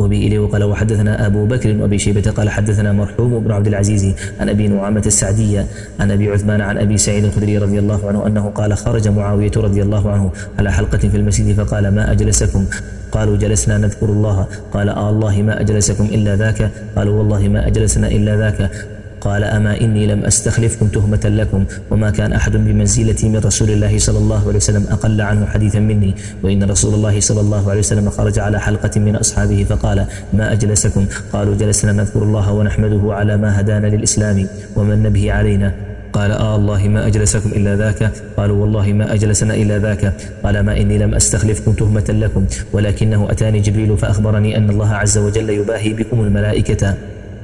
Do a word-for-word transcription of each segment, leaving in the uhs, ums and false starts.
وبه وقال وحدثنا أبو بكر وأبي شيبة قال حدثنا مرحوم بن عبد العزيز عن أبي نعامة السعدية عن أبي عثمان عن أبي سعيد الخدري رضي الله عنه أنه قال خرج معاوية رضي الله عنه على حلقة في المسجد فقال ما أجلسكم؟ قالوا جلسنا نذكر الله. قال آه الله ما أجلسكم إلا ذاك؟ قالوا والله ما أجلسنا إلا ذاك. قال أما إني لم أستخلفكم تهمة لكم، وما كان أحد بمنزلتي من رسول الله صلى الله عليه وسلم أقل عنه حديثا مني، وإن رسول الله صلى الله عليه وسلم خرج على حلقة من أصحابه فقال ما أجلسكم؟ قالوا جلسنا نذكر الله ونحمده على ما هدانا للإسلام ومن به علينا. قال آه الله ما أجلسكم إلا ذاك؟ قالوا والله ما أجلسنا إلا ذاك. قال ما إني لم أستخلفكم تهمة لكم، ولكنه أتاني جبريل فأخبرني أن الله عز وجل يباهي بكم الملائكة.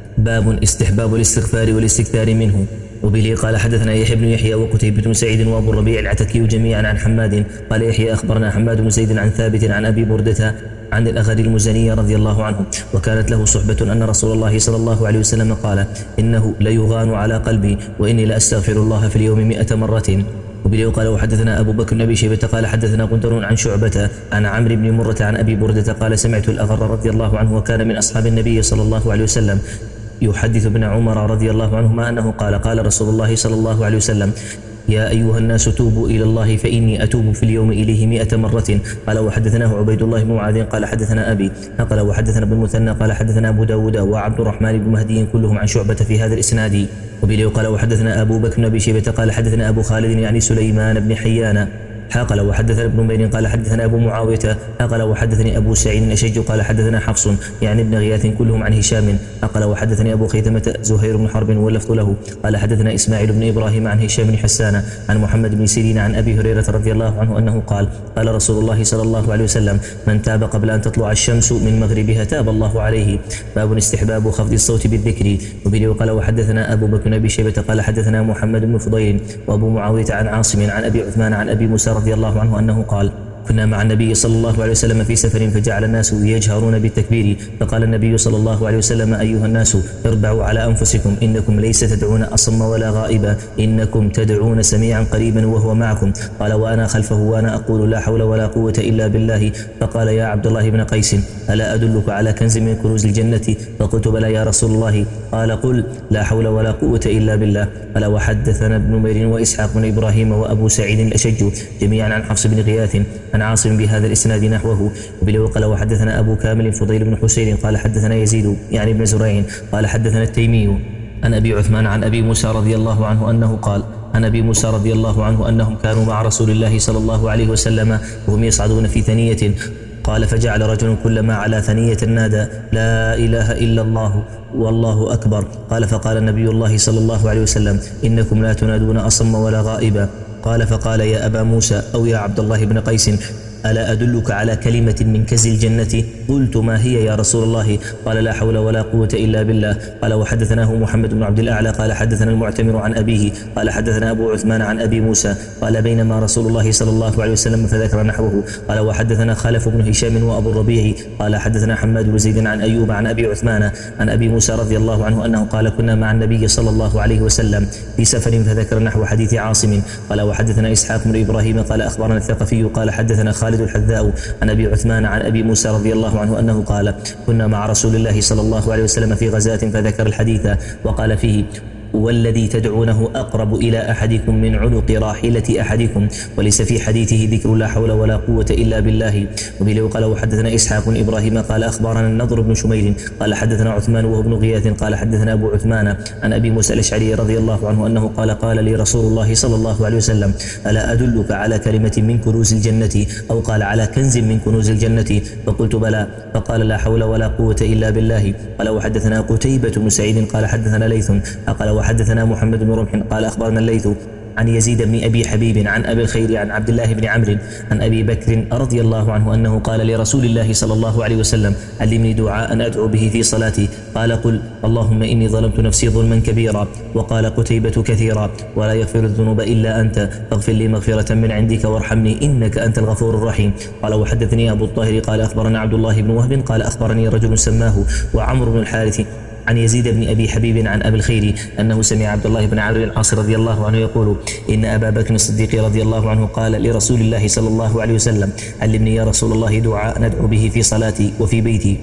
باب استحباب الاستغفار والاستكثار منه. وبه قال حدثنا يحيى بن يحيى وقتيبة بن سعيد وابو الربيع العتكي جميعا عن حماد قال يحيى أخبرنا حماد بن زيد عن ثابت عن أبي بردة عن الأغر المزني رضي الله عنه وكانت له صحبة أن رسول الله صلى الله عليه وسلم قال إنه ليغان على قلبي وإني لأستغفر الله في اليوم مئة مرة. وبه قال وحدثنا أبو بكر بن أبي شيبة قال حدثنا غندر عن شعبة عن عمرو بن مرة عن أبي بردة قال سمعت الأغر رضي الله عنه وكان من أصحاب النبي صلى الله عليه وسلم يحدث ابن عمر رضي الله عنهما أنه قال قال رسول الله صلى الله عليه وسلم يا أيها الناس توبوا إلى الله فإني أتوب في اليوم إليه مئة مرة. قال وحدثناه عبيد الله بن معاذ قال حدثنا أبي قال وحدثنا ابن المثنى قال حدثنا أبو داود وعبد الرحمن بن مهدي كلهم عن شعبة في هذا الإسناد. وبه قال وحدثنا أبو بكر بن أبي شيبة قال حدثنا أبو خالد يعني سليمان بن حيان قال وحدثنا ابن نمير قال حدثنا أبو معاوية قال وحدثني أبو سعيد الأشج قال حدثنا حفص يعني ابن غياث كلهم عن هشام قال وحدثني أبو خيثمة زهير بن حرب واللفظ له قال حدثنا إسماعيل بن إبراهيم عن هشام بن حسان عن محمد بن سيرين عن أبي هريرة رضي الله عنه أنه قال قال رسول الله صلى الله عليه وسلم من تاب قبل أن تطلع الشمس من مغربها تاب الله عليه. باب استحباب خفض الصوت بالذكر. وبه قال وحدثنا أبو بكر بن أبي شيبة قال حدثنا محمد بن فضيل وأبو معاوية عن عاصم عن أبي عثمان عن أبي موسى رضي الله عنه أنه قال كنا مع النبي صلى الله عليه وسلم في سفر فجعل الناس يجهرون بالتكبير فقال النبي صلى الله عليه وسلم أيها الناس اربعوا على أنفسكم إنكم ليس تدعون أصم ولا غائبا إنكم تدعون سميعا قريبا وهو معكم. قال وأنا خلفه وأنا أقول لا حول ولا قوة إلا بالله. فقال يا عبد الله بن قيس ألا أدلك على كنز من كنوز الجنة؟ فقلت بلى يا رسول الله. قال قل لا حول ولا قوة إلا بالله. قال وحدثنا ابن نمير وإسحاق بن إبراهيم وأبو سعيد الأشج جميعا عن حفص بن غياث عن عاصم بهذا الإسناد نحوه. وبه قال وحدثنا أبو كامل فضيل بن حسين قال حدثنا يزيد يعني ابن زريع قال حدثنا التيمي عن أبي عثمان عن أبي موسى رضي الله عنه أنه قال عن أبي موسى رضي الله عنه أنهم كانوا مع رسول الله صلى الله عليه وسلم وهم يصعدون في ثنية قال فجعل رجل كلما على ثنية نادى لا إله إلا الله والله أكبر. قال فقال النبي الله صلى الله عليه وسلم إنكم لا تنادون أصم ولا غائبا. قال فقال يا أبا موسى أو يا عبد الله بن قيس ألا أدلك على كلمة من كنز الجنة؟ قلت ما هي يا رسول الله؟ قال لا حول ولا قوة إلا بالله. قال وحدثناه محمد بن عبد الأعلى قال حدثنا المعتمر عن أبيه قال حدثنا أبو عثمان عن أبي موسى قال بينما رسول الله صلى الله عليه وسلم فذكر نحوه. قال وحدثنا خلف بن هشام وأبو الربيع قال حدثنا حماد بن زيد عن أيوب عن أبي عثمان عن أبي موسى رضي الله عنه أنه قال كنا مع النبي صلى الله عليه وسلم في سفر فذكر نحو حديث عاصم. قال وحدثنا إسحاق بن إبراهيم قال أخبرنا الثقفي قال حدثنا خالد الحذاء عن أبي عثمان عن أبي موسى رضي الله عنه أنه قال كنا مع رسول الله صلى الله عليه وسلم في غزاة فذكر الحديث وقال فيه والذي تدعونه أقرب إلى أحدكم من عنق راحلة أحدكم وليس في حديثه ذكر لا حول ولا قوة إلا بالله. وبه قال وحدثنا إسحاق بن إبراهيم قال أخبرنا النضر بن شميل قال حدثنا عثمان وهو ابن غياث قال حدثنا أبو عثمان عن أبي موسى الأشعري رضي الله عنه أنه قال قال لي رسول الله صلى الله عليه وسلم ألا أدلك على كلمة من كنوز الجنة أو قال على كنز من كنوز الجنة؟ فقلت بلى. فقال لا حول ولا قوة إلا بالله. قال وحدثنا قتيبة بن سعيد قال حدثنا ليث قال وحدثنا محمد بن رمح قال أخبرنا الليث عن يزيد بن أبي حبيب عن أبي الخير عن عبد الله بن عمرو عن أبي بكر رضي الله عنه أنه قال لرسول الله صلى الله عليه وسلم علمني دعاء أدعو به في صلاتي. قال قل اللهم إني ظلمت نفسي ظلما كبيرا. وقال قتيبة كثيرا ولا يغفر الذنوب إلا أنت فاغفر لي مغفرة من عندك وارحمني إنك أنت الغفور الرحيم. قال وحدثني أبو الطاهر قال أخبرنا عبد الله بن وهب قال أخبرني رجل سماه وعمر بن الحارث عن يزيد بن أبي حبيب عن أبي الخير أنه سمع عبد الله بن عمرو العاص رضي الله عنه يقول إن أبا بكر الصديق رضي الله عنه قال لرسول الله صلى الله عليه وسلم علمني يا رسول الله دعاء ندعو به في صلاتي وفي بيتي.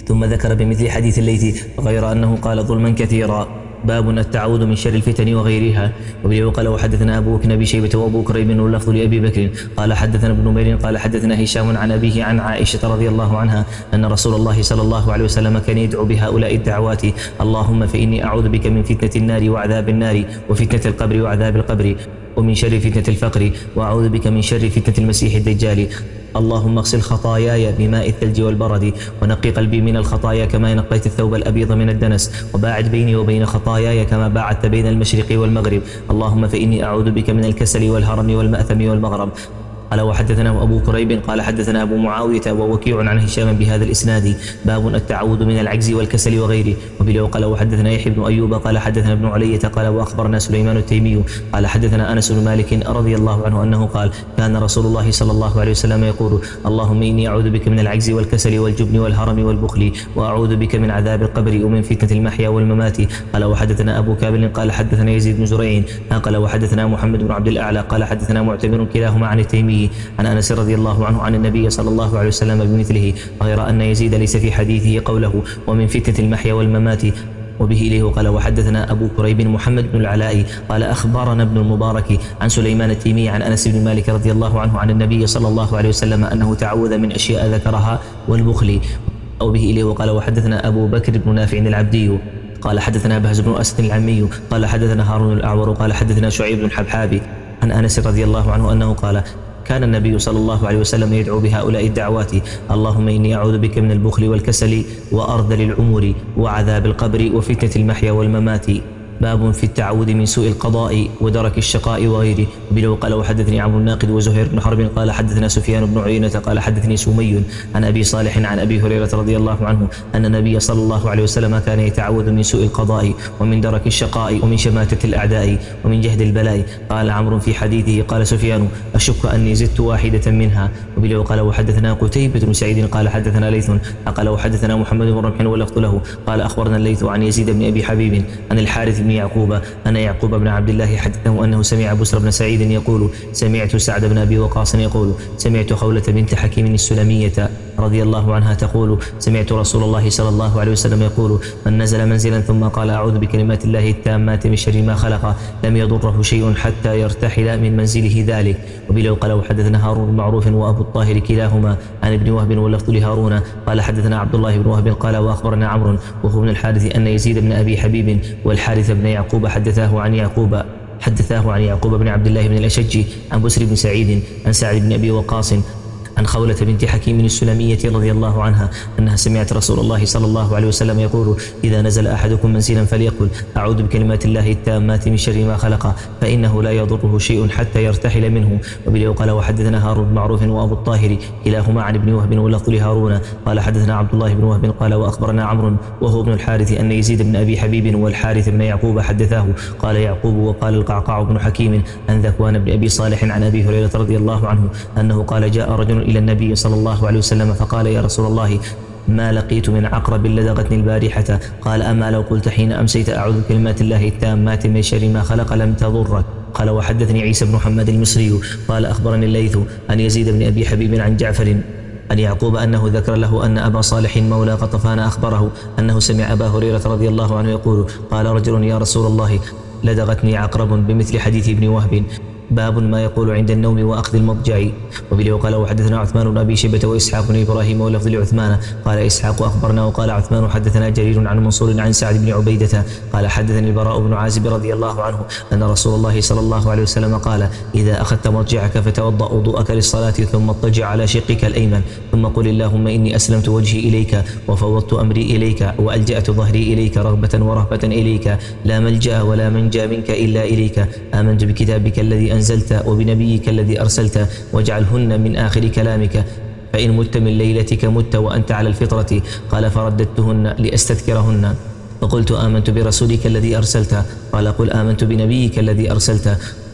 ثم ذكر بمثل حديث الليث غير أنه قال ظلما كثيرا. باب التعوذ من شر الفتن وغيرها. وبه قال وحدثنا أبو بكر بن شيبة وأبو كريب واللفظ لأبي بكر قال حدثنا ابن نمير قال حدثنا هشام عن أبيه عن عائشة رضي الله عنها أن رسول الله صلى الله عليه وسلم كان يدعو بهؤلاء الدعوات: اللهم فإني أعوذ بك من فتنة النار وعذاب النار وفتنة القبر وعذاب القبر ومن شر فتنة الفقر وأعوذ بك من شر فتنة المسيح الدجال. اللهم اغسل خطاياي بماء الثلج والبرد ونقي قلبي من الخطايا كما نقيت الثوب الأبيض من الدنس وباعد بيني وبين خطاياي كما باعدت بين المشرق والمغرب. اللهم فإني أعوذ بك من الكسل والهرم والمأثم والمغرم. قال وحدثنا أبو كريب قال حدثنا أبو معاوية ووكيع عن هشام بهذا الإسناد. باب التعوذ من العجز والكسل وغيره. وبه قال وحدثنا يحيى بن أيوب قال حدثنا ابن علية قال وأخبرنا سليمان التيمي قال حدثنا أنس بن مالك رضي الله عنه أنه قال كان رسول الله صلى الله عليه وسلم يقول: اللهم إني أعوذ بك من العجز والكسل والجبن والهرم والبخل وأعوذ بك من عذاب القبر ومن فتنة المحيا والممات. قال وحدثنا أبو كامل قال حدثنا يزيد بن زريع قال وحدثنا محمد بن عبد الأعلى قال حدثنا معتمر كلاهما عن التيمي عن أنس رضي الله عنه عن النبي صلى الله عليه وسلم بمثله غير أن يزيد ليس في حديثه قوله ومن فتنة المحيا والممات. وبه إليه قال وحدثنا أبو كريب محمد بن العلاء قال أخبرنا ابن المبارك عن سليمان التيمي عن أنس بن مالك رضي الله عنه عن النبي صلى الله عليه وسلم أنه تعوذ من أشياء ذكرها والبخل. وبه إليه قال وحدثنا أبو بكر بن نافع العبدي قال حدثنا بهز بن أسد العمي قال حدثنا هارون الأعور قال حدثنا شعيب بن الحبحابي عن أنس رضي الله عنه أنه قال كان النبي صلى الله عليه وسلم يدعو بهؤلاء الدعوات: اللهم إني أعوذ بك من البخل والكسل وأرذل العمر وعذاب القبر وفتنة المحيا والممات. باب في التعوذ من سوء القضاء ودرك الشقاء وغيره. وبه قال وحدثني عمرو الناقد وزهير بن حرب قال حدثنا سفيان بن عيينة قال حدثني سمي عن أبي صالح عن أبي هريرة رضي الله عنه أن النبي صلى الله عليه وسلم كان يتعوذ من سوء القضاء ومن درك الشقاء ومن شماتة الأعداء ومن جهد البلاء. قال عمرو في حديثه قال سفيان: أشك أني زدت واحدة منها. وبه قال وحدثنا قتيبة بن سعيد قال حدثنا ليث قال وحدثنا محمد بن رمح ولفظ له قال أخبرنا الليث عن يزيد بن أبي حبيب عن الحارث بن يعقوب أن يعقوب بن عبد الله حدثه أنه سمع بسر بن سعيد يقول: سمعت سعد بن أبي وقاص يقول: سمعت خولة بنت حكيم السلمية رضي الله عنها تقول: سمعت رسول الله صلى الله عليه وسلم يقول: من نزل منزلا ثم قال أعوذ بكلمات الله التامات من شر ما خلق لم يضره شيء حتى يرتحل من منزله ذلك. وبه قال وحدثنا هارون بن معروف وأبو الطاهر كلاهما عن ابن وهب واللفظ لهارون قال حدثنا عبد الله بن وهب قال وأخبرنا عمرو وهو بن الحارث أن يزيد بن أبي حبيب والحارث بن يعقوب حدثاه عن يعقوب حدثاه عن يعقوب بن عبد الله بن الأشج عن بسر بن سعيد عن سعد بن أبي وقاص عن خولة بنت حكيم السلمية رضي الله عنها أنها سمعت رسول الله صلى الله عليه وسلم يقول: إذا نزل أحدكم منزلا فليقل: أعوذ بكلمات الله التامات من شر ما خلق فإنه لا يضره شيء حتى يرتحل منه. وبه قال وحدثنا هارون بن معروف وأبو الطاهر كلاهما عن ابن وهب واللفظ لهارون قال حدثنا عبد الله بن وهب قال وأخبرنا عمرو وهو ابن الحارث أن يزيد بن أبي حبيب والحارث بن يعقوب حدثاه. قال يعقوب وقال القعقاع بن حكيم عن ذكوان بن أبي صالح عن أبي هريرة رضي الله عنه أنه قال: جاء رجل إلى النبي صلى الله عليه وسلم فقال: يا رسول الله، ما لقيت من عقرب لدغتني البارحة. قال: أما لو قلت حين أمسيت أعوذ بكلمات الله التامات من شر ما خلق لم تضرك. قال وحدثني عيسى بن محمد المصري قال أخبرني الليث عن يزيد بن أبي حبيب عن جعفر عن يعقوب أنه ذكر له أن أبا صالح مولى غطفان أخبره أنه سمع أبا هريرة رضي الله عنه يقول: قال رجل: يا رسول الله، لدغتني عقرب بمثل حديث ابن وهب. باب ما يقول عند النوم وأخذ المضجع. وبه قال وحدثنا عثمان بن أبي شيبة وإسحاق بن إبراهيم ولفظ لعثمان قال إسحاق أخبرنا وقال عثمان حدثنا جرير عن منصور عن سعد بن عبيدة قال حدثني البراء بن عازب رضي الله عنه أن رسول الله صلى الله عليه وسلم قال: إذا أخذت مضجعك فتوضأ وضوءك للصلاة ثم اضطجع على شقك الأيمن ثم قل: اللهم إني أسلمت وجهي إليك وفوضت أمري إليك وألجأت ظهري إليك رغبة ورهبة إليك، لا ملجأ ولا منجا منك إلا إليك، آمنت بكتابك الذي أنزلت وبنبيك الذي أرسلت، واجعلهن من آخر كلامك، فإن مت من ليلتك مت وأنت على الفطرة. قال: فرددتهن لأستذكرهن فقلت: آمنت برسولك الذي أرسلت. قال: قل آمنت بنبيك الذي أرسلت.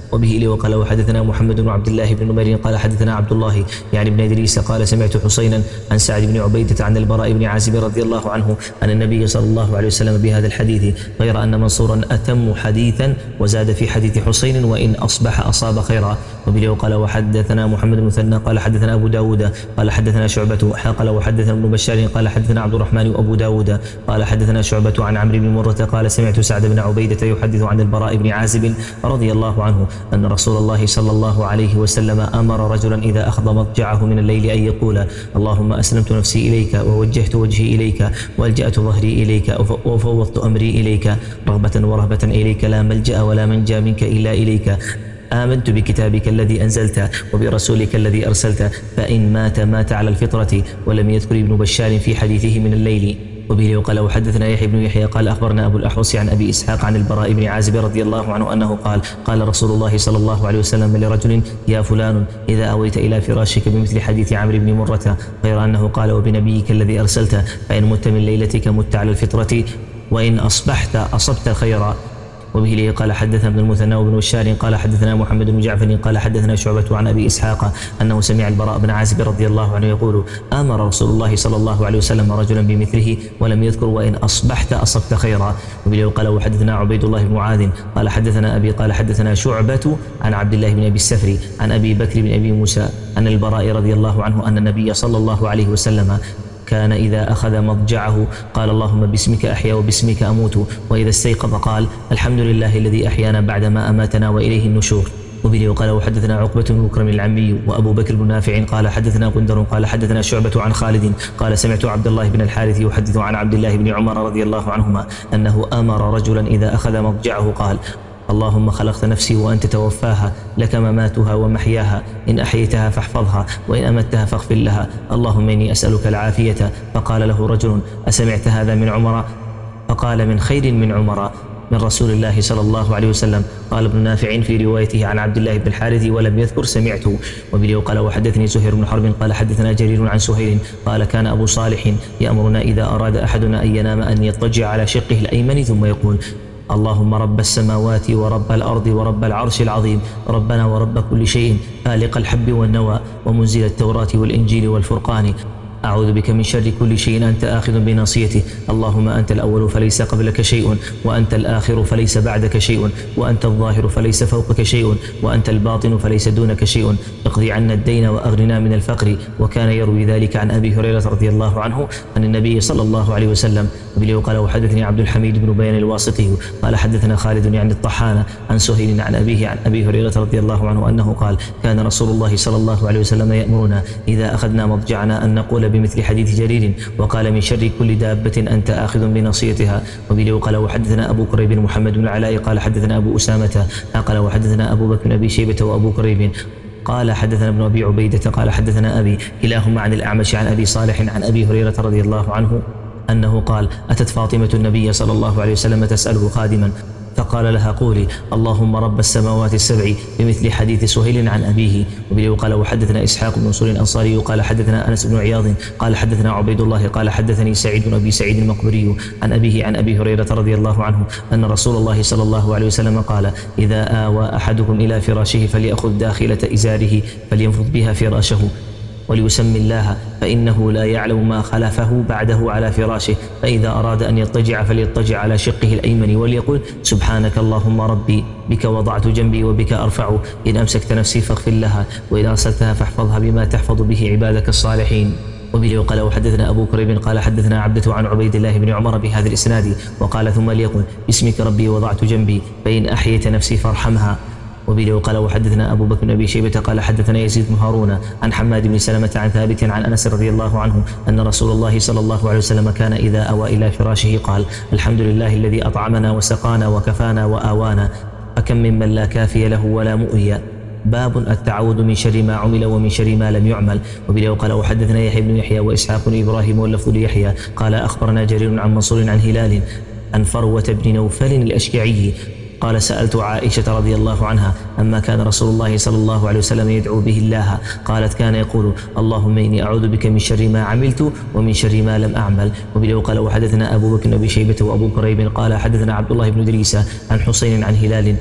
وبه لي وقال وحدثنا محمد بن عبد الله بن نمير قال حدثنا عبد الله يعني بن إدريس قال سمعت حسينا عن سعد بن عبيدة عن البراء بن عازب رضي الله عنه عن النبي صلى الله عليه وسلم بهذا الحديث، غير أن منصورا أتم حديثا وزاد في حديث حسين وإن أصبح أصاب خيرا. وبه لي وقال وحدثنا محمد بن مثنى قال حدثنا أبو داود قال حدثنا شعبة قال وحدثنا ابن بشار قال حدثنا عبد الرحمن وأبو داود قال حدثنا شعبة عن عمرو بن مرة قال سمعت سعد بن عبيدة يحدث عن البراء بن عازب رضي الله عنه أن رسول الله صلى الله عليه وسلم أمر رجلا إذا أخذ مضجعه من الليل أن يقول اللهم أسلمت نفسي إليك ووجهت وجهي إليك وألجأت ظهري إليك وفوضت أمري إليك رغبة ورهبة إليك لا ملجأ ولا منجا منك إلا إليك. آمنت بكتابك الذي أنزلت وبرسولك الذي أرسلت، فإن مات مات على الفطرة. ولم يذكر ابن بشار في حديثه من الليل. وبه وقال وحدثنا يحيى بن يحيى قال أخبرنا أبو الأحوص عن أبي إسحاق عن البراء بن عازب رضي الله عنه أنه قال قال رسول الله صلى الله عليه وسلم لرجل يا فلان إذا أويت إلى فراشك بمثل حديث عمرو بن مرة، غير أنه قال وبنبيك الذي أرسلت، فإن مت من ليلتك مت على الفطرة وإن أصبحت أصبت خيرا. وبه لي قال حدثنا ابن المثنى وابن بشار قال حدثنا محمد بن جعفر قال حدثنا شعبة عن أبي إسحاق أنه سمع البراء بن عازب رضي الله عنه يقول آمر رسول الله صلى الله عليه وسلم رجلا بمثله ولم يذكر وإن أصبحت أصبت خيرا. وبه لي قال وحدثنا عبيد الله بن معاذ قال حدثنا أبي قال حدثنا شعبة عن عبد الله بن أبي السفري عن أبي بكر بن أبي موسى أن البراء رضي الله عنه أن النبي صلى الله عليه وسلم كان إذا أخذ مضجعه قال اللهم باسمك أحيا وباسمك أموت، وإذا استيقظ قال الحمد لله الذي أحيانا بعدما أماتنا وإليه النشور. وبه قال وحدثنا عقبة بن مكرم العمي وأبو بكر بن نافع قال حدثنا غندر قال حدثنا شعبة عن خالد قال سمعت عبد الله بن الحارث يحدث عن عبد الله بن عمر رضي الله عنهما أنه أمر رجلا إذا أخذ مضجعه قال اللهم خلقت نفسي وأنت توفاها، لك مماتها ومحياها، إن أحييتها فاحفظها وإن أمتها فاغفر لها، اللهم إني أسألك العافية. فقال له رجل أسمعت هذا من عمر؟ فقال من خير من عمر من رسول الله صلى الله عليه وسلم. قال ابن نافع في روايته عن عبد الله بن الحارث ولم يذكر سمعته. وبه قال وحدثني زهير بن حرب قال حدثنا جرير عن سهيل قال كان أبو صالح يأمرنا إذا أراد أحدنا أن ينام أن يضطجع على شقه الأيمن ثم يقول اللهم رب السماوات ورب الأرض ورب العرش العظيم ربنا ورب كل شيء خالق الحب والنوى ومنزل التوراة والإنجيل والفرقان أعوذ بك من شر كل شيء أنت آخذ بناصيته، اللهم أنت الأول فليس قبلك شيء وأنت الآخر فليس بعدك شيء وأنت الظاهر فليس فوقك شيء وأنت الباطن فليس دونك شيء، اقضي عنا الدين وأغننا من الفقر. وكان يروي ذلك عن أبي هريرة رضي الله عنه عن النبي صلى الله عليه وسلم. وبه قال وحدثني عبد الحميد بن بيان الواسطي قال حدثنا خالد يعني الطحان عن سهيل عن أبيه عن أبي هريرة رضي الله عنه أنه قال كان رسول الله صلى الله عليه وسلم يأمرنا إذا أخذنا مضجعنا أن نقول بمثل حديث جرير وقال من شر كل دابة أنت آخذ بناصيتها. وبه قال وحدثنا أبو كريب محمد بن العلاء قال حدثنا أبو أسامة قال وحدثنا أبو بكر بن أبي شيبة وأبو كريب قال حدثنا ابن أبي عبيدة قال حدثنا أبي كلاهما عن الأعمش عن أبي صالح عن أبي هريرة رضي الله عنه أنه قال أتت فاطمة النبي صلى الله عليه وسلم تسأله خادما فقال لها قولي اللهم رب السماوات السبع بمثل حديث سهيل عن أبيه. وبه قال وحدثنا إسحاق بن منصور الأنصاري قال حدثنا أنس بن عياض قال حدثنا عبيد الله قال حدثني سعيد بن أبي سعيد المقبري عن أبيه عن أبي هريرة رضي الله عنه أن رسول الله صلى الله عليه وسلم قال إذا آوى أحدكم إلى فراشه فليأخذ داخلة إزاره فلينفض بها فراشه وليسمي الله فإنه لا يعلم ما خلفه بعده على فراشه، فإذا أراد أن يضطجع فليضطجع على شقه الأيمن وليقول سبحانك اللهم ربي بك وضعت جنبي وبك أرفع، إن أمسكت نفسي فاغفر لها وإن أرسلتها فاحفظها بما تحفظ به عبادك الصالحين. وبه قال وحدثنا أبو كريب قال حدثنا عبدة عن عبيد الله بن عمر بهذا الإسناد وقال ثم ليقول باسمك ربي وضعت جنبي فإن أحييت نفسي فارحمها. وبه قال وحدثنا أبو بكر بن أبي شيبة قال حدثنا يزيد بن هارون عن حماد بن سلمة عن ثابت عن أنس رضي الله عنه أن رسول الله صلى الله عليه وسلم كان إذا أوى إلى فراشه قال الحمد لله الذي أطعمنا وسقانا وكفانا وآوانا، فكم ممن لا كافي له ولا مؤوي. باب التعوذ من شر ما عمل ومن شر ما لم يعمل. وبه قال وحدثنا يحيى بن يحيى وإسحاق بن إبراهيم واللفظ ليحيى قال أخبرنا جرير عن منصور عن هلال عن فروة بن نوفل الأشجعي قال سألت عائشة رضي الله عنها أما كان رسول الله صلى الله عليه وسلم يدعو به الله؟ قالت كان يقول اللهم إني أعوذ بك من شر ما عملت ومن شر ما لم أعمل. وبه قال وحدثنا أبو بكر بن أبي شيبة وأبو كريب قال حدثنا عبد الله بن إدريس عن حسين عن هلال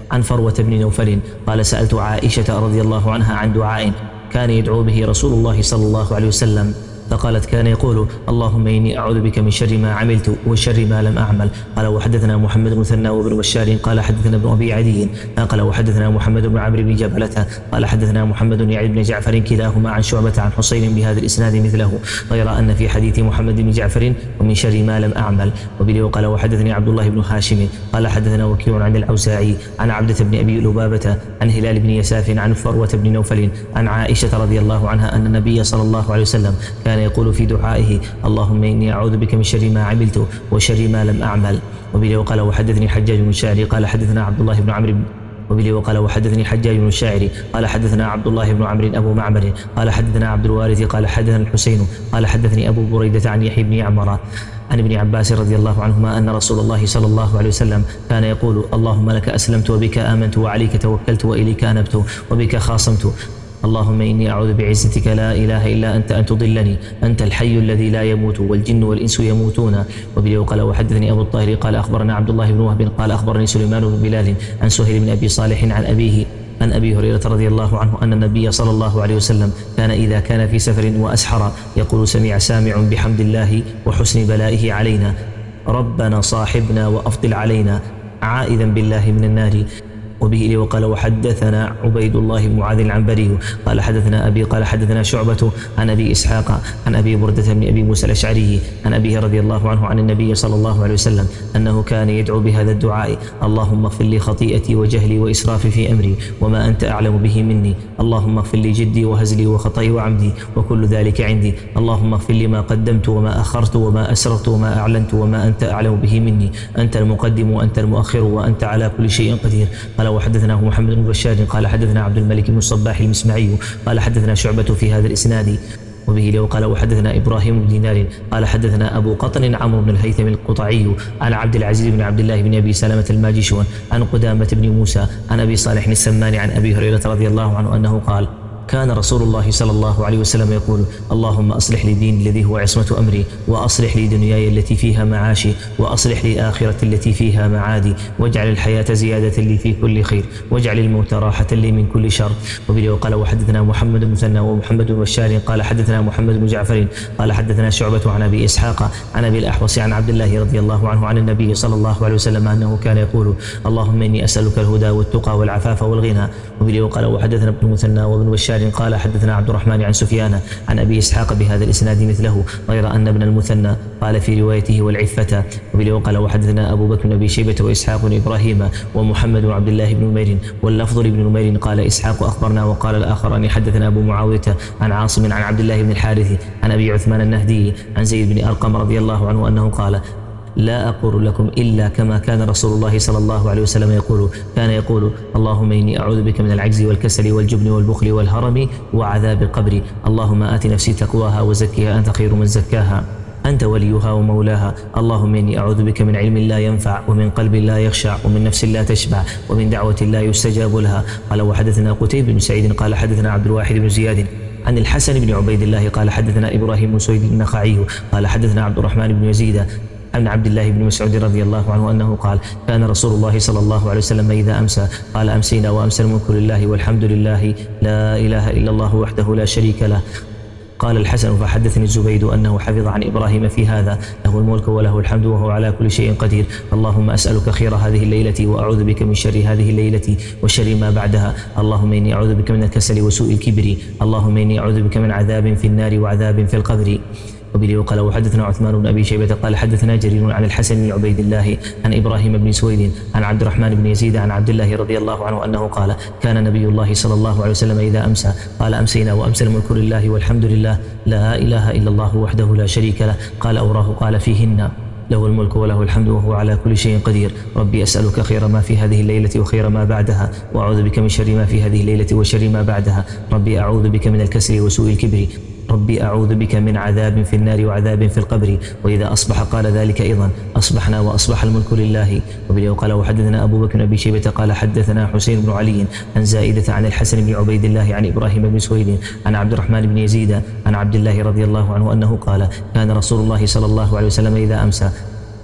عن فروة بن نوفل قال سألت عائشة رضي الله عنها عن دعاء كان يدعو به رسول الله صلى الله عليه وسلم فقالت كان يقول اللهم إني أعوذ بك من شر ما عملت وشر ما لم أعمل. قال وحدثنا محمد بن مثنى وابن بشار قال حدثنا ابن أبي عدي قال وحدثنا محمد بن عمرو بن جبلة قال حدثنا محمد يعني بن جعفر كلاهما عن شعبة عن حسين بهذا الإسناد مثله غير أن في حديث محمد بن جعفر ومن شر ما لم أعمل. وبه قال وحدثني عبد الله بن هاشم قال حدثنا وكيع عن الأوزاعي عن عبدة بن أبي لبابة عن هلال بن يساف عن فروة بن نوفل عن عائشة رضي الله عنها أن النبي صلى الله عليه وسلم كان يقول في دعائه اللهم إني أعوذ بك من شر ما عملت وشر ما لم أعمل. وبه وقال وحدثني حجاج بن الشاعري قال حدثنا عبد الله بن عمرو وبه وقال وحدثني حجاج بن الشاعري قال حدثنا عبد الله بن عمرو أبو معمر قال حدثنا عبد الوارث قال حدثنا الحسين قال حدثني أبو بريدة عن يحيى بن يعمر عن ابن عباس رضي الله عنهما أن رسول الله صلى الله عليه وسلم كان يقول اللهم لك أسلمت وبك آمنت وعليك توكلت وإليك أنبت وبك خاصمت اللهم إني أعوذ بعزتك لا إله إلا أنت أن تضلني أنت الحي الذي لا يموت والجن والإنس يموتون. وبه قال وحدثني أبو الطاهر قال أخبرنا عبد الله بن وهب قال أخبرني سليمان بن بلال عن سهيل بن أبي صالح عن أبيه عن أبي هريرة رضي الله عنه أن النبي صلى الله عليه وسلم كان إذا كان في سفر وأسحر يقول سمع سامع بحمد الله وحسن بلائه علينا ربنا صاحبنا وأفضل علينا عائذا بالله من النار. وبه وقال وحدثنا عبيد الله بن معاذ العنبري قال حدثنا أبي قال حدثنا شعبة عن أبي إسحاق عن أبي بردة بن أبي موسى الأشعري عن أبيه رضي الله عنه عن النبي صلى الله عليه وسلم أنه كان يدعو بهذا الدعاء اللهم اغفر لي خطيئتي وجهلي وإسرافي في أمري وما أنت أعلم به مني اللهم اغفر لي جدي وهزلي وخطئي وعمدي وكل ذلك عندي اللهم اغفر لي ما قدمت وما أخرت وما أسررت وما أعلنت وما أنت أعلم به مني أنت المقدم وأنت المؤخر وأنت على كل شيء قدير. قال وحدثناه محمد بن بشار قال حدثنا عبد الملك بن الصباح المسمعي قال حدثنا شعبة في هذا الإسناد. وبه له قال وحدثنا إبراهيم بن دينار قال حدثنا أبو قطن عمرو بن الهيثم القطعي عن عبد العزيز بن عبد الله بن أبي سلمة الماجشون عن قدامة بن موسى عن أبي صالح السمان عن أبي هريرة رضي الله عنه أنه قال كان رسول الله صلى الله عليه وسلم يقول اللهم أصلح لي ديني الذي هو عصمة أمري وأصلح لي دنياي التي فيها معاشي وأصلح لي آخرتي التي فيها معادي واجعل الحياة زيادة لي في كل خير واجعل الموت راحة لي من كل شر. وبه قال وحدثنا محمد بن مثنى ومحمد بن بشار قال حدثنا محمد بن جعفر قال حدثنا شعبة عن أبي إسحاق عن أبي الأحوص عن عبد الله رضي الله عنه عن النبي صلى الله عليه وسلم أنه كان يقول اللهم إني أسألك الهدى والتقى والعفاف والغنى. وبه قال وحدثنا ابن مثنى وابن بشار قال حدثنا عبد الرحمن عن سفيان عن أبي إسحاق بهذا الإسناد مثله غير أن ابن المثنى قال في روايته والعفة. وبه قال وحدثنا أبو بكر بن أبي شيبة وإسحاق بن إبراهيم ومحمد وعبد الله بن نمير واللفظ لابن نمير قال إسحاق أخبرنا وقال الآخران حدثنا أبو معاوية عن عاصم عن عبد الله بن الحارث عن أبي عثمان النهدي عن زيد بن أرقم رضي الله عنه أنه قال لا أقول لكم إلا كما كان رسول الله صلى الله عليه وسلم يقول كان يقول اللهم إني أعوذ بك من العجز والكسل والجبن والبخل والهرم وعذاب القبر اللهم آت نفسي تقواها وزكها أنت خير من زكاها أنت وليها ومولاها اللهم إني أعوذ بك من علم لا ينفع ومن قلب لا يخشع ومن نفس لا تشبع ومن دعوة لا يستجاب لها. قال وحدثنا قتيبة بن سعيد قال حدثنا عبد الواحد بن زياد عن الحسن بن عبيد الله قال حدثنا إبراهيم بن سويد النخعي قال حدثنا عبد الرحمن بن يزيد عن عبد الله بن مسعود رضي الله عنه أنه قال كان رسول الله صلى الله عليه وسلم إذا أمسى قال أمسينا وأمسى الملك لله والحمد لله لا إله إلا الله وحده لا شريك له. قال الحسن فحدثني الزبيد أنه حفظ عن إبراهيم في هذا له الملك وله الحمد وهو على كل شيء قدير اللهم أسألك خير هذه الليلة وأعوذ بك من شر هذه الليلة وشر ما بعدها اللهم إني أعوذ بك من الكسل وسوء الكبر اللهم إني أعوذ بك من عذاب في النار وعذاب في القبر. وبه قال وحدثنا عثمان بن أبي شيبة قال حدثنا جرير عن الحسن بن عبيد الله عن إبراهيم بن سويد عن عبد الرحمن بن يزيد عن عبد الله رضي الله عنه أنه قال كان نبي الله صلى الله عليه وسلم إذا أمسى قال أمسينا وأمسى الملك لله والحمد لله لا إله إلا الله وحده لا شريك له. قال أوراه قال فيهن له الملك وله الحمد وهو على كل شيء قدير ربي أسألك خير ما في هذه الليلة وخير ما بعدها وأعوذ بك من شر ما في هذه الليلة وشر ما بعدها ربي أعوذ بك من الكسل وسوء الكبر ربي أعوذ بك من عذاب في النار وعذاب في القبر. وإذا أصبح قال ذلك أيضا أصبحنا وأصبح الملك لله. وبه قال وحدثنا أبو بكر بن أبي شيبة قال حدثنا حسين بن علي عن زائدة عن الحسن بن عبيد الله عن إبراهيم بن سويد عن عبد الرحمن بن يزيد عن عبد الله رضي الله عنه أنه قال كان رسول الله صلى الله عليه وسلم إذا أمسى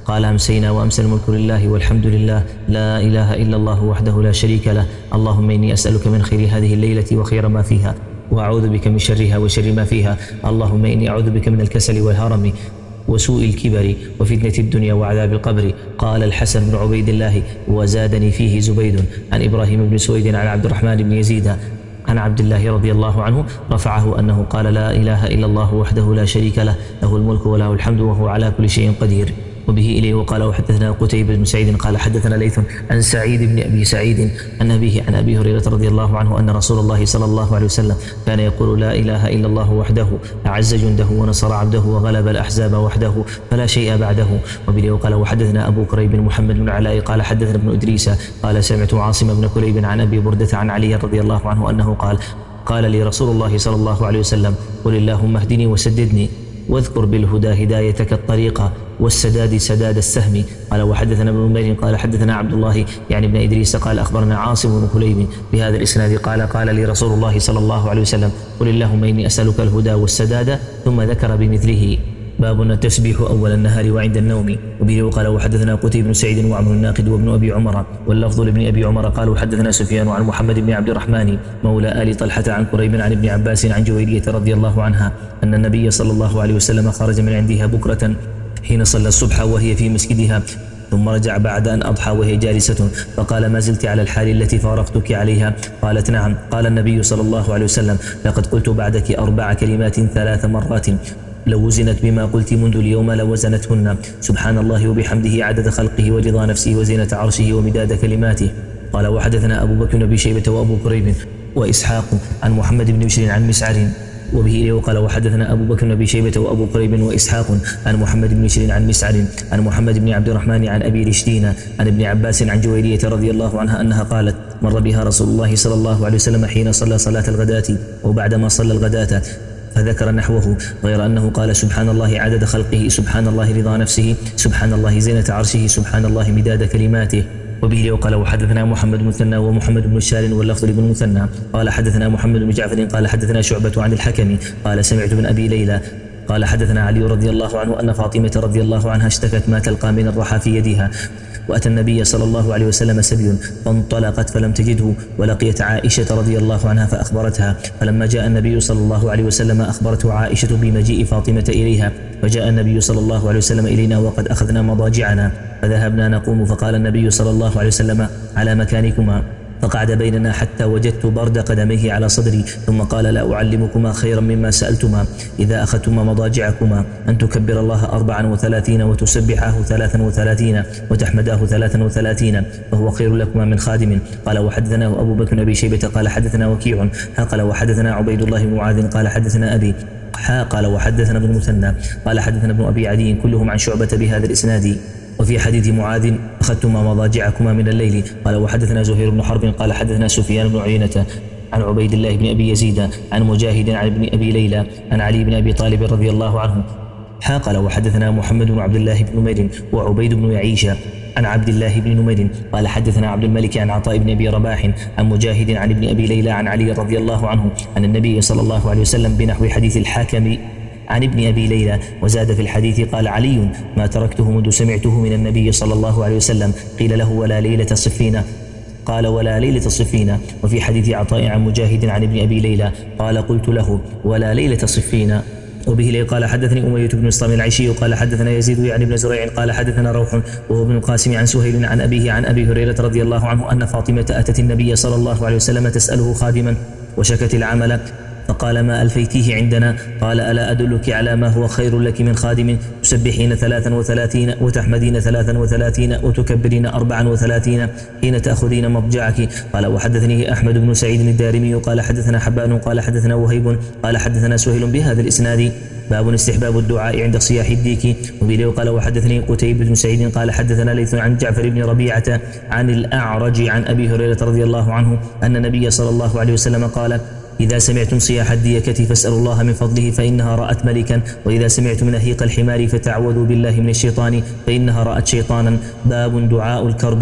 قال أمسينا وأمسى الملك لله والحمد لله لا إله إلا الله وحده لا شريك له اللهم إني أسألك من خير هذه الليلة وخير ما فيها وأعوذ بك من شرها وشر ما فيها اللهم إني أعوذ بك من الكسل والهرم وسوء الكبر وفتنة الدنيا وعذاب القبر. قال الحسن بن عبيد الله وزادني فيه زبيد عن إبراهيم بن سويد عن عبد الرحمن بن يزيد عن عبد الله رضي الله عنه رفعه أنه قال لا إله إلا الله وحده لا شريك له له الملك وله الحمد وهو على كل شيء قدير. وبه إليه وقال وحدثنا قتيبة بن سعيد قال حدثنا ليث عن سعيد بن أبي سعيد عن أبيه عن أبي هريرة رضي الله عنه أن رسول الله صلى الله عليه وسلم كان يقول لا إله إلا الله وحده أعز جنده ونصر عبده وغلب الأحزاب وحده فلا شيء بعده. وبه وقال وحدثنا أبو كريب محمد بن علاء قال حدثنا ابن إدريس قال سمعت عاصم بن كليب عن أبي بردة عن علي رضي الله عنه أنه قال قال لي رسول الله صلى الله عليه وسلم قل اللهم اهدني وسددني واذكر بالهدى هدايتك الطريقة والسداد سداد السهم. قال وحدثنا ابن نمير قال حدثنا عبد الله يعني ابن إدريس قال أخبرنا عاصم بن كليب بهذا الإسناد قال قال لي رسول الله صلى الله عليه وسلم قل اللهم إني أسألك الهدى والسداد ثم ذكر بمثله. باب التسبيح أول النهار وعند النوم. وبه وقال وحدثنا قتيبة بن سعيد وعمر الناقد وابن أبي عمر واللفظ لابن أبي عمر قال وحدثنا سفيان عن محمد بن عبد الرحمن مولى آل طلحة عن كريب عن ابن عباس عن جويرية رضي الله عنها أن النبي صلى الله عليه وسلم خرج من عندها بكرة حين صلى الصبح وهي في مسجدها ثم رجع بعد أن أضحى وهي جالسة فقال ما زلت على الحال التي فارقتك عليها؟ قالت نعم. قال النبي صلى الله عليه وسلم لقد قلت بعدك أربع كلمات ثلاث مرات لو وزنت بما قلت منذ اليوم لوزنتهن سبحان الله وبحمده عدد خلقه ورضا نفسه وزينة عرشه ومداد كلماته. قال وحدثنا أبو بكر بن أبي شيبة وأبو كريب وإسحاق عن محمد بن بشر عن مسعر. وبه وقال وحدثنا أبو بكر بن أبي شيبة وأبو كريب وإسحاق عن محمد بن بشر عن مسعر عن محمد بن عبد الرحمن عن أبي رشدين عن ابن عباس عن جويرية رضي الله عنها أنها قالت مر بها رسول الله صلى الله عليه وسلم حين صلى صلاة الغداة وبعدما صلى الغداة فذكر نحوه غير أنه قال سبحان الله عدد خلقه سبحان الله رضا نفسه سبحان الله زينة عرشه سبحان الله مداد كلماته. وبه وقال وحدثنا محمد بن مثنى ومحمد بن بشار واللفظ لابن مثنى قال حدثنا محمد بن جعفر قال حدثنا شعبة عن الحكم قال سمعت من أبي ليلى قال حدثنا علي رضي الله عنه أن فاطمة رضي الله عنها اشتكت ما تلقى من الرحى في يدها وأتى النبي صلى الله عليه وسلم سبي فانطلقت فلم تجده ولقيت عائشة رضي الله عنها فأخبرتها فلما جاء النبي صلى الله عليه وسلم أخبرته عائشة بمجيء فاطمة إليها فجاء النبي صلى الله عليه وسلم إلينا وقد أخذنا مضاجعنا فذهبنا نقوم فقال النبي صلى الله عليه وسلم على مكانكما فقعد بيننا حتى وجدت برد قدميه على صدري ثم قال لا أعلمكما خيرا مما سألتما إذا أخذتما مضاجعكما أن تكبر الله أربعا وثلاثين وتسبحاه ثلاثا وثلاثين وتحمداه ثلاثا وثلاثين فهو خير لكما من خادم. قال وحدثناه أبو بكر بن أبي شيبة قال حدثنا وكيع قال وحدثنا عبيد الله بن معاذ قال حدثنا أبي قال وحدثنا ابن مثنى قال حدثنا ابن أبي عدي كلهم عن شعبة بهذا الإسناد. وفي حديث معاذ أخذتما مضاجعكما من الليل. قال وحدثنا زهير بن حرب قال حدثنا سفيان بن عيينة عن عبيد الله بن أبي يزيد عن مجاهد عن ابن أبي ليلى عن علي بن أبي طالب رضي الله عنه. قال وحدثنا محمد بن عبد الله بن نمير وعبيد بن يعيش عن عبد الله بن نمير قال حدثنا عبد الملك عن عطاء بن أبي رباح عن مجاهد عن ابن أبي ليلى عن علي رضي الله عنه عن النبي صلى الله عليه وسلم بنحو حديث الحاكم عن ابن أبي ليلى وزاد في الحديث قال علي ما تركته منذ سمعته من النبي صلى الله عليه وسلم. قيل له ولا ليلة صفين قال ولا ليلة صفين. وفي حديث عطاء عن مجاهد عن ابن أبي ليلى قال قلت له ولا ليلة صفين. وبه لي قال حدثني أمية بن مسلم العيشي قال حدثنا يزيد يعني بن زريع قال حدثنا روح وهو ابن القاسم عن سهيل عن أبيه عن أبي هريرة رضي الله عنه أن فاطمة أتت النبي صلى الله عليه وسلم تسأله خادما وشكت العمل فقال ما ألفيتيه عندنا؟ قال ألا أدلك على ما هو خير لك من خادم تسبحين ثلاثا وثلاثين وتحمدين ثلاثا وثلاثين وتكبرين أربعا وثلاثين حين تأخذين مضجعك. قال وحدثني أحمد بن سعيد الدارمي قال حدثنا حبان قال حدثنا وهيب قال حدثنا سهيل بهذا الإسناد. باب استحباب الدعاء عند صياح الديك. وبه قال وحدثني قتيبة بن سعيد قال حدثنا ليث عن جعفر بن ربيعة عن الأعرج عن أبي هريرة رضي الله عنه أن النبي صلى الله عليه وسلم قال إذا سمعتم صياح الديكة فاسألوا الله من فضله فإنها رأت ملكا وإذا سمعتم نهيق الحمار فتعوذوا بالله من الشيطان فإنها رأت شيطانا. باب دعاء الكرب.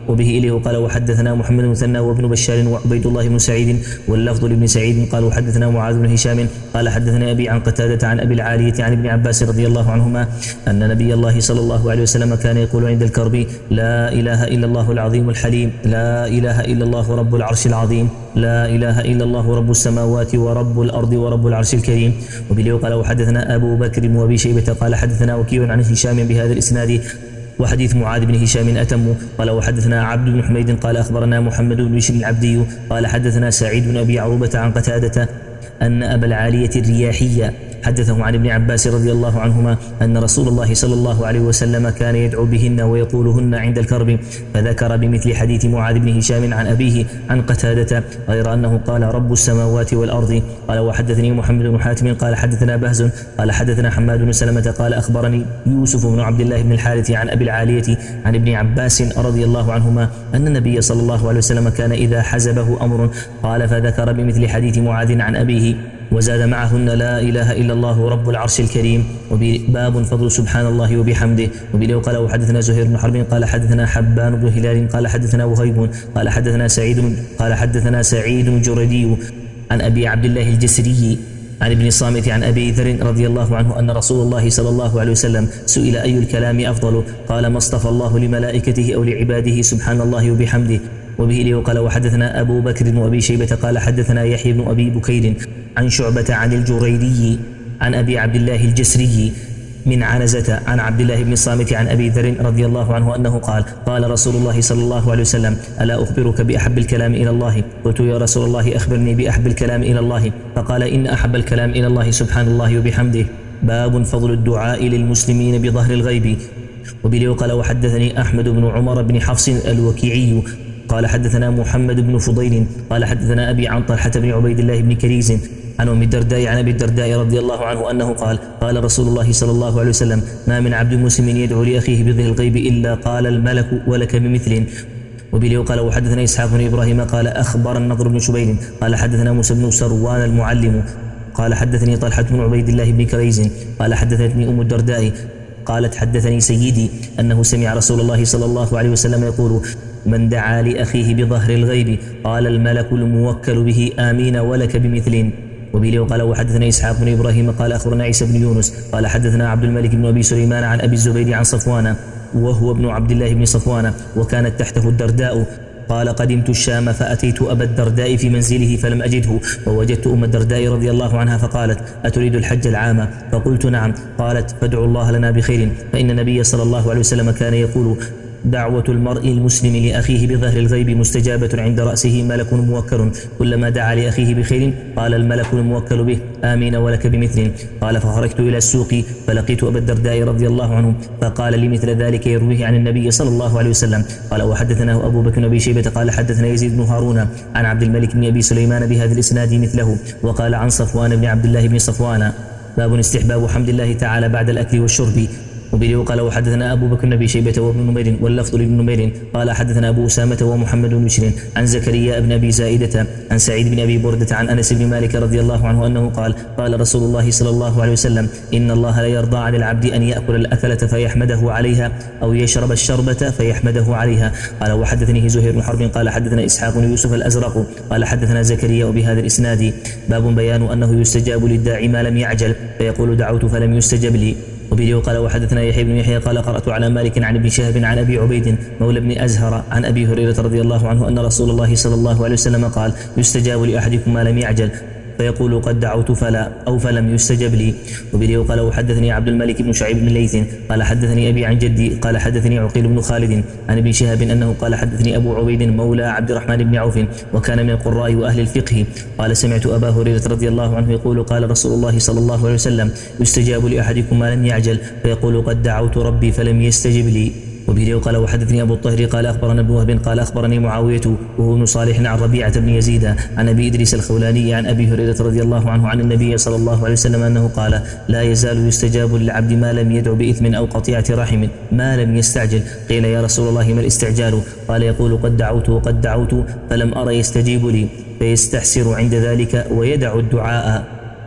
وبه إليه قال وحدثنا محمد بن مثنى وابن بشار وعبيد الله بن سعيد واللفظ لابن سعيد قال وحدثنا معاذ بن هشام قال حدثنا أبي عن قتادة عن أبي العالية عن ابن عباس رضي الله عنهما أن نبي الله صلى الله عليه وسلم كان يقول عند الكرب لا إله إلا الله العظيم الحليم لا إله إلا الله رب العرش العظيم لا إله إلا الله رب السماوات ورب الأرض ورب العرش الكريم. وبه قال وحدثنا أبو بكر وأبي شيبة قال حدثنا وكيع عن هشام بهذا الإسناد وحديث معاذ بن هشام أتم. قال وحدثنا عبد بن حميد قال أخبرنا محمد بن بشر العبدي قال حدثنا سعيد بن أبي عروبة عن قتادة أن أبا العالية الرياحية حدثه عن ابن عباس رضي الله عنهما أن رسول الله صلى الله عليه وسلم كان يدعو بهن ويقولهن عند الكرب، فذكر بمثل حديث معاذ بن هشام عن أبيه عن قتادة غير أنه قال رب السماوات والأرض. قال وحدثني محمد بن حاتم قال حدثنا بهز قال حدثنا حماد بن سلمة قال أخبرني يوسف بن عبد الله بن الحارث عن أبي العالية عن ابن عباس رضي الله عنهما أن النبي صلى الله عليه وسلم كان إذا حزبه أمر قال فذكر بمثل حديث معاذ عن أبيه وزاد معهن لا إله إلا الله رب العرش الكريم. وباب فضل سبحان الله وبحمده. وبه قال وحدثنا زهير بن حرب قال حدثنا حبان بن هلال قال حدثنا وهيب قال حدثنا سعيد قال حدثنا سعيد الجردي عن أبي عبد الله الجسري عن ابن الصامت عن أبي ذر رضي الله عنه أن رسول الله صلى الله عليه وسلم سئل أي الكلام أفضل قال ما اصطفى الله لملائكته أو لعباده سبحان الله وبحمده. وبه قال وحدثنا أبو بكر وأبي شيبة قال حدثنا يحيى بن أبي بكير عن شعبة عن الجريري عن أبي عبد الله الجسري من عنزة عن عبد الله بن الصامت عن أبي ذر رضي الله عنه أنه قال قال رسول الله صلى الله عليه وسلم ألا أخبرك بأحب الكلام إلى الله؟ قلت يا رسول الله أخبرني بأحب الكلام إلى الله. فقال إن أحب الكلام إلى الله سبحان الله وبحمده. باب فضل الدعاء للمسلمين بظهر الغيب. وبه قال وحدثني أحمد بن عمر بن حفص الوكيعي قال حدثنا محمد بن فضيل قال حدثنا أبي عن طلحة بن عبيد الله بن كريز عن أم الدرداء عن أبي الدرداء رضي الله عنه أنه قال قال رسول الله صلى الله عليه وسلم ما من عبد مسلم يدعو لأخيه بظهر الغيب إلا قال الملك ولك بمثل. وبه قال وحدثنا إسحاق بن إبراهيم قال أخبر النضر بن شبيل قال حدثنا موسى بن سروان المعلم قال حدثني طلحة بن عبيد الله بن كريز قال حدثتني أم الدرداء قالت حدثني سيدي أنه سمع رسول الله صلى الله عليه وسلم يقول من دعا لأخيه بظهر الغيب قال الملك الموكل به آمين ولك بمثل. وبه قال وحدثنا إسحاق بن إبراهيم قال أخبرنا عيسى بن يونس قال حدثنا عبد الملك بن أبي سليمان عن أبي الزبير عن صفوان وهو ابن عبد الله بن صفوان وكانت تحته الدرداء قال قدمت الشام فأتيت أبا الدرداء في منزله فلم أجده ووجدت أم الدرداء رضي الله عنها فقالت أتريد الحج العام؟ فقلت نعم. قالت فادعوا الله لنا بخير فإن النبي صلى الله عليه وسلم كان يقول دعوة المرء المسلم لأخيه بظهر الغيب مستجابة عند رأسه ملك موكل كلما دعا لأخيه بخير قال الملك الموكل به آمين ولك بمثل. قال فخرجت إلى السوق فلقيت أبا الدرداء رضي الله عنه فقال لي مثل ذلك يرويه عن النبي صلى الله عليه وسلم. قال وحدثناه أبو بكر بن شيبة قال حدثنا يزيد بن هارون عن عبد الملك بن أبي سليمان بهذا الإسناد مثله وقال عن صفوان بن عبد الله بن صفوان. باب استحباب حمد الله تعالى بعد الأكل والشرب. وبه قال وحدثنا أبو بكر بن أبي شيبة وابن نمير واللفظ لابن نمير قال حدثنا أبو أسامة ومحمد بن بشر عن زكريا بن أبي زائدة عن سعيد بن أبي بردة عن أنس بن مالك رضي الله عنه أنه قال قال رسول الله صلى الله عليه وسلم إن الله لا يرضى عن العبد أن يأكل الأكلة فيحمده عليها أو يشرب الشربة فيحمده عليها. قال وحدثني زهير بن حرب قال حدثنا إسحاق بن يوسف الأزرق قال حدثنا زكريا بهذا الإسناد. باب بيان أنه يستجاب للداعي ما لم يعجل فيقول دعوت فلم يستجب لي. وبه قال وحدثنا يحيى بن يحيى قال قرأت على مالك عن ابن شهاب عن أبي عبيد مولى بن أزهر عن أبي هريرة رضي الله عنه أن رسول الله صلى الله عليه وسلم قال يستجاب لأحدكم ما لم يعجل فيقول قد دعوت فلا أو فلم يستجب لي. وبه قال وحدثني عبد الملك بن شعيب بن ليث قال حدثني أبي عن جدي قال حدثني عقيل بن خالد عن ابن شهاب أنه قال حدثني أبو عبيد مولى عبد الرحمن بن عوف وكان من القراء وأهل الفقه قال سمعت أبا هريرة رضي الله عنه يقول قال رسول الله صلى الله عليه وسلم يستجاب لأحدكم ما لم يعجل فيقول قد دعوت ربي فلم يستجب لي. وبه قال وحدثني أبو الطهر قال أخبرنا ابن وهب قال أخبرني معاوية وهو ابن صالح عن ربيعة بن يزيد عن أبي إدريس الخولاني عن أبي هريرة رضي الله عنه عن النبي صلى الله عليه وسلم أنه قال لا يزال يستجاب للعبد ما لم يدع بإثم أو قطيعة رحم ما لم يستعجل. قيل يا رسول الله ما الاستعجال؟ قال يقول قد دعوت وقد دعوت فلم أر يستجيب لي فيستحسر عند ذلك ويدع الدعاء.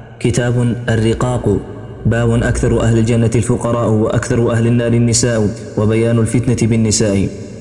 كتاب الرقاق. باب أكثر أهل الجنة الفقراء وأكثر أهل النار النساء وبيان الفتنة بالنساء.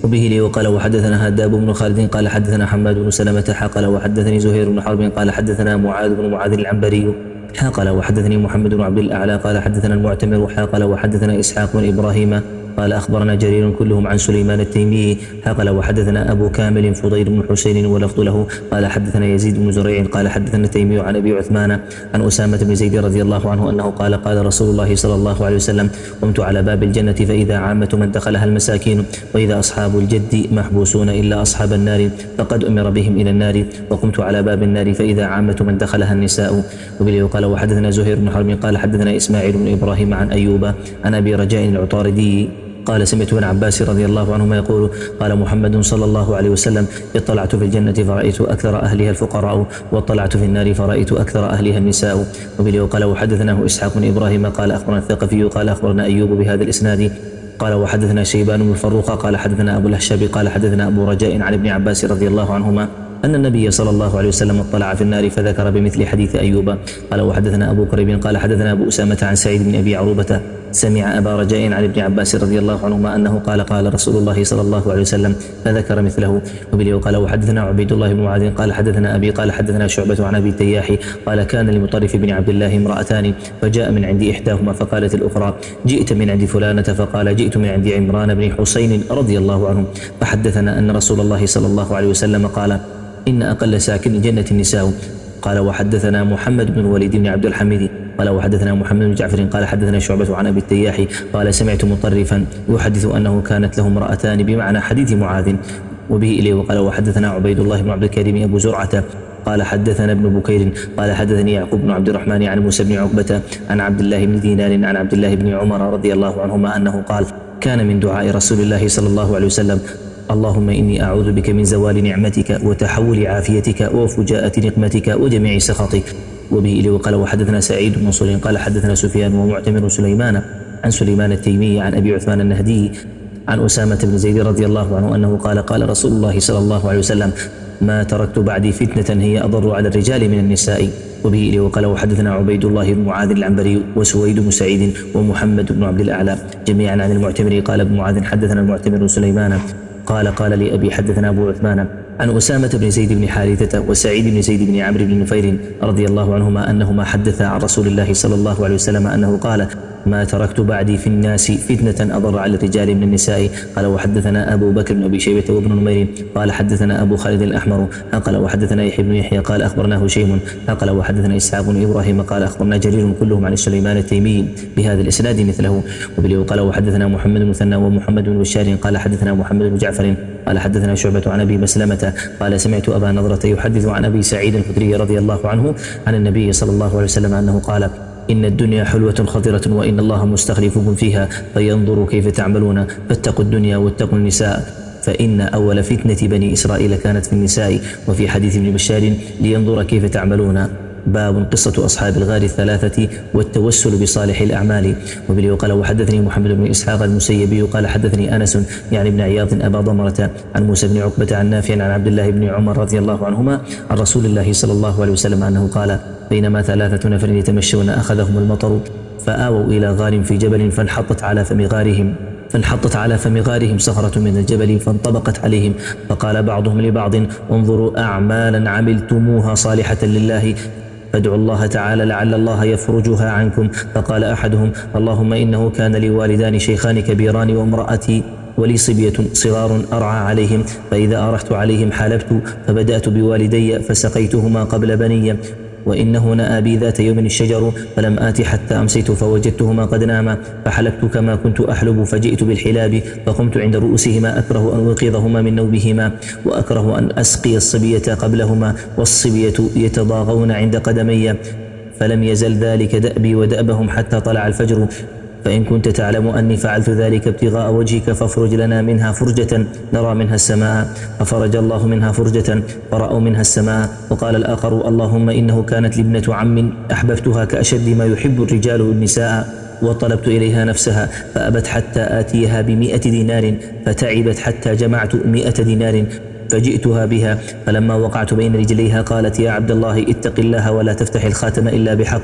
وبه لي وقال وحدثنا هداب بن خالد قال حدثنا حماد بن سلمة حقل وحدثني زهير بن حرب قال حدثنا معاذ بن معاذ العنبري حقل وحدثني محمد بن عبد الأعلى قال حدثنا المعتمر حقل وحدثنا إسحاق بن إبراهيم قال أخبرنا جرير كلهم عن سليمان التيمي حقل وحدثنا أبو كامل فضيل بن حسين ولفظ له قال حدثنا يزيد بن زريع قال حدثنا التيمي عن أبي عثمان عن أسامة بن زيد رضي الله عنه أنه قال قال رسول الله صلى الله عليه وسلم قمت على باب الجنة فإذا عامة من دخلها المساكين وإذا أصحاب الجد محبوسون إلا أصحاب النار فقد أمر بهم إلى النار وقمت على باب النار فإذا عامة من دخلها النساء. وبه قال وحدثنا زهير بن حرب قال حدثنا إسماعيل بن إبراهيم عن أيوب عن أبي رجاء العطاردي قال سمعت ابن عباس رضي الله عنهما يقول قال محمد صلى الله عليه وسلم اطلعت في الجنة فرأيت أكثر أهلها الفقراء واطلعت في النار فرأيت أكثر أهلها النساء. وبه قال وحدثناه إسحاق بن إبراهيم قال أخبرنا الثقفي قال أخبرنا أيوب بهذا الإسناد قال وحدثنا شيبان بن الفروق قال حدثنا أبو الهشاب قال حدثنا أبو رجاء عن ابن عباس رضي الله عنهما أن النبي صلى الله عليه وسلم اطلع في النار فذكر بمثل حديث أيوب. قال وحدثنا أبو كريب قال حدثنا أبو أسامة عن سعيد بن أبي عروبة سمع أبا رجاء عن ابن عباس رضي الله عنهما أنه قال قال رسول الله صلى الله عليه وسلم فذكر مثله. وبه قال وحدثنا عبيد الله بن معاذ قال حدثنا أبي قال حدثنا شعبة عن أبي التياح قال كان لمطرف بن عبد الله امرأتان فجاء من عند إحداهما فقالت الأخرى جئت من عند فلانة فقال جئت من عند عمران بن حسين رضي الله عنه فحدثنا أن رسول الله صلى الله عليه وسلم قال إن أقل ساكن الجنة النساء. قال وحدثنا محمد بن الوليد بن عبد الحميد قال وحدثنا محمد بن جعفر قال حدثنا شعبة عن أبي التياح قال سمعت مطرفا يحدث أنه كانت له امرأتان بمعنى حديث معاذ. وبه إليه وقال وحدثنا عبيد الله بن عبد الكريم أبو زرعة قال حدثنا ابن بكير قال حدثني يعقوب بن عبد الرحمن عن موسى بن عقبة عن عبد الله بن دينار عن عبد الله بن عمر رضي الله عنهما أنه قال كان من دعاء رسول الله صلى الله عليه وسلم اللهم إني أعوذ بك من زوال نعمتك وتحول عافيتك وفجاءة نقمتك وجميع سخطك. وبه إليه وقال وحدثنا سعيد بن منصور قال حدثنا سفيان ومعتمر سليمان عن سليمان التيمي عن أبي عثمان النهدي عن أسامة بن زيد رضي الله عنه أنه قال قال رسول الله صلى الله عليه وسلم ما تركت بعدي فتنة هي أضر على الرجال من النساء. وبه إليه وقال وحدثنا عبيد الله بن معاذ العنبري وسويد بن سعيد ومحمد بن عبد الأعلى جميعا عن المعتمر قال ابن معاذ حدثنا المعتمر سليمان قال قال لي أبي حدثنا أبو عثمان عن أسامة بن زيد بن حارثة وسعيد بن زيد بن عمرو بن نفير رضي الله عنهما أنهما حدثا عن رسول الله صلى الله عليه وسلم أنه قال ما تركت بعدي في الناس فتنة أضر على الرجال من النساء. قال وحدثنا أبو بكر بن أبي شيبة وابن نمير قال حدثنا أبو خالد الأحمر قال وحدثنا يحيى بن يحيى قال أخبرنا هشيم قال وحدثنا إسحاق بن إبراهيم قال أخبرنا جرير كلهم عن سليمان التيمي بهذا الإسناد مثله. وبه قال وحدثنا محمد بن مثنى ومحمد بن بشار قال حدثنا محمد بن جعفر قال حدثنا شعبة عن أبي مسلمة قال سمعت أبا نضرة يحدث عن أبي سعيد الخدري رضي الله عنه عن النبي صلى الله عليه وسلم أنه قال إن الدنيا حلوة خضرة وإن الله مستخلفكم فيها فينظر كيف تعملون فاتقوا الدنيا واتقوا النساء فإن أول فتنة بني إسرائيل كانت في النساء. وفي حديث ابن بشار لينظر كيف تعملون. باب قصة أصحاب الغار الثلاثة والتوسل بصالح الأعمال. وبه قال وحدثني محمد بن إسحاق المسيبي قال حدثني أنس يعني بن عياض أبا ضمرة عن موسى بن عقبة عن نافع عن عبد الله بن عمر رضي الله عنهما عن رسول الله صلى الله عليه وسلم أنه قال بينما ثلاثة نفر يتمشون أخذهم المطر فآووا إلى غار في جبل فانحطت على فم غارهم فانحطت على فم غارهم صخرة من الجبل فانطبقت عليهم فقال بعضهم لبعض انظروا أعمالا عملتموها صالحة لله فادعوا الله تعالى لعل الله يفرجها عنكم. فقال أحدهم اللهم إنه كان لي والدان شيخان كبيران وامرأتي ولي صبية صغار أرعى عليهم فإذا أرحت عليهم حلبت فبدأت بوالدي فسقيتهما قبل بني وإنه نأى بي ذات يوم الشجر فلم آت حتى أمسيت فوجدتهما قد ناما فحلبت كما كنت أحلب فجئت بالحلاب فقمت عند رؤوسهما أكره أن أوقظهما من نومهما وأكره أن أسقي الصبية قبلهما والصبية يتضاغون عند قدمي فلم يزل ذلك دأبي ودأبهم حتى طلع الفجر فإن كنت تعلم أني فعلت ذلك ابتغاء وجهك فافرج لنا منها فرجة نرى منها السماء. ففرج الله منها فرجة فرأوا منها السماء. وقال الآخر اللهم إنه كانت لابنة عم أحببتها كأشد ما يحب الرجال النساء وطلبت إليها نفسها فأبت حتى آتيها بمئة دينار فتعبت حتى جمعت مئة دينار فجئتها بها فلما وقعت بين رجليها قالت يا عبد الله اتق الله ولا تفتح الخاتم إلا بحقه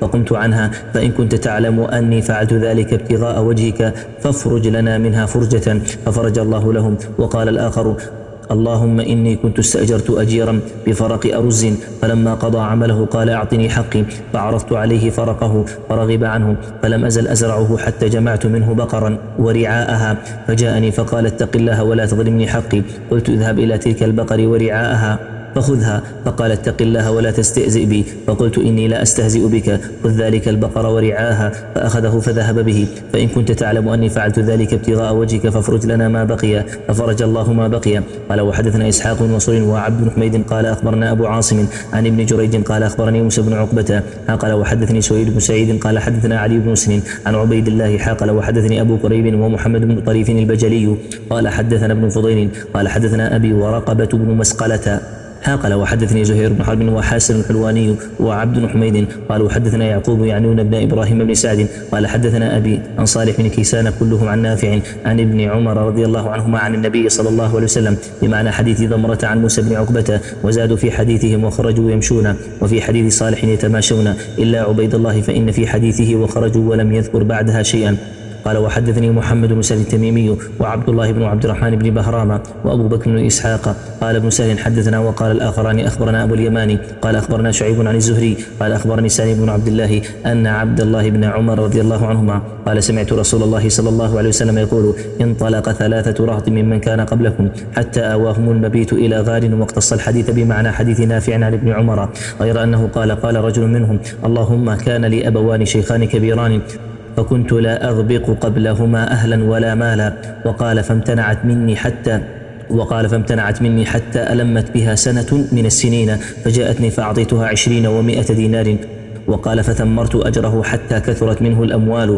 فقمت عنها فإن كنت تعلم أني فعلت ذلك ابتغاء وجهك فافرج لنا منها فرجة، ففرج الله لهم. وقال الآخر: اللهم إني كنت استأجرت أجيرا بفرق أرز فلما قضى عمله قال أعطني حقي، فعرضت عليه فرقه فرغب عنه، فلم أزل أزرعه حتى جمعت منه بقرا ورعاءها، فجاءني فقال: اتق الله ولا تظلمني حقي. قلت: اذهب إلى تلك البقر ورعاءها فخذها. فقال: اتق الله ولا تستهزئ بي. فقلت: إني لا أستهزئ بك، خذ ذلك البقر ورعاها. فأخذه فذهب به. فإن كنت تعلم أني فعلت ذلك ابتغاء وجهك فافرج لنا ما بقي، ففرج الله ما بقي. قال: وحدثنا إسحاق بن منصور وعبد بن حميد قال أخبرنا أبو عاصم عن ابن جريج قال أخبرني موسى بن عقبة قال وحدثني سويد بن سعيد قال حدثنا علي بن مسلم عن عبيد الله قال وحدثني أبو كريب ومحمد بن طريف البجلي قال حدثنا ابن فضيل قال حدثنا أبي ورقبة بن مسقلة قال وحدثني زهير بن حرب وحاسن الحلواني وعبد بن حميد قالوا حدثنا يعقوب يعنون بن إبراهيم بن سعد قال حدثنا أبي عن صالح بن كيسان كلهم عن نافع عن ابن عمر رضي الله عنهما عن النبي صلى الله عليه وسلم بمعنى حديث ضمرة عن موسى بن عقبة، وزادوا في حديثهم وخرجوا يمشون، وفي حديث صالح يتماشون إلا عبيد الله فإن في حديثه وخرجوا ولم يذكر بعدها شيئا. قال وحدثني محمد بن سهل التميمي وعبد الله بن عبد الرحمن بن بهرام وأبو بكر بن إسحاق قال ابن سهل حدثنا، وقال الآخران أخبرنا أبو اليماني قال أخبرنا شعيب عن الزهري قال أخبرني سالم بن عبد الله أن عبد الله بن عمر رضي الله عنهما قال سمعت رسول الله صلى الله عليه وسلم يقول: انطلق ثلاثة رهط ممن كان قبلكم حتى آواهم المبيت إلى غار، واقتص الحديث بمعنى حديث نافع عن ابن عمر، غير أنه قال قال رجل منهم: اللهم كان لي أبوان شيخان كبيران فكنت لا أغبق قبلهما أهلا ولا مالا، وقال فامتنعت مني حتى وقال فامتنعت مني حتى ألمت بها سنة من السنين فجاءتني فأعطيتها عشرين ومائة دينار، وقال فثمرت أجره حتى كثرت منه الأموال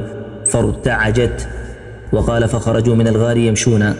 فارتعجت، وقال فخرجوا من الغار يمشون.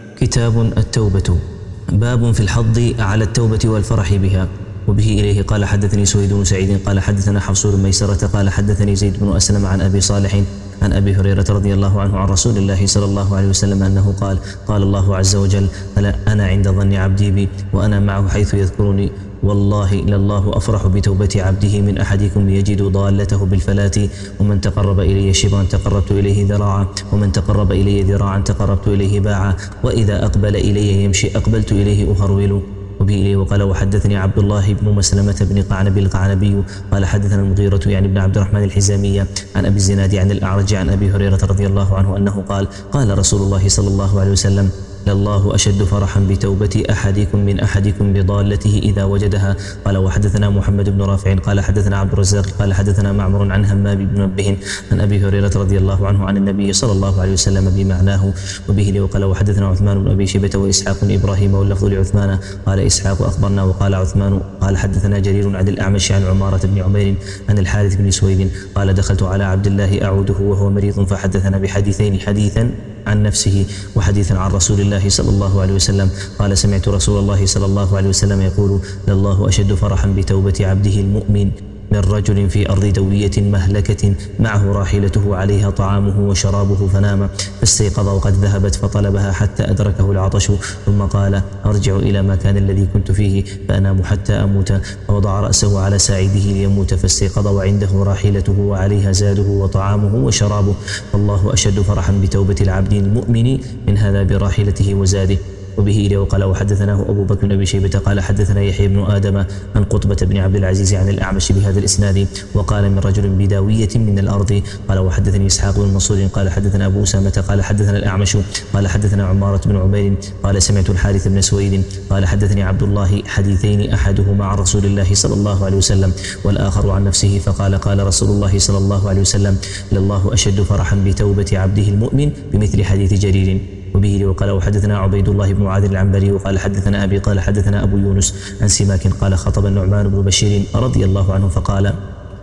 كتاب التوبة. باب في الحض على التوبة والفرح بها. وبه إليه قال حدثني سويد بن سعيد قال حدثنا حفص بن ميسرة قال حدثني زيد بن أسلم عن أبي صالح عن أبي هريرة رضي الله عنه عن رسول الله صلى الله عليه وسلم أنه قال: قال الله عز وجل: أنا عند ظن عبدي بي وأنا معه حيث يذكرني، والله لله أفرح بتوبة عبده من أحدكم يجد ضالته بالفلاة، ومن تقرب إلي شبرا تقربت إليه ذراعا، ومن تقرب إلي ذراعا تقربت إليه باعا، وإذا أقبل إلي يمشي أقبلت إليه أهرول. وبه إليه وقال وحدثني عبد الله بن مسلمة بن قعنب القعنبي قال حدثنا المغيرة يعني بن عبد الرحمن الحزامية عن أبي الزناد عن الأعرج عن أبي هريرة رضي الله عنه أنه قال: قال رسول الله صلى الله عليه وسلم: لله أشد فرحا بتوبة أحدكم من أحدكم بضالته إذا وجدها. قال وحدثنا محمد بن رافع قال حدثنا عبد الرزاق قال حدثنا معمر عن همام بن منبه عن أبي هريرة رضي الله عنه عن النبي صلى الله عليه وسلم بمعناه. وبه لي وقال وحدثنا عثمان بن أبي شيبة وإسحاق بن إبراهيم واللفظ لعثمان قال إسحاق أخبرنا وقال عثمان قال حدثنا جرير عن الأعمش عن عمارة بن عمير عن الحارث بن سويد قال دخلت على عبد الله أعوده وهو مريض فحدثنا بحديثين: حديثا عن نفسه وحديثا عن رسول الله صلى الله عليه وسلم. قال سمعت رسول الله صلى الله عليه وسلم يقول: لله أشد فرحا بتوبة عبده المؤمن من رجل في أرض دوية مهلكة معه راحلته عليها طعامه وشرابه فنام فاستيقظ وقد ذهبت فطلبها حتى أدركه العطش ثم قال: أرجع إلى مكان الذي كنت فيه فأنام حتى أموت، فوضع رأسه على ساعده ليموت فاستيقظ وعنده راحلته وعليها زاده وطعامه وشرابه، فالله أشد فرحا بتوبة العبد المؤمن من هذا براحلته وزاده. وبه إليه وقال وحدثناه أبو بكر بن أبي شيبة قال حدثنا يحيى بن آدم عن قطبة بن عبد العزيز عن الأعمش بهذا الإسناد وقال: من رجل بداوية من الأرض. قال وحدثني إسحاق بن منصور قال حدثنا أبو أسامة قال حدثنا الأعمش قال حدثنا عمارة بن عمير قال سمعت الحارث بن سويد قال حدثني عبد الله حديثين أحدهما عن رسول الله صلى الله عليه وسلم والآخر عن نفسه فقال: قال رسول الله صلى الله عليه وسلم: لله أشد فرحا بتوبة عبده المؤمن بمثل حديث جرير. وبه وقال وحدثنا عبيد الله بن معاذ العنبري وقال حدثنا أبي قال حدثنا أبو يونس عن سماك قال خطب النعمان بن بشير رضي الله عنه فقال: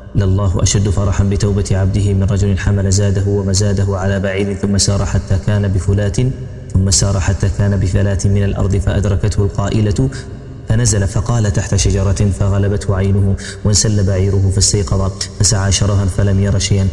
لله أشد فرحا بتوبة عبده من رجل حمل زاده ومزاده على بعير ثم سار حتى كان بفلات ثم سار حتى كان بفلات من الأرض فأدركته القائلة فنزل فقال تحت شجرة فغلبته عينه وانسل بعيره فاستيقظ فسعى شرها فلم ير شيئا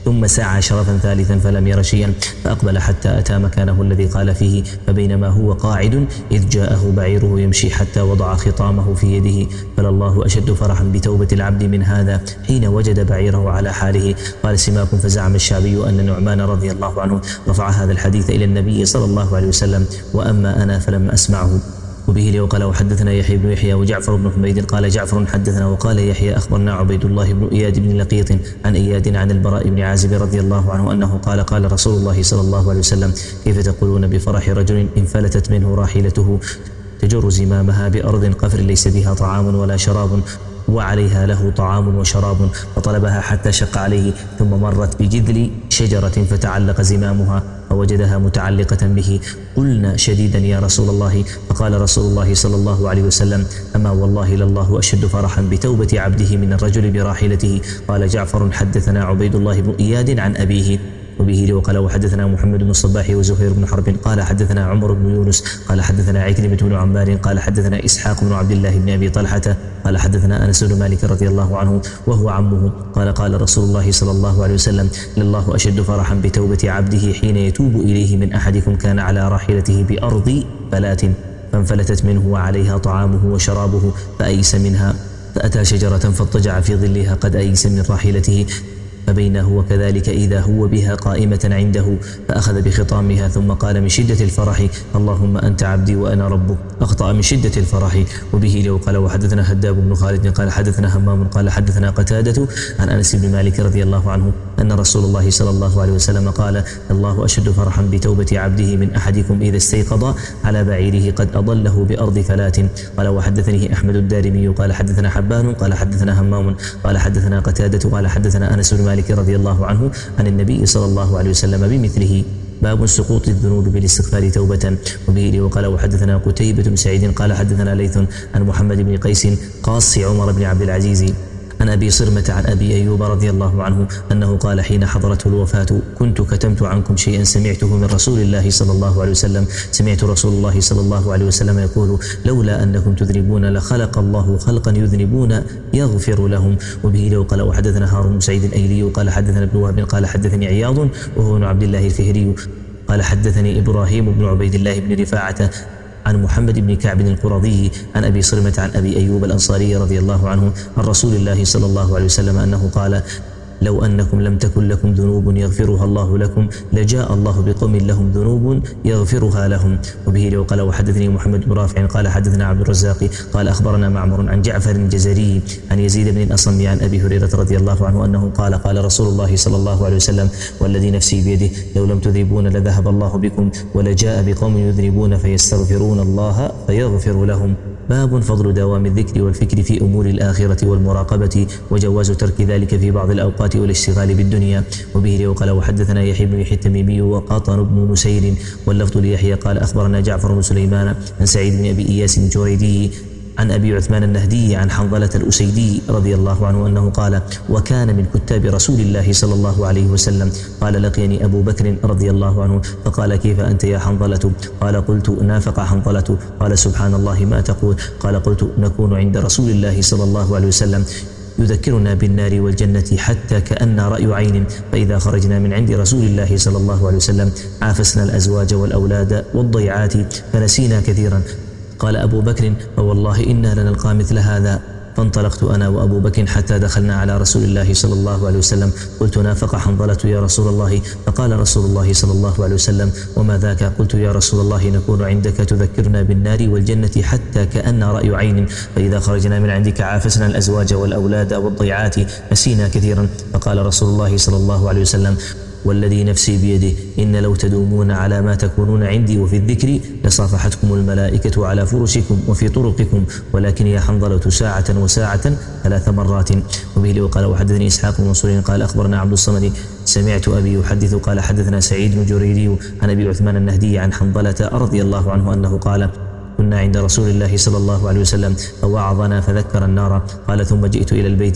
ثم سعى شرفا ثالثا فلم ير شيئا فأقبل حتى أتى مكانه الذي قال فيه، فبينما هو قاعد إذ جاءه بعيره يمشي حتى وضع خطامه في يده، فلله أشد فرحا بتوبة العبد من هذا حين وجد بعيره على حاله. قال سماك فزعم الشعبي أن نعمان رضي الله عنه رفع هذا الحديث إلى النبي صلى الله عليه وسلم، وأما أنا فلم أسمعه. وبه لو قال وحدثنا يحيى بن يحيى وجعفر بن حميد قال جعفر حدثنا وقال يحيى أخبرنا عبيد الله بن إياد بن لقيط عن إياد عن البراء بن عازب رضي الله عنه أنه قال قال رسول الله صلى الله عليه وسلم كيف تقولون بفرح رجل انفلتت منه راحلته تجر زمامها بأرض قفر ليس بها طعام ولا شراب وعليها له طعام وشراب، فطلبها حتى شق عليه ثم مرت بجذل شجرة فتعلق زمامها فوجدها متعلقة به، قلنا شديدا يا رسول الله، فقال رسول الله صلى الله عليه وسلم أما والله لله أشد فرحا بتوبة عبده من الرجل براحلته. قال جعفر حدثنا عبيد الله بن إياد عن أبيه. وبه وقال وحدثنا محمد بن الصباح وزهير بن حرب قال حدثنا عمر بن يونس قال حدثنا عكرمة بن عمار قال حدثنا إسحاق بن عبد الله بن أبي طلحة قال حدثنا أنس بن مالك رضي الله عنه وهو عمه قال قال رسول الله صلى الله عليه وسلم لله أشد فرحا بتوبة عبده حين يتوب إليه من أحدكم كان على راحلته بأرض فلات فانفلتت منه وعليها طعامه وشرابه فأيس منها، فأتى شجرة فاضطجع في ظلها قد أيس من راحلته، فبينه هو كذلك إذا هو بها قائمة عنده فأخذ بخطامها ثم قال من شدة الفرح اللهم أنت عبدي وأنا ربك، أخطأ من شدة الفرح. وبه لو قال وحدثنا هداب بن خالد قال حدثنا همام قال حدثنا قتادة عن أنس بن مالك رضي الله عنه أن رسول الله صلى الله عليه وسلم قال الله أشد فرحا بتوبة عبده من أحدكم إذا استيقظ على بعيره قد أضله بأرض فلات. قال وحدثني أحمد الدارمي قال حدثنا حبان قال حدثنا همام قال حدثنا قتادة قال حدثنا أنس بن مالك رضي الله عنه عن النبي صلى الله عليه وسلم بمثله. باب سقوط الذنوب بالاستغفار توبة. وبه وقال وحدثنا قتيبة بن سعيد قال حدثنا ليث عن محمد بن قيس قاص عمر بن عبد العزيز عن أبي صرمة عن أبي أيوب رضي الله عنه أنه قال حين حضرته الوفاة كنت كتمت عنكم شيئا سمعته من رسول الله صلى الله عليه وسلم، سمعت رسول الله صلى الله عليه وسلم يقول لولا أنكم تذنبون لخلق الله خلقا يذنبون يغفر لهم. وبه لو قال وحدثنا هارون بن سعيد الأيلي قال حدثنا ابن وهب قال حدثني عياض وهو بن عبد الله الفهري قال حدثني إبراهيم بن عبيد الله بن رفاعة عن محمد بن كعب القرظي عن أبي صرمة عن أبي أيوب الأنصاري رضي الله عنه عن رسول الله صلى الله عليه وسلم أنه قال لو أنكم لم تكن لكم ذنوب يغفرها الله لكم لجاء الله بقوم لهم ذنوب يغفرها لهم. وبه لو قال وحدثني محمد بن رافع قال حدثنا عبد الرزاق قال أخبرنا معمر عن جعفر الجزري عن يزيد بن الأصم عن أبي هريرة رضي الله عنه أنه قال قال رسول الله صلى الله عليه وسلم والذي نفسي بيده لو لم تذنبون لذهب الله بكم ولجاء بقوم يذنبون فيستغفرون الله فيغفر لهم. باب فضل دوام الذكر والفكر في أمور الآخرة والمراقبة وجواز ترك ذلك في بعض الأوقات والاشتغال بالدنيا. وبه وقال وحدثنا يحيى بن يحيى التميمي وقاطن بن نسير واللفظ ليحيى قال أخبرنا جعفر بن سليمان عن سعيد بن أبي إياس الجريدي عن أبي عثمان النهدي عن حنظلة الأسيدي رضي الله عنه أنه قال وكان من كتاب رسول الله صلى الله عليه وسلم قال لقيني أبو بكر رضي الله عنه فقال كيف أنت يا حنظلة؟ قال قلت نافق حنظلة. قال سبحان الله ما تقول؟ قال قلت نكون عند رسول الله صلى الله عليه وسلم يذكرنا بالنار والجنة حتى كأن رأي عين، فإذا خرجنا من عند رسول الله صلى الله عليه وسلم عافسنا الأزواج والأولاد والضيعات فنسينا كثيرا. قال أبو بكر فوالله إنا لنلقى مثل هذا. فانطلقت أنا وأبو بكر حتى دخلنا على رسول الله صلى الله عليه وسلم قلت نافق حنظلة يا رسول الله؟ فقال رسول الله صلى الله عليه وسلم وما ذاك؟ قلت يا رسول الله نكون عندك تذكرنا بالنار والجنة حتى كأن رأي عين، فإذا خرجنا من عندك عافسنا الأزواج والأولاد والضيعات نسينا كثيرا. فقال رسول الله صلى الله عليه وسلم والذي نفسي بيده إن لو تدومون على ما تكونون عندي وفي الذكر لصافحتكم الملائكة على فرشكم وفي طرقكم، ولكن يا حنظلة ساعة وساعة ثلاث مرات. وبه وقال وحدثني إسحاق بن منصور قال أخبرنا عبد الصمد سمعت أبي يحدث قال حدثنا سعيد بن جريري عن أبي عثمان النهدي عن حنظلة رضي الله عنه أنه قال كنا عند رسول الله صلى الله عليه وسلم فوعظنا فذكر النار. قال ثم جئت إلى البيت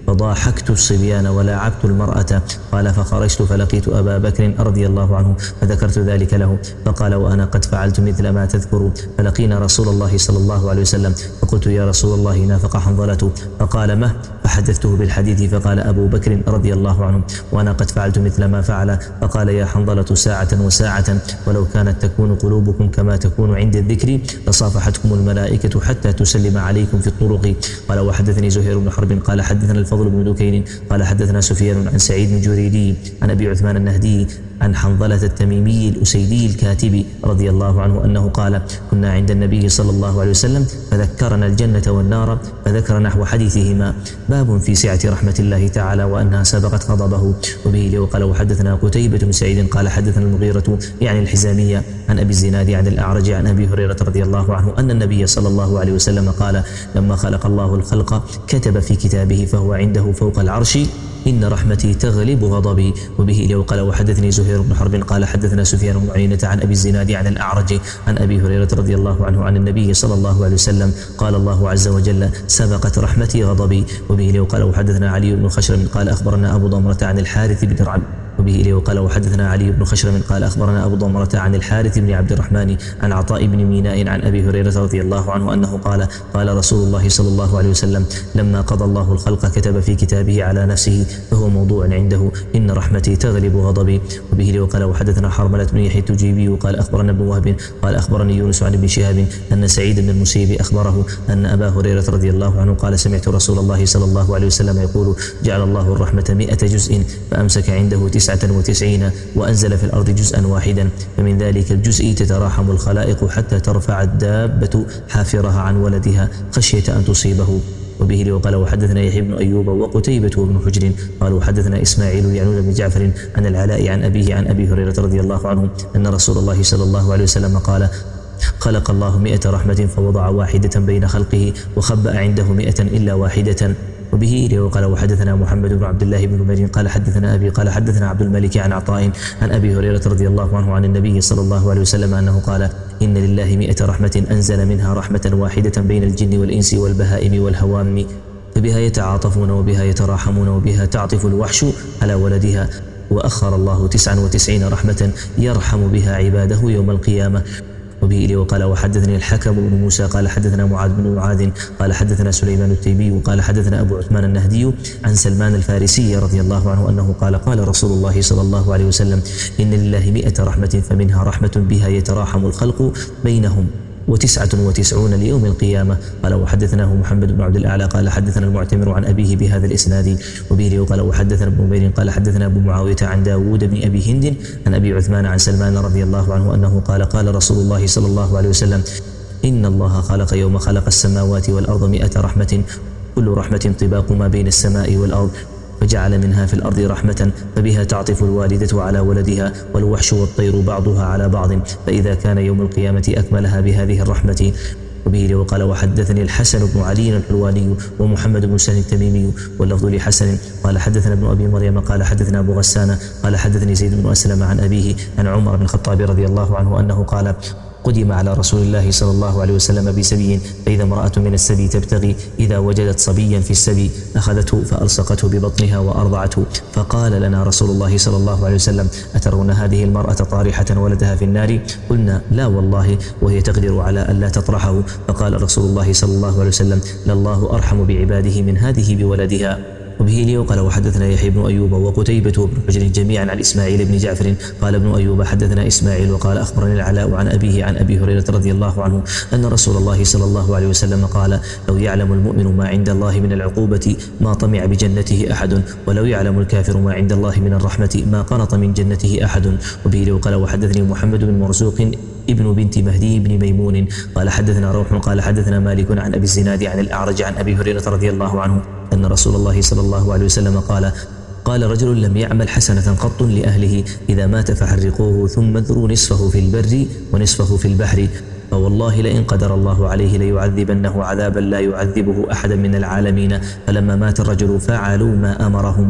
فضاحكت الصبيان ولاعبت المرأة. قال فخرجت فلقيت أبا بكر رضي الله عنه فذكرت ذلك له فقال وأنا قد فعلت مثل ما تذكر. فلقينا رسول الله صلى الله عليه وسلم فقلت يا رسول الله نافق حنظلة. فقال مه؟ فحدثته بالحديث فقال أبو بكر رضي الله عنه وأنا قد فعلت مثل ما فعل. فقال يا حنظلة ساعة وساعة ولو كانت تكون قلوبكم كما تكون عند الذكر لصافحتكم الملائكة حتى تسلم عليكم في الطرق. قال وحدثني زهير بن حرب قال حدثنا الفضل بن دكين قال حدثنا سفيان عن سعيد بن جريري عن أبي عثمان النهدي عن حنظلة التميمي الأسيدي الكاتب رضي الله عنه أنه قال كنا عند النبي صلى الله عليه وسلم فذكرنا الجنة والنار فذكر نحو حديثهما. باب في سعة رحمة الله تعالى وأنها سبقت غضبه. وبه لو قال وحدثنا قتيبة بن سعيد قال حدثنا المغيرة يعني الحزامية عن أبي الزناد عن الأعرج عن أبي هريرة رضي الله عنه أن النبي صلى الله عليه وسلم قال لما خلق الله الخلق كتب في كتابه فهو عنده فوق العرش إن رحمتي تغلب غضبي. وبه لو قال وحدثني زهير بن حرب قال حدثنا سفيان بن عيينة عن أبي الزناد عن الأعرج عن أبي هريرة رضي الله عنه عن النبي صلى الله عليه وسلم قال الله عز وجل سبقت رحمتي غضبي. وبه لو قال وحدثنا علي بن خشرم قال أخبرنا أبو ضمرة عن الحارث بن رعب. وبه إليه قال وحدثنا علي بن خشرم قال أخبرنا أبو ضمرة عن الحارث بن عبد الرحمن عن عطاء بن ميناء عن أبي هريرة رضي الله عنه أنه قال قال رسول الله صلى الله عليه وسلم لما قضى الله الخلق كتب في كتابه على نفسه فهو موضوع عنده إن رحمتي تغلب غضبي. وبه إليه قال وحدثنا حرملة بن يحيى التجيبي قال أخبرنا ابن وهب قال أخبرني يونس عن ابن شهاب أن سعيد بن المسيب أخبره أن أبا هريرة رضي الله عنه قال سمعت رسول الله صلى الله عليه وسلم يقول جعل الله الرحمة مئة جزء فأمسك عنده تسعة وتسعين وأنزل في الأرض جزءا واحدا فمن ذلك الجزء تتراحم الخلائق حتى ترفع الدابة حافرها عن ولدها خشية أن تصيبه. وبه لي وقال وحدثنا يحيى بن أيوب وقتيبة وابن حجر قالوا حدثنا إسماعيل يعنون بن جعفر عن العلاء عن أبيه عن أبي هريرة رضي الله عنه أن رسول الله صلى الله عليه وسلم قال خلق الله مئة رحمة فوضع واحدة بين خلقه وخبأ عنده مئة إلا واحدة. وبه إليه وقال وحدثنا محمد بن عبد الله بن نمير قال حدثنا أبي قال حدثنا عبد الملك عن عطاء عن أبي هريرة رضي الله عنه عن النبي صلى الله عليه وسلم أنه قال إن لله مئة رحمة أنزل منها رحمة واحدة بين الجن والإنس والبهائم والهوام فبها يتعاطفون وبها يتراحمون وبها تعطف الوحش على ولدها وأخر الله تسعا وتسعين رحمة يرحم بها عباده يوم القيامة. وبه إليه وقال وحدثني الحكم بن موسى قال حدثنا معاذ بن معاذ قال حدثنا سليمان التيمي وقال حدثنا أبو عثمان النهدي عن سلمان الفارسي رضي الله عنه أنه قال قال رسول الله صلى الله عليه وسلم إن لله مئة رحمة فمنها رحمة بها يتراحم الخلق بينهم وتسعة وتسعون ليوم القيامة. قال وحدثناه محمد بن عبد الأعلى قال حدثنا المعتمر عن أبيه بهذا الإسناد. وبه وقال وحدثنا ابن نمير قال حدثنا أبو معاوية عن داود بن أبي هند عن أبي عثمان عن سلمان رضي الله عنه أنه قال قال رسول الله صلى الله عليه وسلم إن الله خلق يوم خلق السماوات والأرض مئة رحمة كل رحمة طباق ما بين السماء والأرض فجعل منها في الأرض رحمة فبها تعطف الوالدة على ولدها والوحش والطير بعضها على بعض فإذا كان يوم القيامة أكملها بهذه الرحمة. وبه وقال وحدثني الحسن بن علي الحلواني ومحمد بن سهل التميمي واللفظ لحسن قال حدثنا ابن أبي مريم قال حدثنا أبو غسان قال حدثني زيد بن أسلم عن أبيه عن عمر بن الخطاب رضي الله عنه أنه قال قدم على رسول الله صلى الله عليه وسلم بسبي فإذا امرأة من السبي تبتغي إذا وجدت صبيا في السبي أخذته فألصقته ببطنها وأرضعته فقال لنا رسول الله صلى الله عليه وسلم أترون هذه المرأة طارحة ولدها في النار؟ قلنا لا والله وهي تقدر على ألا تطرحه. فقال رسول الله صلى الله عليه وسلم لله أرحم بعباده من هذه بولدها. وبه لي وقال وحدثنا يحيى بن أيوب وقتيبة وابن حجر جميعا عن إسماعيل بن جعفر قال ابن أيوب حدثنا إسماعيل وقال أخبرني العلاء عن أبيه عن أبي هريرة رضي الله عنه أن رسول الله صلى الله عليه وسلم قال لو يعلم المؤمن ما عند الله من العقوبة ما طمع بجنته أحد ولو يعلم الكافر ما عند الله من الرحمة ما قنط من جنته أحد. وبه لي وقال وحدثني محمد بن مرزوق ابن بنت مهدي بن ميمون قال حدثنا روح قال حدثنا مالك عن أبي الزناد عن الأعرج عن أبي هريرة رضي الله عنه أن رسول الله صلى الله عليه وسلم قال قال رجل لم يعمل حسنة قط لأهله إذا مات فحرقوه ثم اذروا نصفه في البر ونصفه في البحر فوالله لئن قدر الله عليه ليعذبنه عذابا لا يعذبه أحدا من العالمين. فلما مات الرجل فعلوا ما أمرهم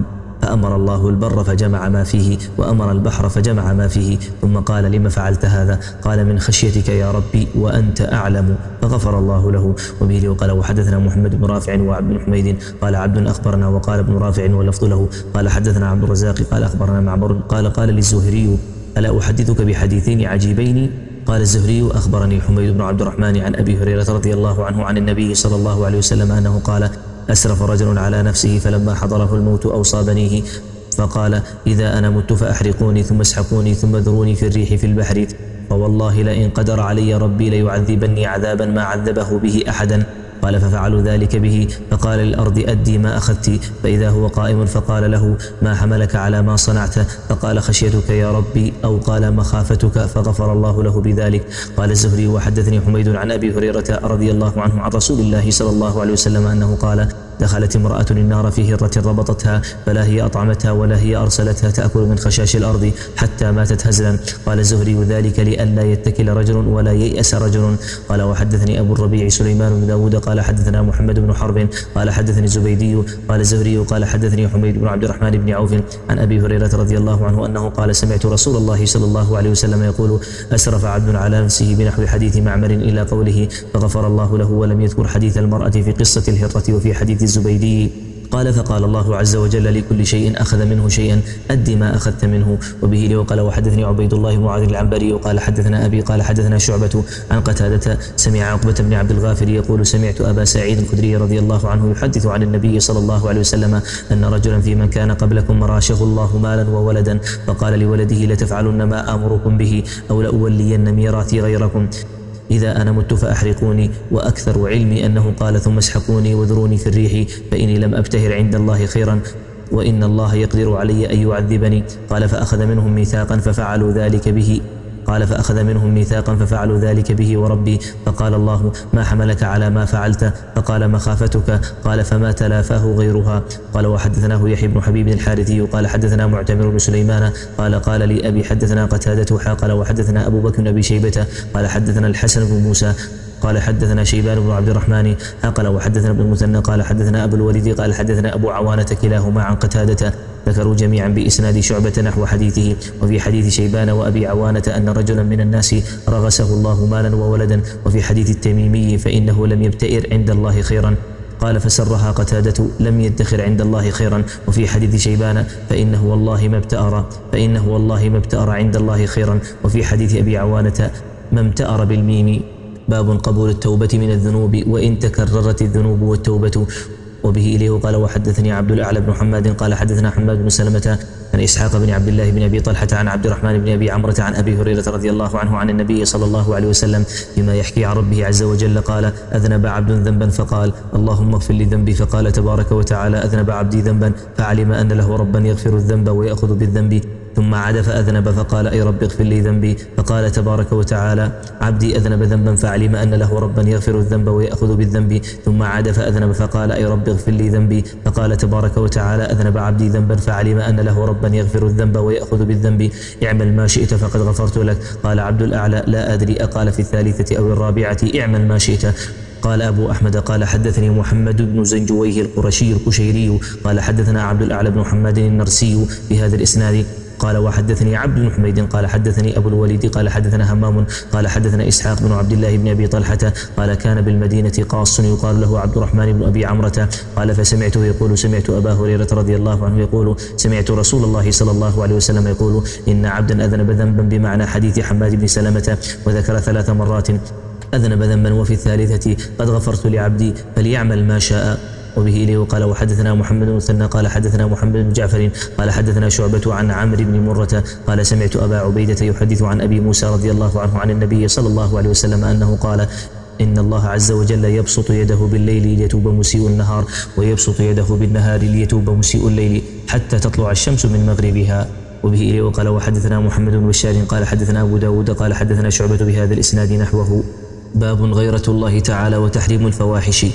فأمر الله البر فجمع ما فيه وأمر البحر فجمع ما فيه، ثم قال: لم فعلت هذا؟ قال: من خشيتك يا ربي وأنت أعلم، فغفر الله له. وبه وقال: وحدثنا محمد بن رافع وعبد بن حميد قال عبد أخبرنا، وقال ابن رافع واللفظ له قال حدثنا عبد الرزاق قال أخبرنا معمر قال قال للزهري: ألا أحدثك بحديثين عجيبين؟ قال الزهري: أخبرني حميد بن عبد الرحمن عن أبي هريرة رضي الله عنه عن النبي صلى الله عليه وسلم أنه قال: أسرف رجل على نفسه فلما حضره الموت أوصى بنيه فقال: إذا أنا مت فأحرقوني ثم اسحقوني ثم ذروني في الريح في البحر، فوالله لئن قدر علي ربي ليعذبني عذابا ما عذبه به أحدا. قال: ففعلوا ذلك به، فقال للأرض: أدي ما أخذت، فإذا هو قائم فقال له: ما حملك على ما صنعت؟ فقال: خشيتك يا ربي، أو قال: مخافتك، فغفر الله له بذلك. قال الزهري: وحدثني حميد عن أبي هريرة رضي الله عنه عن رسول الله صلى الله عليه وسلم أنه قال: دخلت امرأة النار في هرة ربطتها، فلا هي أطعمتها ولا هي أرسلتها تأكل من خشاش الأرض حتى ماتت هزلا. قال الزهري: ذلك لئلا يتكل رجل ولا ييأس رجل. قال: وحدثني أبو الربيع سليمان بن داود قال حدثنا محمد بن حرب قال حدثني الزبيدي قال الزهري قال حدثني حميد بن عبد الرحمن بن عوف عن أبي هريرة رضي الله عنه أنه قال: سمعت رسول الله صلى الله عليه وسلم يقول: أسرف عبد على نفسه بنحو حديث معمر إلى قوله فغفر الله له، ولم يذكر حديث المرأة في قصة الهرة وفي حديث الزبيدي. قال: فقال الله عز وجل: لكل شيء أخذ منه شيئا، أد ما أخذت منه. وبه لي وقال: وحدثني عبيد الله بن معاذ العنبري وقال حدثنا أبي قال حدثنا شعبة عن قتادة سمع عقبة بن عبد الغافر يقول: سمعت أبا سعيد الخدري رضي الله عنه يحدث عن النبي صلى الله عليه وسلم أن رجلا في من كان قبلكم راشه الله مالا وولدا، فقال لولده: لتفعلن ما آمركم به أو لأولين ميراثي غيركم، إذا أنا مت فأحرقوني. وأكثر علمي أنه قال: ثم اسحقوني وذروني في الريح، فإني لم أبتهر عند الله خيرا، وإن الله يقدر علي أن يعذبني. قال: فأخذ منهم ميثاقا ففعلوا ذلك به قال فأخذ منهم ميثاقا ففعلوا ذلك به وربي. فقال الله: ما حملك على ما فعلت؟ فقال: مخافتك. قال: فما تلافاه غيرها. قال: وحدثناه يحيى بن حبيب الحارثي قال حدثنا معتمر بن سليمان قال قال لي أبي حدثنا قتادة قال وحدثنا أبو بكر بن أبي شيبة قال حدثنا الحسن بن موسى قال حدثنا شيبان بن عبد الرحمن قال وحدثنا ابن المثنى قال حدثنا أبو الوليد قال حدثنا أبو عوانة كلاهما عن قتادة، ذكروا جميعا بإسناد شعبة نحو حديثه. وفي حديث شيبان وأبي عوانة أن رجلا من الناس رغسه الله مالا وولدا، وفي حديث التميمي فإنه لم يبتئر عند الله خيرا. قال: فسرها قتادة: لم يدخر عند الله خيرا. وفي حديث شيبان فإنه والله ما ابتأر فإنه والله ما ابتأر عند الله خيرا. وفي حديث أبي عوانة: ما امتأر بالميم. باب قبول التوبة من الذنوب وإن تكررت الذنوب والتوبة. وبه إليه قال: وحدثني عبد الأعلى بن حماد قال حدثنا حماد بن سلمة عن إسحاق بن عبد الله بن أبي طلحة عن عبد الرحمن بن أبي عمرة عن أبي هريرة رضي الله عنه عن النبي صلى الله عليه وسلم بما يحكي عن ربه عز وجل قال: أذنب عبد ذنبا فقال: اللهم اغفر لي ذنبي، فقال تبارك وتعالى: أذنب عبدي ذنبا، فعلم أن له ربا يغفر الذنب ويأخذ بالذنب، ثم عاد فأذنب فقال: أي رب اغفر لي ذنبي، فقال تبارك وتعالى: عبدي أذنب ذنبا فعلم أن له ربا يغفر الذنب ويأخذ بالذنب، ثم عاد فأذنب فقال: أي رب اغفر لي ذنبي، فقال تبارك وتعالى: أذنب عبدي ذنبا فعلم أن له ربا يغفر الذنب ويأخذ بالذنب، اعمل ما شئت فقد غفرت لك. قال عبد الأعلى: لا أدري أقال في الثالثة أو الرابعة اعمل ما شئت. قال أبو أحمد قال حدثني محمد بن زنجويه القرشي القشيري قال حدثنا عبد الأعلى بن محمد النرسي بهذا الإسناد قال: وحدثني عبد بن حميد قال حدثني أبو الوليد قال حدثنا همام قال حدثنا إسحاق بن عبد الله بن أبي طلحة قال: كان بالمدينة قاص يقال له عبد الرحمن بن أبي عمرة قال: فسمعته يقول: سمعت أبا هريرة رضي الله عنه يقول: سمعت رسول الله صلى الله عليه وسلم يقول: إن عبدا أذنب ذنبا بمعنى حديث حماد بن سلمة، وذكر ثلاث مرات أذنب ذنبا، وفي الثالثة: قد غفرت لعبدي فليعمل ما شاء. وبه إليه قال: وحدثنا محمد بن مثنى قال حدثنا محمد بن جعفر قال حدثنا شعبة عن عمرو بن مرة قال: سمعت أبا عبيدة يحدث عن أبي موسى رضي الله عنه عن النبي صلى الله عليه وسلم أنه قال: إن الله عز وجل يبسط يده بالليل ليتوب مسيء النهار، ويبسط يده بالنهار ليتوب مسيء الليل، حتى تطلع الشمس من مغربها. وبه إليه وقال: وحدثنا محمد بن بشار قال حدثنا أبو داود قال حدثنا شعبة بهذا الإسناد نحوه. باب غيرة الله تعالى وتحريم الفواحش.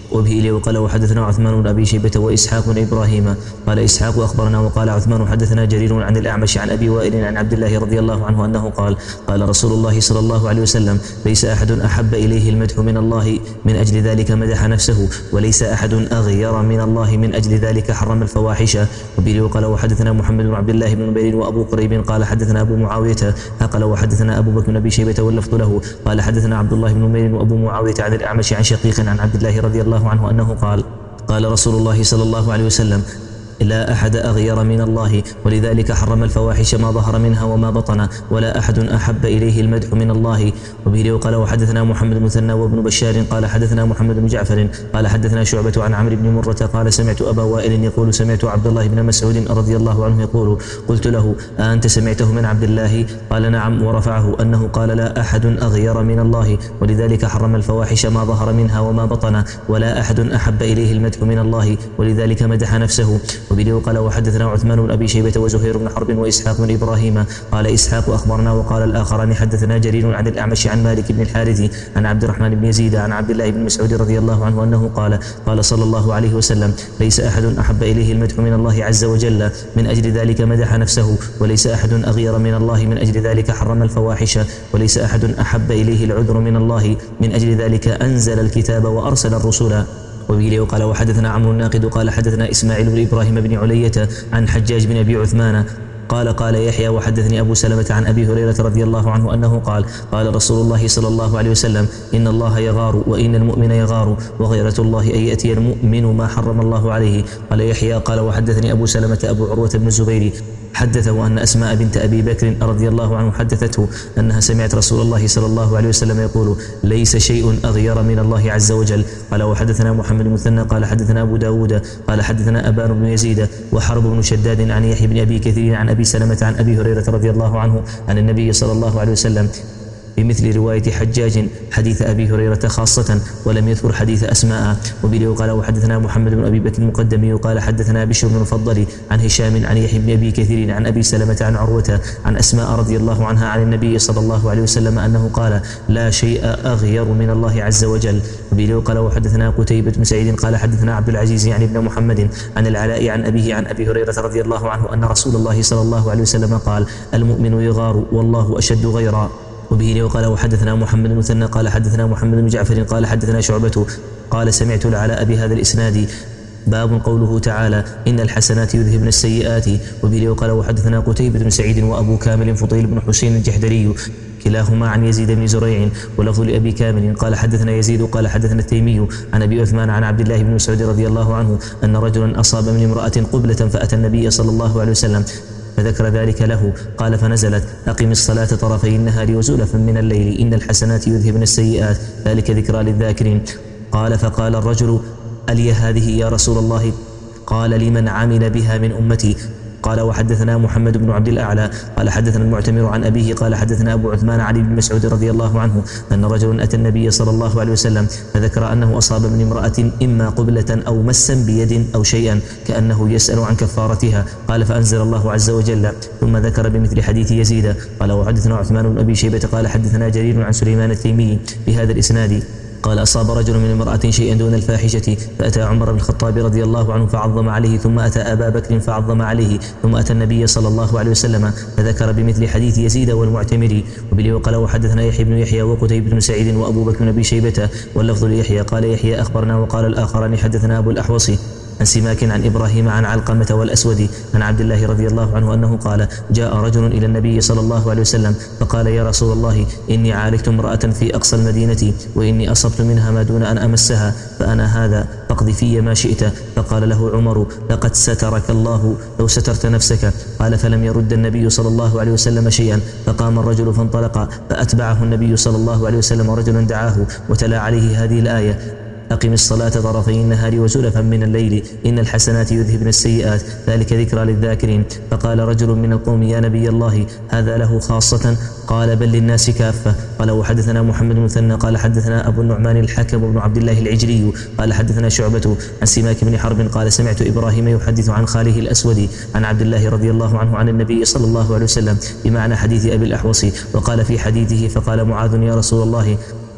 وبه إليه وقال وحدثنا عثمان بن أبي شيبة وإسحاق بن إبراهيم قال إسحاق أخبرنا وقال عثمان حدثنا جرير عن الأعمش عن أبي وائل عن عبد الله رضي الله عنه أنه قال قال رسول الله صلى الله عليه وسلم ليس أحد أحب إليه المدح من الله من أجل ذلك مدح نفسه وليس أحد أغير من الله من أجل ذلك حرم الفواحش. وبه وقال وحدثنا محمد بن عبد الله بن نمير وأبو قريب قال حدثنا أبو معاوية قال وحدثنا أبو بكر بن أبي شيبة واللفظ له قال حدثنا عبد الله بن نمير وأبو معاوية عن الأعمش عن شقيق عن عبد الله رضي الله عنه أنه قال قال رسول الله صلى الله عليه وسلم لا أحد أغير من الله ولذلك حرم الفواحش ما ظهر منها وما بطن ولا أحد أحب إليه المدح من الله. وبه وقال وحدثنا محمد بن مثنى وابن بشار قال حدثنا محمد بن جعفر قال حدثنا شعبة عن عمرو بن مرة قال سمعت أبا وائل يقول سمعت عبد الله بن مسعود رضي الله عنه يقول قلت له أنت سمعته من عبد الله قال نعم ورفعه أنه قال لا أحد أغير من الله ولذلك حرم الفواحش ما ظهر منها وما بطن ولا أحد أحب إليه المدح من الله ولذلك مدح نفسه. وبه وقال وحدثنا عثمان بن أبي شيبة وزهير بن حرب وإسحاق بن إبراهيم قال إسحاق أخبرنا وقال الآخران حدثنا جرير عن الأعمش عن مالك بن الحارث عن عبد الرحمن بن يزيد عن عبد الله بن مسعود رضي الله عنه أنه قال قال صلى الله عليه وسلم ليس أحد أحب إليه المدح من الله عز وجل من أجل ذلك مدح نفسه وليس أحد أغير من الله من أجل ذلك حرم الفواحش وليس أحد أحب إليه العذر من الله من أجل ذلك أنزل الكتاب وأرسل الرسل. وبه وقال وحدثنا عمرو الناقد قال حدثنا إسماعيل بن إبراهيم بن علية عن حجاج بن أبي عثمان قال قال يحيى وحدثني أبو سلمة عن أبي هريرة رضي الله عنه أنه قال قال رسول الله صلى الله عليه وسلم إن الله يغار وإن المؤمن يغار وغيرة الله أن يأتي المؤمن ما حرم الله عليه. قال يحيى قال وحدثني أبو سلمة أبو عروة بن الزبير حدثه أن أسماء بنت أبي بكر رضي الله عنه حدثته أنها سمعت رسول الله صلى الله عليه وسلم يقول ليس شيء أغير من الله عز وجل. قال وحدثنا محمد بن مثنى قال حدثنا أبو داود قال حدثنا أبان بن يزيد وحرب بن شداد عن يحيى بن أبي كثير عن أبي سلمة عن أبي هريرة رضي الله عنه عن النبي صلى الله عليه وسلم بمثل رواية حجاج حديث أبي هريرة خاصة ولم يذكر حديث أسماء. وبه قال وحدثنا محمد بن أبي بكر المقدمي قال حدثنا بشر بن المفضل عن هشام عن يحيى بن أبي كثير عن أبي سلمة عن عروة عن أسماء رضي الله عنها عن النبي صلى الله عليه وسلم أنه قال لا شيء أغير من الله عز وجل. وبه قال وحدثنا قتيبة بن سعيد قال حدثنا عبد العزيز يعني ابن محمد عن العلاء عن أبيه عن أبي هريرة رضي الله عنه أن رسول الله صلى الله عليه وسلم قال المؤمن يغار والله أشد غيرا. وبه وقال وحدثنا محمد بن مثنى قال حدثنا محمد بن جعفر قال حدثنا شعبة قال سمعت العلاء بهذا الإسناد. باب قوله تعالى إن الحسنات يذهبن السيئات. وبه وقال وحدثنا قتيبة بن سعيد وأبو كامل فضيل بن حسين الجحدري كلاهما عن يزيد بن زريع ولفظ لأبي كامل قال حدثنا يزيد قال حدثنا التيمي عن أبي عثمان عن عبد الله بن مسعود رضي الله عنه أن رجلا أصاب من امرأة قبلة فأتى النبي صلى الله عليه وسلم فذكر ذلك له قال فنزلت أقم الصلاة طرفي النهار وزلفا من الليل إن الحسنات يذهبن السيئات ذلك ذكرى للذاكرين. قال فقال الرجل ألي هذه يا رسول الله؟ قال لمن عمل بها من أمتي. قال وحدثنا محمد بن عبد الأعلى قال حدثنا المعتمر عن أبيه قال حدثنا أبو عثمان علي بن مسعود رضي الله عنه أن رجلا أتى النبي صلى الله عليه وسلم فذكر أنه أصاب من امرأة إما قبلة أو مسا بيد أو شيئا كأنه يسأل عن كفارتها. قال فأنزل الله عز وجل ثم ذكر بمثل حديث يزيد. قال وحدثنا عثمان بن أبي شيبة قال حدثنا جرير عن سليمان التيمي بهذا الإسناد قال أصاب رجل من امرأة شيئا دون الفاحشة فأتى عمر بن الخطاب رضي الله عنه فعظم عليه ثم أتى أبا بكر فعظم عليه ثم أتى النبي صلى الله عليه وسلم فذكر بمثل حديث يزيد والمعتمري. وبه وقال وحدثنا يحيى بن يحيى وقتيبة بن سعيد وأبو بكر بن أبي شيبة واللفظ ليحيى قال يحيى أخبرنا وقال الآخران حدثنا أبو الأحوص عن سماك عن إبراهيم عن علقمة والأسود عن عبد الله رضي الله عنه أنه قال جاء رجل إلى النبي صلى الله عليه وسلم فقال يا رسول الله إني عالجت امرأة في أقصى المدينة وإني أصبت منها ما دون أن أمسها فأنا هذا فاقض في ما شئت. فقال له عمر لقد سترك الله لو سترت نفسك. قال فلم يرد النبي صلى الله عليه وسلم شيئا فقام الرجل فانطلق فأتبعه النبي صلى الله عليه وسلم رجلا دعاه وتلا عليه هذه الآية أقم الصلاة طرفي النهار وزلفا من الليل إن الحسنات يذهبن السيئات ذلك ذكرى للذاكرين. فقال رجل من القوم يا نبي الله هذا له خاصة؟ قال بل للناس كافة. قال وحدثنا محمد بن مثنى قال حدثنا أبو النعمان الحكم بن عبد الله العجلي قال حدثنا شعبة عن سماك بن حرب قال سمعت إبراهيم يحدث عن خاله الأسود عن عبد الله رضي الله عنه عن النبي صلى الله عليه وسلم بمعنى حديث أبي الأحوص. وقال في حديثه فقال معاذ يا رسول الله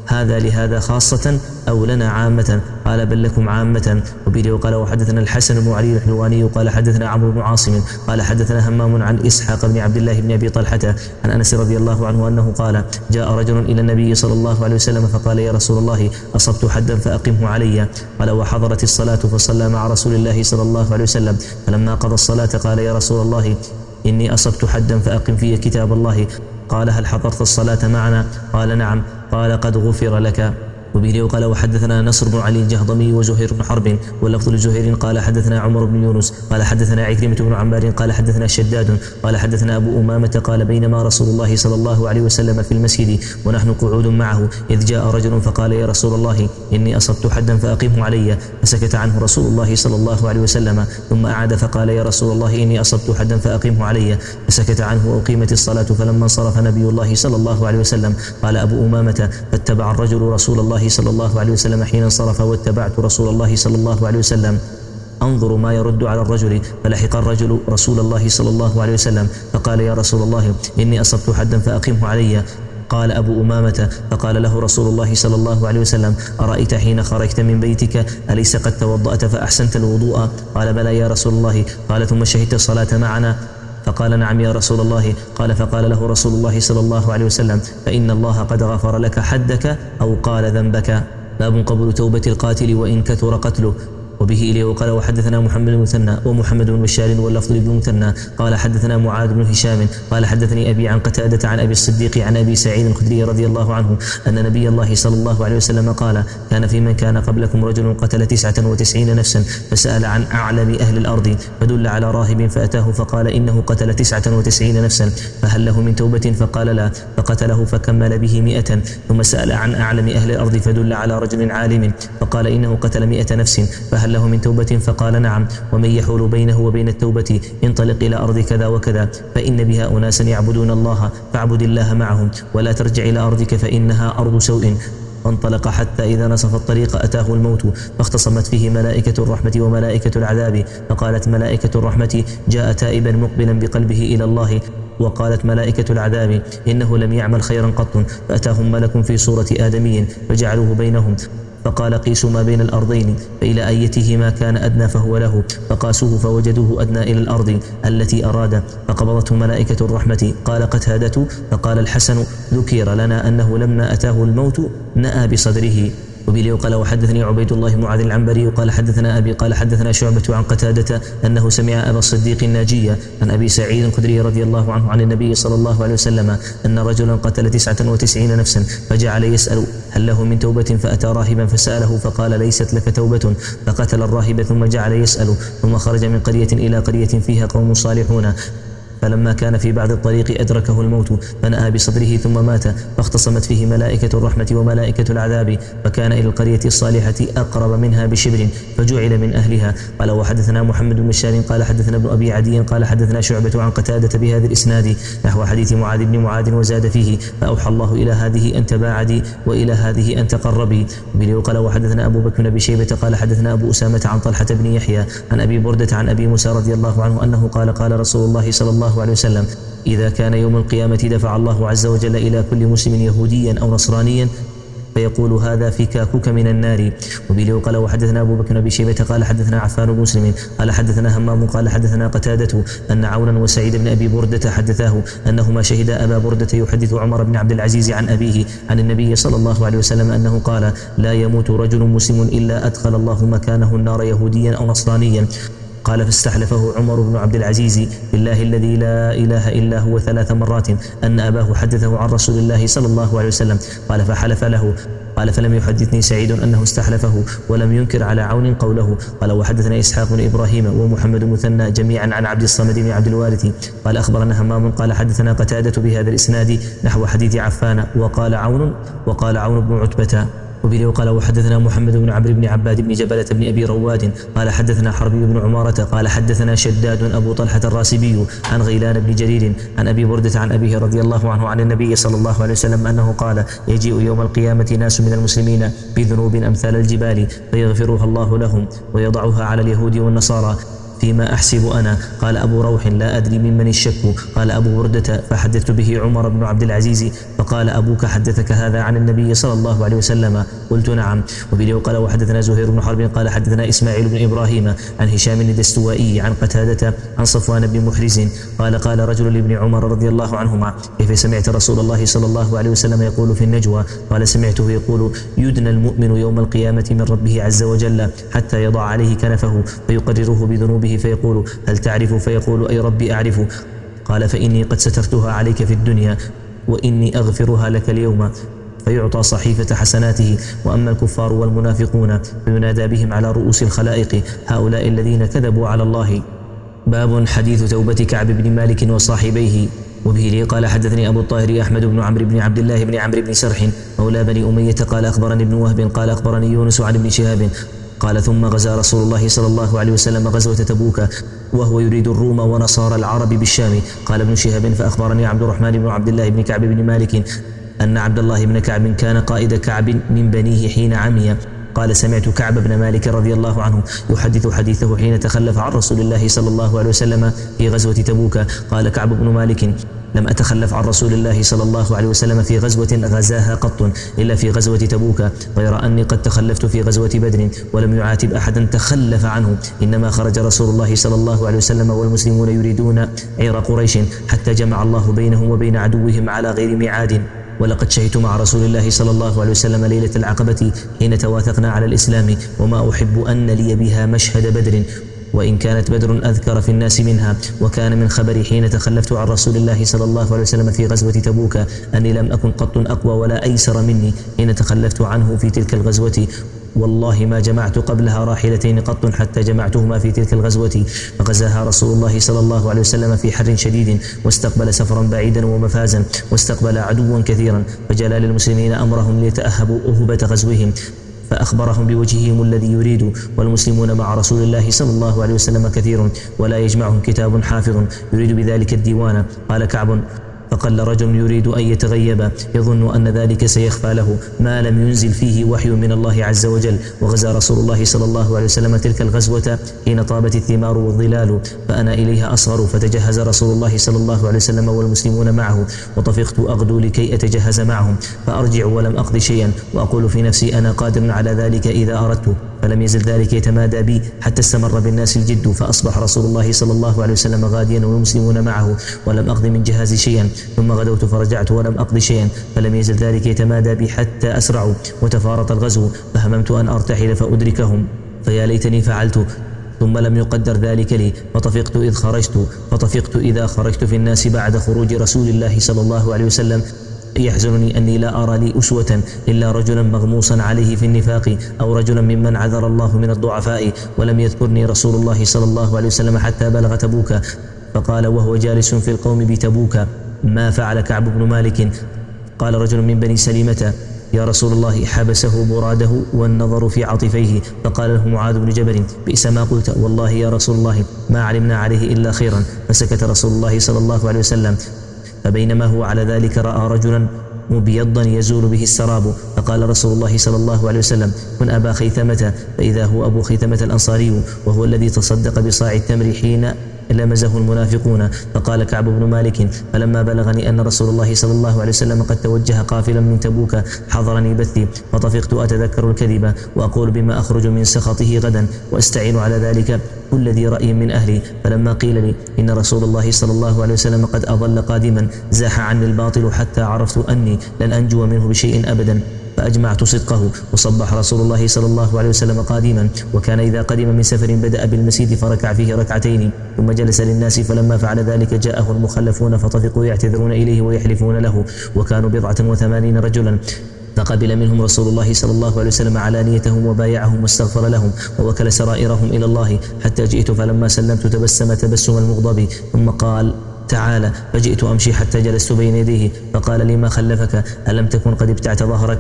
هذا لهذا خاصة أو لنا عامة؟ قال بل لكم عامة. وبه وقال وحدثنا الحسن بن علي الحلواني قال حدثنا عمرو بن عاصم قال حدثنا همام عن إسحاق بن عبد الله بن أبي طلحة عن أنس رضي الله عنه أنه قال جاء رجل إلى النبي صلى الله عليه وسلم فقال يا رسول الله أصبت حدا فأقمه علي. قال وحضرت الصلاة فصلى مع رسول الله صلى الله عليه وسلم فلما قضى الصلاة قال يا رسول الله إني أصبت حدا فأقم في كتاب الله. قال هل حضرت الصلاة معنا؟ قال نعم. قال قد غفر لك. وبه وقال وحدثنا نصر بن علي الجهضمي وزهير بن حرب واللفظ لزهير قال حدثنا عمر بن يونس قال حدثنا عكرمة بن عمار قال حدثنا شداد قال حدثنا أبو أمامة قال بينما رسول الله صلى الله عليه وسلم في المسجد ونحن قعود معه إذ جاء رجل فقال يا رسول الله إني أصبت حدا فأقمه علي. فسكت عنه رسول الله صلى الله عليه وسلم ثم أعاد فقال يا رسول الله إني أصبت حدا فأقمه علي. فسكت عنه وأقيمت الصلاة. فلما انصرف نبي الله صلى الله عليه وسلم قال أبو أمامة فاتبع الرجل رسول الله صلى الله عليه وسلم حين انصرف واتبعت رسول الله صلى الله عليه وسلم انظر ما يرد على الرجل. فلحق الرجل رسول الله صلى الله عليه وسلم فقال يا رسول الله إني أصبت حدا فأقمه علي. قال أبو أمامة فقال له رسول الله صلى الله عليه وسلم أرأيت حين خرجت من بيتك أليس قد توضأت فأحسنت الوضوء؟ قال بلى يا رسول الله. قال ثم شهدت الصلاة معنا؟ فقال نعم يا رسول الله. قال فقال له رسول الله صلى الله عليه وسلم فإن الله قد غفر لك حدك أو قال ذنبك. باب قبول توبة القاتل وإن كثر قتله. وبه إليه وقال وحدثنا محمد بن مثنى ومحمد بن بشار واللفظ بن مثنى قال حدثنا معاذ بن هشام قال حدثني أبي عن قتادة عن أبي الصديق عن أبي سعيد الخدري رضي الله عنه أن نبي الله صلى الله عليه وسلم قال كان في من كان قبلكم رجل قتل تسعة وتسعين نفسا فسأل عن أعلم أهل الأرض فدل على راهب فأتاه فقال إنه قتل تسعة وتسعين نفسا فهل له من توبة؟ فقال لا. فقتله فكمل به مئة. ثم سأل عن أعلم أهل الأرض فدل على رجل عالم فقال إنه قتل مئة نفس فهل له من توبة؟ فقال نعم. ومن يحول بينه وبين التوبة انطلق إلى أرض كذا وكذا فإن بها أناسا يعبدون الله فاعبد الله معهم ولا ترجع إلى أرضك فإنها أرض سوء. فانطلق حتى إذا نصف الطريق أتاه الموت فاختصمت فيه ملائكة الرحمة وملائكة العذاب. فقالت ملائكة الرحمة جاء تائبا مقبلا بقلبه إلى الله وقالت ملائكة العذاب إنه لم يعمل خيرا قط. فأتاهم ملك في صورة آدمي فجعلوه بينهم فقال قيسوا ما بين الأرضين فإلى أيتهما كان أدنى فهو له. فقاسوه فوجدوه أدنى إلى الأرض التي أراد فقبضته ملائكة الرحمة. قال قتادة فقال الحسن ذكر لنا أنه لما أتاه الموت نأى بصدره. وبه قال وحدثني عبيد الله معاذ العنبري قال حدثنا أبي قال حدثنا شعبة عن قتادة أنه سمع أبا الصديق الناجية عن أبي سعيد الخدري رضي الله عنه عن النبي صلى الله عليه وسلم أن رجلا قتل تسعة وتسعين نفسا فجعل يسأل هل له من توبة؟ فأتى راهبا فسأله فقال ليست لك توبة. فقتل الراهب ثم جعل يسأل ثم خرج من قرية إلى قرية فيها قوم صالحون فلما كان في بعض الطريق أدركه الموت فنأى بصدره ثم مات فاختصمت فيه ملائكة الرحمة وملائكة العذاب فكان إلى القرية الصالحة أقرب منها بشبر فجعل من أهلها. قال وحدثنا محمد بن بشار قال حدثنا ابن أبي عدي قال حدثنا شعبة عن قتادة بهذا الإسناد نحو حديث معاذ بن معاذ وزاد فيه فأوحى الله إلى هذه أن تباعدي وإلى هذه أن تقربي. قال وحدثنا أبو بكر بن أبي شيبة قال حدثنا أبو أسامة عن طلحة بن يحيى عن أبي بردة عن أبي موسى رضي الله عنه أنه قال قال رسول الله صلى الله عليه وسلم إذا كان يوم القيامة دفع الله عز وجل إلى كل مسلم يهوديا أو نصرانيا فيقول هذا فكاكك من النار. وبه قال وحدثنا أبو بكر بن أبي شيبة قال حدثنا عفان بن مسلم قال حدثنا همام قال حدثنا قتادة أن عونا وسعيد بن أبي بردة حدثاه أنهما شهدا أبا بردة يحدث عمر بن عبد العزيز عن أبيه عن النبي صلى الله عليه وسلم أنه قال لا يموت رجل مسلم إلا أدخل الله مكانه النار يهوديا أو نصرانيا. قال فاستحلفه عمر بن عبد العزيز بالله الذي لا إله إلا هو ثلاث مرات أن أباه حدثه عن رسول الله صلى الله عليه وسلم. قال فحلف له. قال فلم يحدثني سعيد أنه استحلفه ولم ينكر على عون قوله. قال وحدثنا إسحاق بن إبراهيم ومحمد مثنى جميعا عن عبد الصمد بن عبد الوارث قال أخبرنا همام قال حدثنا قتادة بهذا الإسناد نحو حديث عفان وقال عون وقال عون بن عتبة. وبه قال وحدثنا محمد بن عمرو بن عباد بن جبلة بن أبي رواد قال حدثنا حربي بن عمارة قال حدثنا شداد أبو طلحة الراسبي عن غيلان بن جرير عن أبي بردة عن أبيه رضي الله عنه عن النبي صلى الله عليه وسلم أنه قال يجيء يوم القيامة ناس من المسلمين بذنوب أمثال الجبال فيغفرها الله لهم ويضعها على اليهود والنصارى فيما أحسب أنا. قال أبو روح لا أدري ممن الشك. قال أبو بردة فحدثت به عمر بن عبد العزيز فقال أبوك حدثك هذا عن النبي صلى الله عليه وسلم؟ قلت نعم. وبه قال وحدثنا زهير بن حرب قال حدثنا إسماعيل بن إبراهيم عن هشام الدستوائي عن قتادة عن صفوان بن محرز قال قال رجل لابن عمر رضي الله عنهما كيف سمعت رسول الله صلى الله عليه وسلم يقول في النجوى؟ قال سمعته يقول يدنى المؤمن يوم القيامة من ربه عز وجل حتى يضع عليه كنفه فيقرره بذنوبه فيقول هل تعرف؟ فيقول أي ربي أعرف. قال فإني قد سترتها عليك في الدنيا وإني أغفرها لك اليوم، فيعطى صحيفة حسناته. وأما الكفار والمنافقون فينادى بهم على رؤوس الخلائق هؤلاء الذين كذبوا على الله. باب حديث توبة كعب بن مالك وصاحبيه. وبه لي قال حدثني أبو الطاهر أحمد بن عمرو بن عبد الله بن عمرو بن سرح مولى بني أمية قال أخبرني ابن وهب قال أخبرني يونس عن ابن شهاب قال ثم غزا رسول الله صلى الله عليه وسلم غزوة تبوك وهو يريد الروم ونصارى العرب بالشام. قال ابن شهاب فأخبرني عبد الرحمن بن عبد الله بن كعب بن مالك أن عبد الله بن كعب كان قائد كعب من بنيه حين عمي. قال سمعت كعب بن مالك رضي الله عنه يحدث حديثه حين تخلف عن رسول الله صلى الله عليه وسلم في غزوة تبوك. قال كعب بن مالك لم أتخلف عن رسول الله صلى الله عليه وسلم في غزوة غزاها قط إلا في غزوة تبوك، غير أني قد تخلفت في غزوة بدر ولم يعاتب أحدا تخلف عنه، إنما خرج رسول الله صلى الله عليه وسلم والمسلمون يريدون عير قريش حتى جمع الله بينهم وبين عدوهم على غير ميعاد. ولقد شهدت مع رسول الله صلى الله عليه وسلم ليلة العقبة حين تواثقنا على الإسلام، وما أحب أن لي بها مشهد بدر، وإن كانت بدر أذكر في الناس منها. وكان من خبري حين تخلفت عن رسول الله صلى الله عليه وسلم في غزوة تبوك أني لم أكن قط أقوى ولا أيسر مني حين تخلفت عنه في تلك الغزوة، والله ما جمعت قبلها راحلتين قط حتى جمعتهما في تلك الغزوة. فغزاها رسول الله صلى الله عليه وسلم في حر شديد، واستقبل سفرا بعيدا ومفازا، واستقبل عدوا كثيرا، فجلى للمسلمين أمرهم ليتأهبوا أهبة غزوهم، فأخبرهم بوجههم الذي يريد. والمسلمون مع رسول الله صلى الله عليه وسلم كثير ولا يجمعهم كتاب حافظ يريد بذلك الديوان. قال كعب فقل رجل يريد أن يتغيب يظن أن ذلك سيخفى له ما لم ينزل فيه وحي من الله عز وجل. وغزا رسول الله صلى الله عليه وسلم تلك الغزوة حين طابت الثمار والظلال، فأنا إليها أصغر، فتجهز رسول الله صلى الله عليه وسلم والمسلمون معه، وطفقت أغدو لكي أتجهز معهم، فأرجع ولم أقض شيئا، وأقول في نفسي أنا قادر على ذلك إذا أردت، فلم يزل ذلك يتمادى بي حتى استمر بالناس الجد، فأصبح رسول الله صلى الله عليه وسلم غاديا والمسلمون معه، ولم أقض من جهاز شيئا، ثم غدوت فرجعت ولم أقض شيئا، فلم يزل ذلك يتمادى بي حتى أسرعوا وتفارط الغزو، فهممت أن أرتحل فأدركهم، فيا ليتني فعلت، ثم لم يقدر ذلك لي، فطفقت إذ خرجت فطفقت إذا خرجت في الناس بعد خروج رسول الله صلى الله عليه وسلم. يحزنني أني لا أرى لي أسوة إلا رجلا مغموسا عليه في النفاق، أو رجلا ممن عذر الله من الضعفاء، ولم يذكرني رسول الله صلى الله عليه وسلم حتى بلغ تبوك. فقال وهو جالس في القوم بتبوك ما فعل كعب بن مالك؟ قال رجل من بني سليمة يا رسول الله حبسه براده والنظر في عاطفيه. فقال له معاذ بن جبل بئس ما قلت، والله يا رسول الله ما علمنا عليه إلا خيرا. فسكت رسول الله صلى الله عليه وسلم. فبينما هو على ذلك رأى رجلا مبيضا يزول به السراب، فقال رسول الله صلى الله عليه وسلم كن أبا خيثمة، فإذا هو أبو خيثمة الأنصاري، وهو الذي تصدق بصاع التمر حين لمزه المنافقون. فقال كعب بن مالك فلما بلغني أن رسول الله صلى الله عليه وسلم قد توجه قافلا من تبوك حضرني بثي، فطفقت أتذكر الكذب وأقول بما أخرج من سخطه غدا، وأستعين على ذلك كل ذي رأي من أهلي. فلما قيل لي إن رسول الله صلى الله عليه وسلم قد أضل قادما زاح عني الباطل حتى عرفت أني لن أنجو منه بشيء أبدا، فأجمعت صدقه. وصبح رسول الله صلى الله عليه وسلم قادما، وكان إذا قدم من سفر بدأ بالمسجد فركع فيه ركعتين ثم جلس للناس، فلما فعل ذلك جاءه المخلفون فطفقوا يعتذرون إليه ويحلفون له، وكانوا بضعة وثمانين رجلا، فقبل منهم رسول الله صلى الله عليه وسلم علانيتهم وبايعهم واستغفر لهم ووكل سرائرهم إلى الله، حتى جئت فلما سلمت تبسم تبسم المغضب، ثم قال تعالى، فجئت أمشي حتى جلست بين يديه، فقال لي ما خلفك؟ ألم تكن قد ابتعت ظهرك؟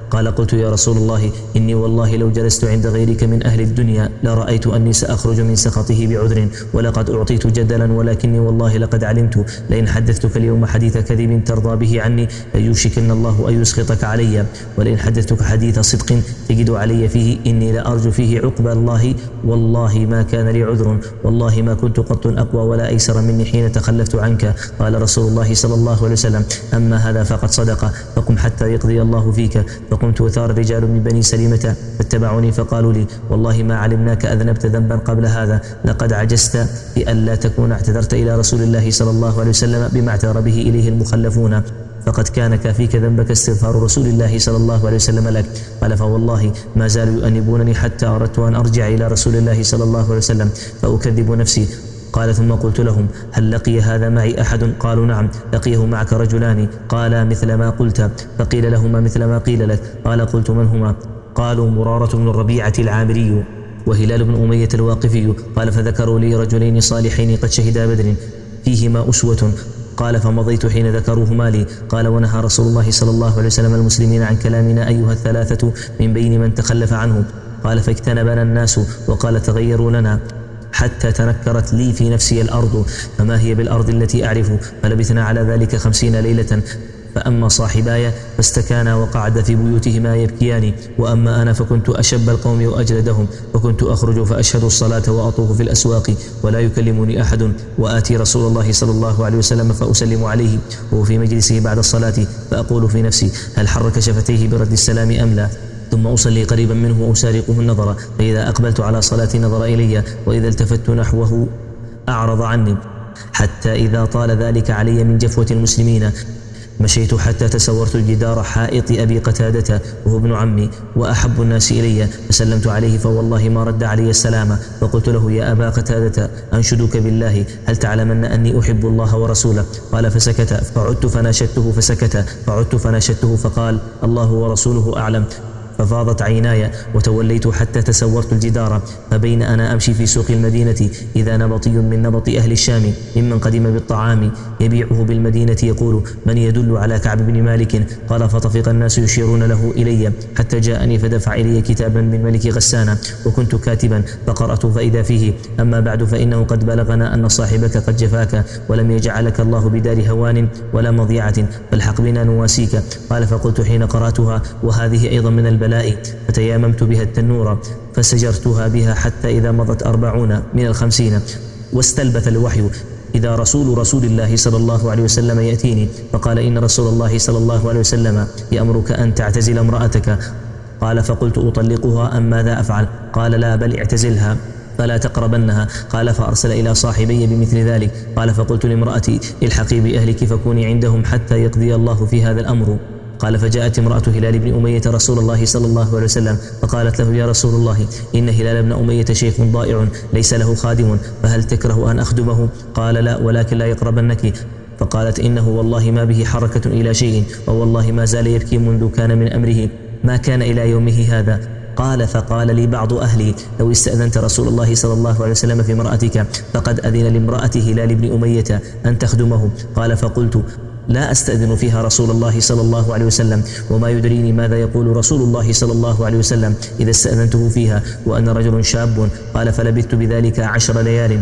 قال قلت يا رسول الله إني والله لو جلست عند غيرك من أهل الدنيا لرأيت أني سأخرج من سخطه بعذر، ولقد أعطيت جدلا، ولكني والله لقد علمت لئن حدثتك اليوم حديث كذب ترضى به عني ليوشكن الله أن يسخطك علي، ولئن حدثتك حديث صدق تجد علي فيه إني لأرجو فيه عقبى الله، والله ما كان لي عذر، والله ما كنت قط أقوى ولا أيسر مني حين تخلفت عنك. قال رسول الله صلى الله عليه وسلم أما هذا فقد صدق، فقم حتى يقضي الله فيك. فقمت وثار رجال من بني سليمة فاتبعوني فقالوا لي والله ما علمناك أذنبت ذنبا قبل هذا، لقد عجزت بألا تكون اعتذرت إلى رسول الله صلى الله عليه وسلم بما اعتذر به إليه المخلفون، فقد كان كافيك ذنبك استغفار رسول الله صلى الله عليه وسلم لك. قال فوالله ما زالوا يؤنبونني حتى أردت أن أرجع إلى رسول الله صلى الله عليه وسلم فأكذب نفسي. قال ثم قلت لهم هل لقي هذا معي أحد؟ قالوا نعم لقيه معك رجلان قالا مثل ما قلت، فقيل لهما مثل ما قيل لك. قال قلت من هما؟ قالوا مرارة بن الربيعة العامري وهلال بن أمية الواقفي. قال فذكروا لي رجلين صالحين قد شهدا بدر فيهما أسوة. قال فمضيت حين ذكروهما لي. قال ونهى رسول الله صلى الله عليه وسلم المسلمين عن كلامنا أيها الثلاثة من بين من تخلف عنه. قال فاجتنبنا الناس وقال تغيروا لنا حتى تنكرت لي في نفسي الأرض فما هي بالأرض التي أعرف، فلبثنا على ذلك خمسين ليلة. فأما صاحباي فاستكانا وقعد في بيوتهما يبكيان، وأما أنا فكنت أشب القوم وأجلدهم، وكنت أخرج فأشهد الصلاة وأطوف في الأسواق ولا يكلمني أحد، وآتي رسول الله صلى الله عليه وسلم فأسلم عليه وهو في مجلسه بعد الصلاة فأقول في نفسي هل حرك شفتيه برد السلام أم لا، ثم أصلي قريبا منه وأسارقه النظر، فإذا أقبلت على صلاتي نظر إلي، وإذا التفت نحوه أعرض عني، حتى إذا طال ذلك علي من جفوة المسلمين مشيت حتى تسورت جدار حائط أبي قتادة وهو ابن عمي وأحب الناس إلي، فسلمت عليه فوالله ما رد علي السلام، فقلت له يا أبا قتادة أنشدك بالله هل تعلمن أني أحب الله ورسوله؟ قال فسكت، فعدت فناشدته فسكت، فعدت فناشدته فقال الله ورسوله أعلم، ففاضت عيناي وتوليت حتى تسورت الجدار. فبين أنا أمشي في سوق المدينة إذا نبطي من نبط أهل الشام ممن قدم بالطعام يبيعه بالمدينة يقول من يدل على كعب بن مالك؟ قال فطفق الناس يشيرون له إلي حتى جاءني فدفع إلي كتابا من ملك غسان وكنت كاتبا فقرأت فإذا فيه أما بعد فإنه قد بلغنا أن صاحبك قد جفاك ولم يجعلك الله بدار هوان ولا مضيعة فالحق بنا نواسيك. قال فقلت حين قرأتها وهذه أيضا من البلاء فتياممت بها التنور فسجرتها بها حتى إذا مضت أربعون من الخمسين واستلبث الوحي إذا رسول رسول الله صلى الله عليه وسلم يأتيني فقال إن رسول الله صلى الله عليه وسلم يأمرك أن تعتزل امرأتك. قال فقلت أطلقها أم ماذا أفعل؟ قال لا بل اعتزلها فلا تقربنها. قال فأرسل إلى صاحبي بمثل ذلك. قال فقلت لامرأتي الحقي بأهلك فكوني عندهم حتى يقضي الله في هذا الأمر. قال فجاءت امرأة هلال بن أمية رسول الله صلى الله عليه وسلم فقالت له يا رسول الله إن هلال بن أمية شيخ ضائع ليس له خادم فهل تكره أن أخدمه؟ قال لا ولكن لا يقربنك. فقالت إنه والله ما به حركة إلى شيء ووالله ما زال يبكي منذ كان من أمره ما كان إلى يومه هذا. قال فقال لي بعض أهلي لو استأذنت رسول الله صلى الله عليه وسلم في امرأتك فقد أذن لامرأة هلال بن أمية أن تخدمه. قال فقلت لا أستأذن فيها رسول الله صلى الله عليه وسلم وما يدريني ماذا يقول رسول الله صلى الله عليه وسلم إذا استأذنته فيها وأنا رجل شاب. قال فلبثت بذلك عشر ليال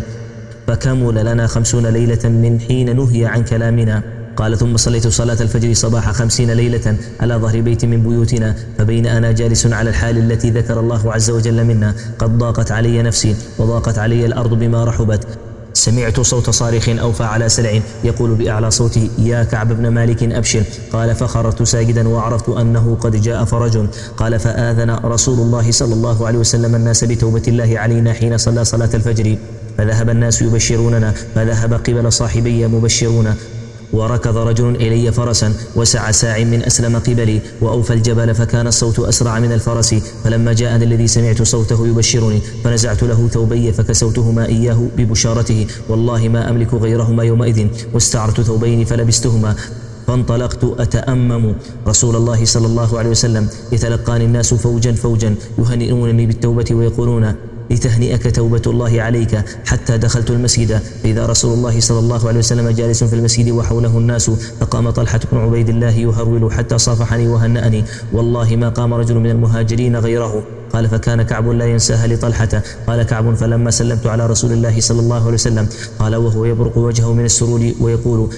فكمل لنا خمسون ليلة من حين نهي عن كلامنا. قال ثم صليت صلاة الفجر صباح خمسين ليلة على ظهر بيت من بيوتنا فبين أنا جالس على الحال التي ذكر الله عز وجل منا قد ضاقت علي نفسي وضاقت علي الأرض بما رحبت سمعت صوت صارخ أوفى على سلع يقول بأعلى صوته يا كعب بن مالك أبشر. قال فخررت ساجدا وعرفت أنه قد جاء فرج. قال فآذن رسول الله صلى الله عليه وسلم الناس بتوبة الله علينا حين صلى صلاة الفجر فذهب الناس يبشروننا فذهب قبل صاحبي مبشرون وركض رجل إلي فرسا وسع ساع من أسلم قبلي وأوفى الجبل فكان الصوت أسرع من الفرس فلما جاءني الذي سمعت صوته يبشرني فنزعت له ثوبي فكسوتهما إياه ببشارته والله ما أملك غيرهما يومئذ واستعرت ثوبين فلبستهما فانطلقت أتأمم رسول الله صلى الله عليه وسلم يتلقاني الناس فوجا فوجا يهنئونني بالتوبة ويقولون لتهنئك توبة الله عليك، حتى دخلت المسجد فإذا رسول الله صلى الله عليه وسلم جالس في المسجد وحوله الناس، فقام طلحة بن عبيد الله يهرول حتى صافحني وهنأني، والله ما قام رجل من المهاجرين غيره. قال فكان كعب لا ينساها لطلحة. قال كعب فلما سلمت على رسول الله صلى الله عليه وسلم قال وهو يبرق وجهه من السرور ويقول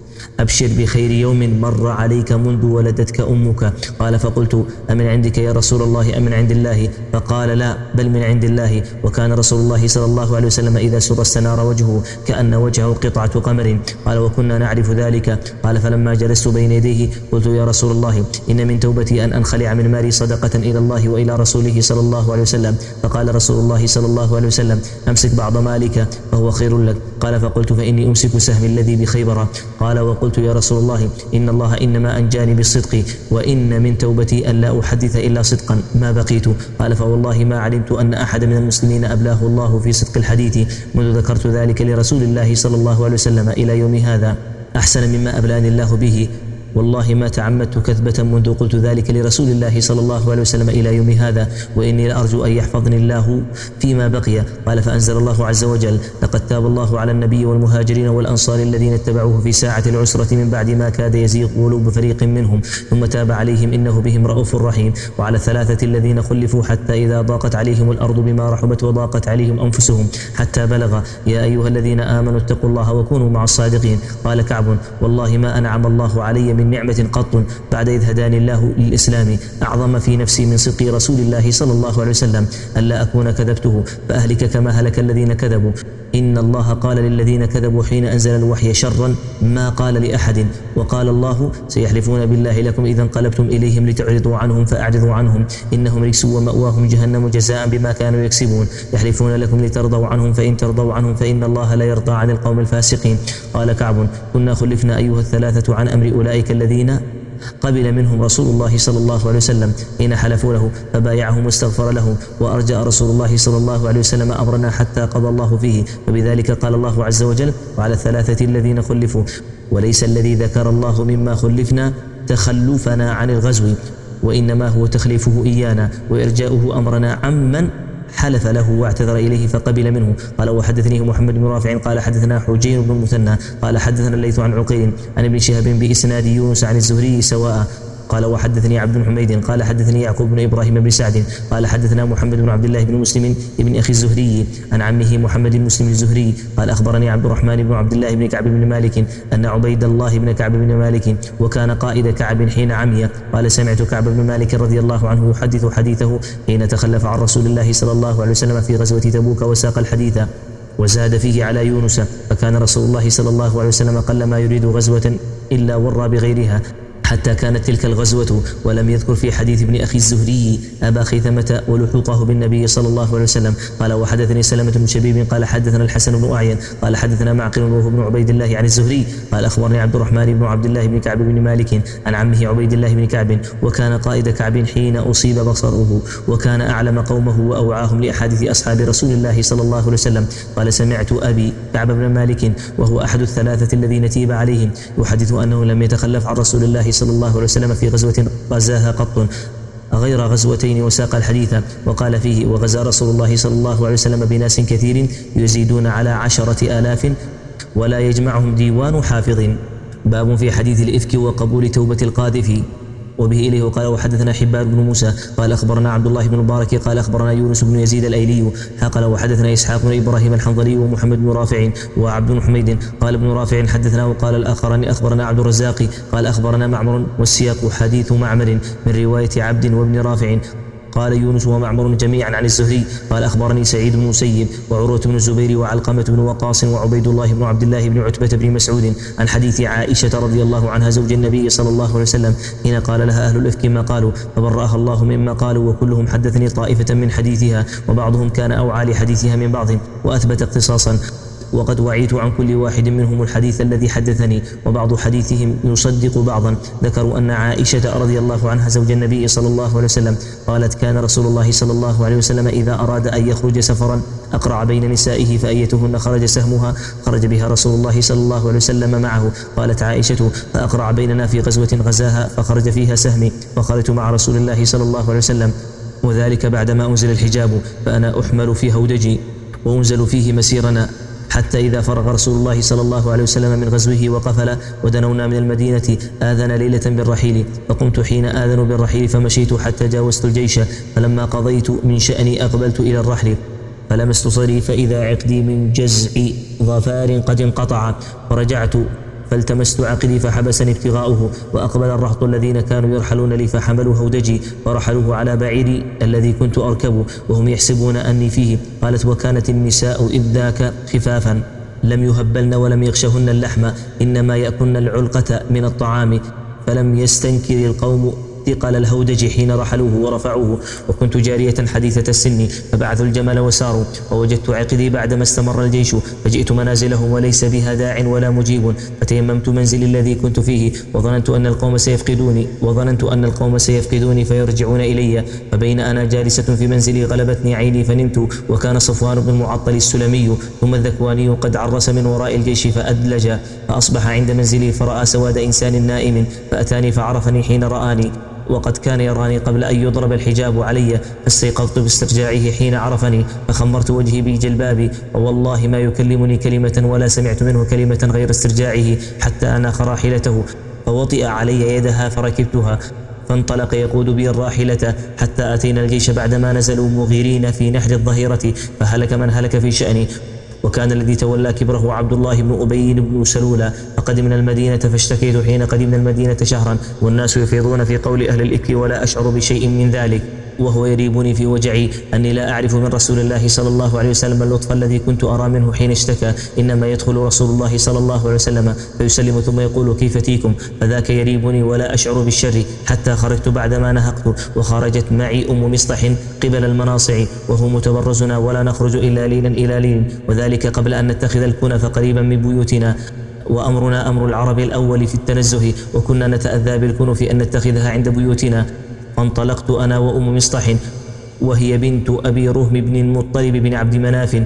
أبشر بخير يوم مر عليك منذ ولدتك أمك. قال فقلت أمن عندك يا رسول الله أم من عند الله؟ فقال لا بل من عند الله. وكان رسول الله صلى الله عليه وسلم إذا سر استنار وجهه كأن وجهه قطعة قمر. قال وكنا نعرف ذلك. قال فلما جلست بين يديه قلت يا رسول الله إن من توبتي أن أنخلع من مالي صدقة إلى الله وإلى رسوله صلى الله عليه وسلم. فقال رسول الله صلى الله عليه وسلم أمسك بعض مالك فهو خير لك. قال فقلت فإني أمسك سهم الذي بخيبر. قال وقلت يا رسول الله إن الله إنما أنجاني بالصدق، وإن من توبتي أن لا أحدث إلا صدقا ما بقيت. قال فوالله ما علمت أن أحد من المسلمين أبلاه الله في صدق الحديث منذ ذكرت ذلك لرسول الله صلى الله عليه وسلم إلى يوم هذا أحسن مما أبلاني الله به، والله ما تعمدت كذبة منذ قلت ذلك لرسول الله صلى الله عليه وسلم إلى يوم هذا، وإني لأرجو أن يحفظني الله فيما بقي. قال فأنزل الله عز وجل لقد تاب الله على النبي والمهاجرين والأنصار الذين اتبعوه في ساعة العسرة من بعد ما كاد يزيغ قلوب فريق منهم ثم تاب عليهم إنه بهم رؤوف رحيم. وعلى الثلاثة الذين خلفوا حتى إذا ضاقت عليهم الأرض بما رحبت وضاقت عليهم أنفسهم حتى بلغ يا أيها الذين آمنوا اتقوا الله وكونوا مع الصادقين. قال كعب والله ما أنعم الله علي من نعمة قط بعد إذ هداني الله للإسلام أعظم في نفسي من صدق رسول الله صلى الله عليه وسلم ألا أكون كذبته فأهلك كما هلك الذين كذبوا. إن الله قال للذين كذبوا حين أنزل الوحي شرا ما قال لأحد. وقال الله سيحلفون بالله لكم إذا انقلبتم إليهم لتعرضوا عنهم فأعرضوا عنهم إنهم رجس ومأواهم جهنم جزاء بما كانوا يكسبون. يحلفون لكم لترضوا عنهم فإن ترضوا عنهم فإن الله لا يرضى عن القوم الفاسقين. قال كعب كنا خلفنا أيها الثلاثة عن أمر أولئك الذين قبل منهم رسول الله صلى الله عليه وسلم حين حلفوا له فبايعهم واستغفر لهم، وأرجأ رسول الله صلى الله عليه وسلم أمرنا حتى قضى الله فيه. وبذلك قال الله عز وجل وعلى الثلاثة الذين خلفوا وليس الذي ذكر الله مما خلفنا تخلفنا عن الغزو، وإنما هو تخليفه إيانا وإرجاؤه أمرنا عمن حلف له واعتذر إليه فقبل منه. قال وحدثنيه محمد بن رافع قال حدثنا حجين بن المثنى قال حدثنا الليث عن عقيل عن ابن شهاب بإسناد يونس عن الزهري سواء. قال وحدثني عبد بن حميد قال حدثني يعقوب بن إبراهيم بن سعد قال حدثنا محمد بن عبد الله بن مسلم ابن أخي الزهري عن عمه محمد بن مسلم الزهري قال أخبرني عبد الرحمن بن عبد الله بن كعب بن مالك أن عبيد الله بن كعب بن مالك وكان قائد كعب حين عمي قال سمعت كعب بن مالك رضي الله عنه يحدث حديثه حين تخلف عن رسول الله صلى الله عليه وسلم في غزوة تبوك وساق الحديث وزاد فيه على يونس. فكان رسول الله صلى الله عليه وسلم قلما يريد غزوة إلا ورى بغيرها حتى كانت تلك الغزوة. ولم يذكر في حديث ابن أخي الزهري أبا خيثمة ولحوقه بالنبي صلى الله عليه وسلم. قال وحدثني سلمة بن شبيب قال حدثنا الحسن بن أعين قال حدثنا معقل وهو بن عبيد الله عن الزهري قال أخبرني عبد الرحمن بن عبد الله بن كعب بن مالك عن عمه عبيد الله بن كعب وكان قائد كعب حين أصيب بصره وكان أعلم قومه وأوعاهم لأحاديث أصحاب رسول الله صلى الله عليه وسلم. قال سمعت أبي كعب بن مالك وهو أحد الثلاثة الذين تيب عليهم يحدث أنه لم يتخلف عن رسول الله صلى الله عليه وسلم في غزوة غزاها قط غير غزوتين وساق الحديث. وقال فيه وغزا رسول الله صلى الله عليه وسلم بناس كثير يزيدون على عشرة آلاف ولا يجمعهم ديوان حافظ. باب في حديث الإفك وقبول توبة القاذف. وبه إليه قال وحدثنا حبان بن موسى قال أخبرنا عبد الله بن مبارك قال أخبرنا يونس بن يزيد الأيلي قال وحدثنا إسحاق بن إبراهيم الحنظلي ومحمد بن رافع وعبد بن حميد قال ابن رافع حدثنا وقال الآخران أخبرنا عبد الرزاق قال أخبرنا معمر والسياق حديث معمر من رواية عبد وابن رافع قال يونس ومعمر جميعا عن الزهري قال أخبرني سعيد بن المسيب وعروة بن الزبير وعلقمة بن وقاص وعبيد الله بن عبد الله بن عتبة بن مسعود عن حديث عائشة رضي الله عنها زوج النبي صلى الله عليه وسلم حين قال لها أهل الإفك ما قالوا فبرأها الله مما قالوا وكلهم حدثني طائفة من حديثها وبعضهم كان أوعى لحديثها من بعض وأثبت اختصاصا وقد وعيت عن كل واحد منهم الحديث الذي حدثني وبعض حديثهم يصدق بعضا. ذكروا أن عائشة رضي الله عنها زوج النبي صلى الله عليه وسلم قالت كان رسول الله صلى الله عليه وسلم إذا أراد أن يخرج سفرا أقرع بين نسائه فأيتهن خرج سهمها خرج بها رسول الله صلى الله عليه وسلم معه. قالت عائشة فأقرع بيننا في غزوة غزاها فخرج فيها سهمي فخرجت مع رسول الله صلى الله عليه وسلم وذلك بعدما أنزل الحجاب، فأنا أحمل في هودجي وأنزل فيه مسيرنا، حتى إذا فرغ رسول الله صلى الله عليه وسلم من غزوه وقفل ودنونا من المدينة آذن ليلة بالرحيل، فقمت حين آذن بالرحيل فمشيت حتى جاوزت الجيش، فلما قضيت من شأني أقبلت إلى الرحل فلمست صدري فإذا عقدي من جزع ظفار قد انقطع، فرجعت فالتمست عقدي فحبسني ابتغاؤه، وأقبل الرهط الذين كانوا يرحلون لي فحملوا هودجي ورحلوه على بعيري الذي كنت أركب وهم يحسبون أني فيه. قالت: وكانت النساء إذ ذاك خفافا لم يهبلن ولم يغشهن اللحم، إنما يأكلن العلقة من الطعام، فلم يستنكر القوم ثقل الهودج حين رحلوه ورفعوه، وكنت جارية حديثة السن، فبعثوا الجمل وساروا، ووجدت عقدي بعدما استمر الجيش، فجئت منازلهم وليس بها داع ولا مجيب، فتيممت منزلي الذي كنت فيه، وظننت أن القوم سيفقدوني وظننت أن القوم سيفقدوني فيرجعون إلي، فبين أنا جالسة في منزلي غلبتني عيني فنمت، وكان صفوان بن المعطل السلمي ثم الذكواني قد عرس من وراء الجيش فأدلج، فأصبح عند منزلي فرأى سواد إنسان نائم، فأتاني فعرفني حين رآني، وقد كان يراني قبل أن يضرب الحجاب علي، فاستيقظت باسترجاعه حين عرفني، فخمرت وجهي بجلبابي، ووالله ما يكلمني كلمة ولا سمعت منه كلمة غير استرجاعه، حتى أناخ راحلته فوطئ علي يدها فركبتها، فانطلق يقود بي الراحلة حتى أتينا الجيش بعدما نزلوا مغيرين في نحر الظهيرة، فهلك من هلك في شأني. وكان الذي تولى كبره عبد الله بن أبي بن سلول، فقدمنا المدينة فاشتكيت حين قدمنا المدينة شهرا، والناس يفيضون في قول أهل الإفك ولا أشعر بشيء من ذلك، وهو يريبني في وجعي أني لا أعرف من رسول الله صلى الله عليه وسلم اللطف الذي كنت أرى منه حين اشتكى، إنما يدخل رسول الله صلى الله عليه وسلم فيسلم ثم يقول: كيف تيكم؟ فذاك يريبني ولا أشعر بالشر، حتى خرجت بعدما نهقت، وخرجت معي أم مصطح قبل المناصع، وهو متبرزنا ولا نخرج إلا ليلا إلى ليل، وذلك قبل أن نتخذ الكنف قريبا من بيوتنا، وأمرنا أمر العرب الأول في التنزه، وكنا نتأذى بالكنف أن نتخذها عند بيوتنا. فانطلقت أنا وأم مصطح، وهي بنت أبي رهم بن المطلب بن عبد مناف،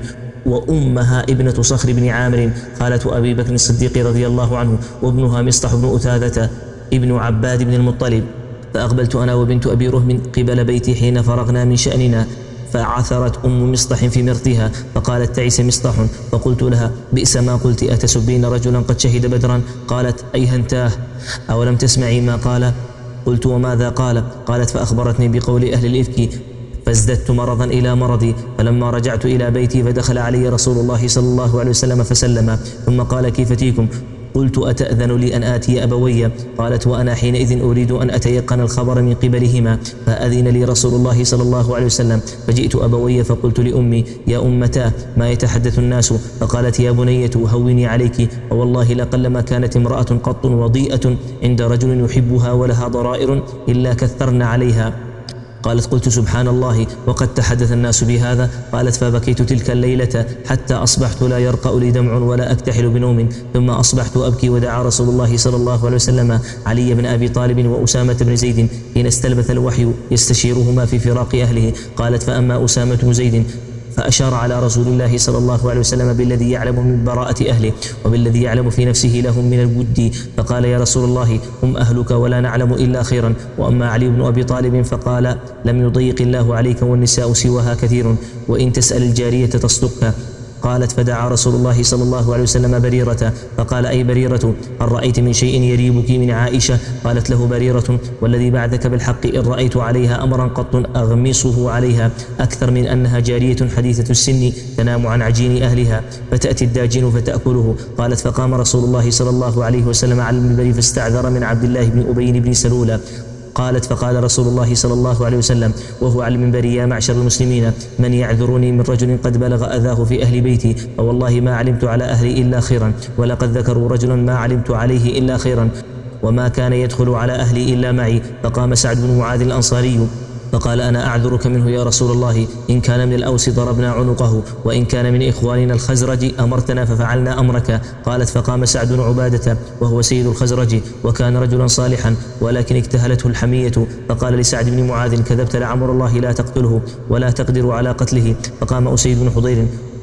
وأمها ابنة صخر بن عامر خالة أبي بكر الصديق رضي الله عنه، وابنها مصطح بن أثاذة ابن عباد بن المطلب. فأقبلت أنا وبنت أبي رهم قبل بيتي حين فرغنا من شأننا، فعثرت أم مصطح في مرتها، فقالت: تعس مصطح. فقلت لها: بئس ما قلت، أتسبين رجلا قد شهد بدرا؟ قالت: أيهنتاه، أولم تسمعي ما قال؟ قلت: وماذا قال؟ قالت: فأخبرتني بقول أهل الإفك، فازددت مرضا إلى مرضي، فلما رجعت إلى بيتي فدخل علي رسول الله صلى الله عليه وسلم فسلم، ثم قال: كيف تيكم؟ قلت: أتأذن لي أن آتي أبوي؟ قالت: وأنا حينئذ أريد أن أتيقن الخبر من قبلهما، فأذن لي رسول الله صلى الله عليه وسلم، فجئت أبوي فقلت لأمي: يا أمتاه، ما يتحدث الناس؟ فقالت: يا بنية هوني عليك، ووالله لقلما كانت امرأة قط وضيئة عند رجل يحبها ولها ضرائر إلا كثرن عليها. قالت: قلت: سبحان الله، وقد تحدث الناس بهذا. قالت: فبكيت تلك الليلة حتى أصبحت لا يرقأ لي دمع ولا أكتحل بنوم، ثم أصبحت أبكي، ودعا رسول الله صلى الله عليه وسلم علي بن أبي طالب وأسامة بن زيد حين استلبث الوحي يستشيرهما في فراق أهله. قالت: فأما أسامة بن زيد فأشار على رسول الله صلى الله عليه وسلم بالذي يعلم من براءة أهله وبالذي يعلم في نفسه لهم من الود، فقال: يا رسول الله، هم أهلك ولا نعلم إلا خيرا. وأما علي بن أبي طالب فقال: لم يضيق الله عليك، والنساء سواها كثير، وإن تسأل الجارية تصدقك. قالت: فدعا رسول الله صلى الله عليه وسلم بريرة، فقال: أي بريرة، هل رأيت من شيء يريبك من عائشة؟ قالت له بريرة: والذي بعثك بالحق إن رأيت عليها أمرا قط أغمصه عليها أكثر من أنها جارية حديثة السن تنام عن عجين أهلها، فتأتي الداجن فتأكله. قالت: فقام رسول الله صلى الله عليه وسلم على المنبر فاستعذر من عبد الله بن أبي بن سلول. قالت: فقال رسول الله صلى الله عليه وسلم وهو على المنبر: يا معشر المسلمين، من يعذرني من رجل قد بلغ أذاه في أهل بيتي؟ فوالله ما علمت على أهلي إلا خيرا، ولقد ذكروا رجلا ما علمت عليه إلا خيرا، وما كان يدخل على أهلي إلا معي. فقام سعد بن معاذ الأنصاري فقال: أنا أعذرك منه يا رسول الله، إن كان من الأوس ضربنا عنقه، وإن كان من إخواننا الخزرج أمرتنا ففعلنا أمرك. قالت: فقام سعد بن عبادة وهو سيد الخزرج، وكان رجلا صالحا، ولكن اكتهلته الحمية، فقال لسعد بن معاذ: كذبت لعمر الله لا تقتله ولا تقدر على قتله. فقام أسيد بن حضير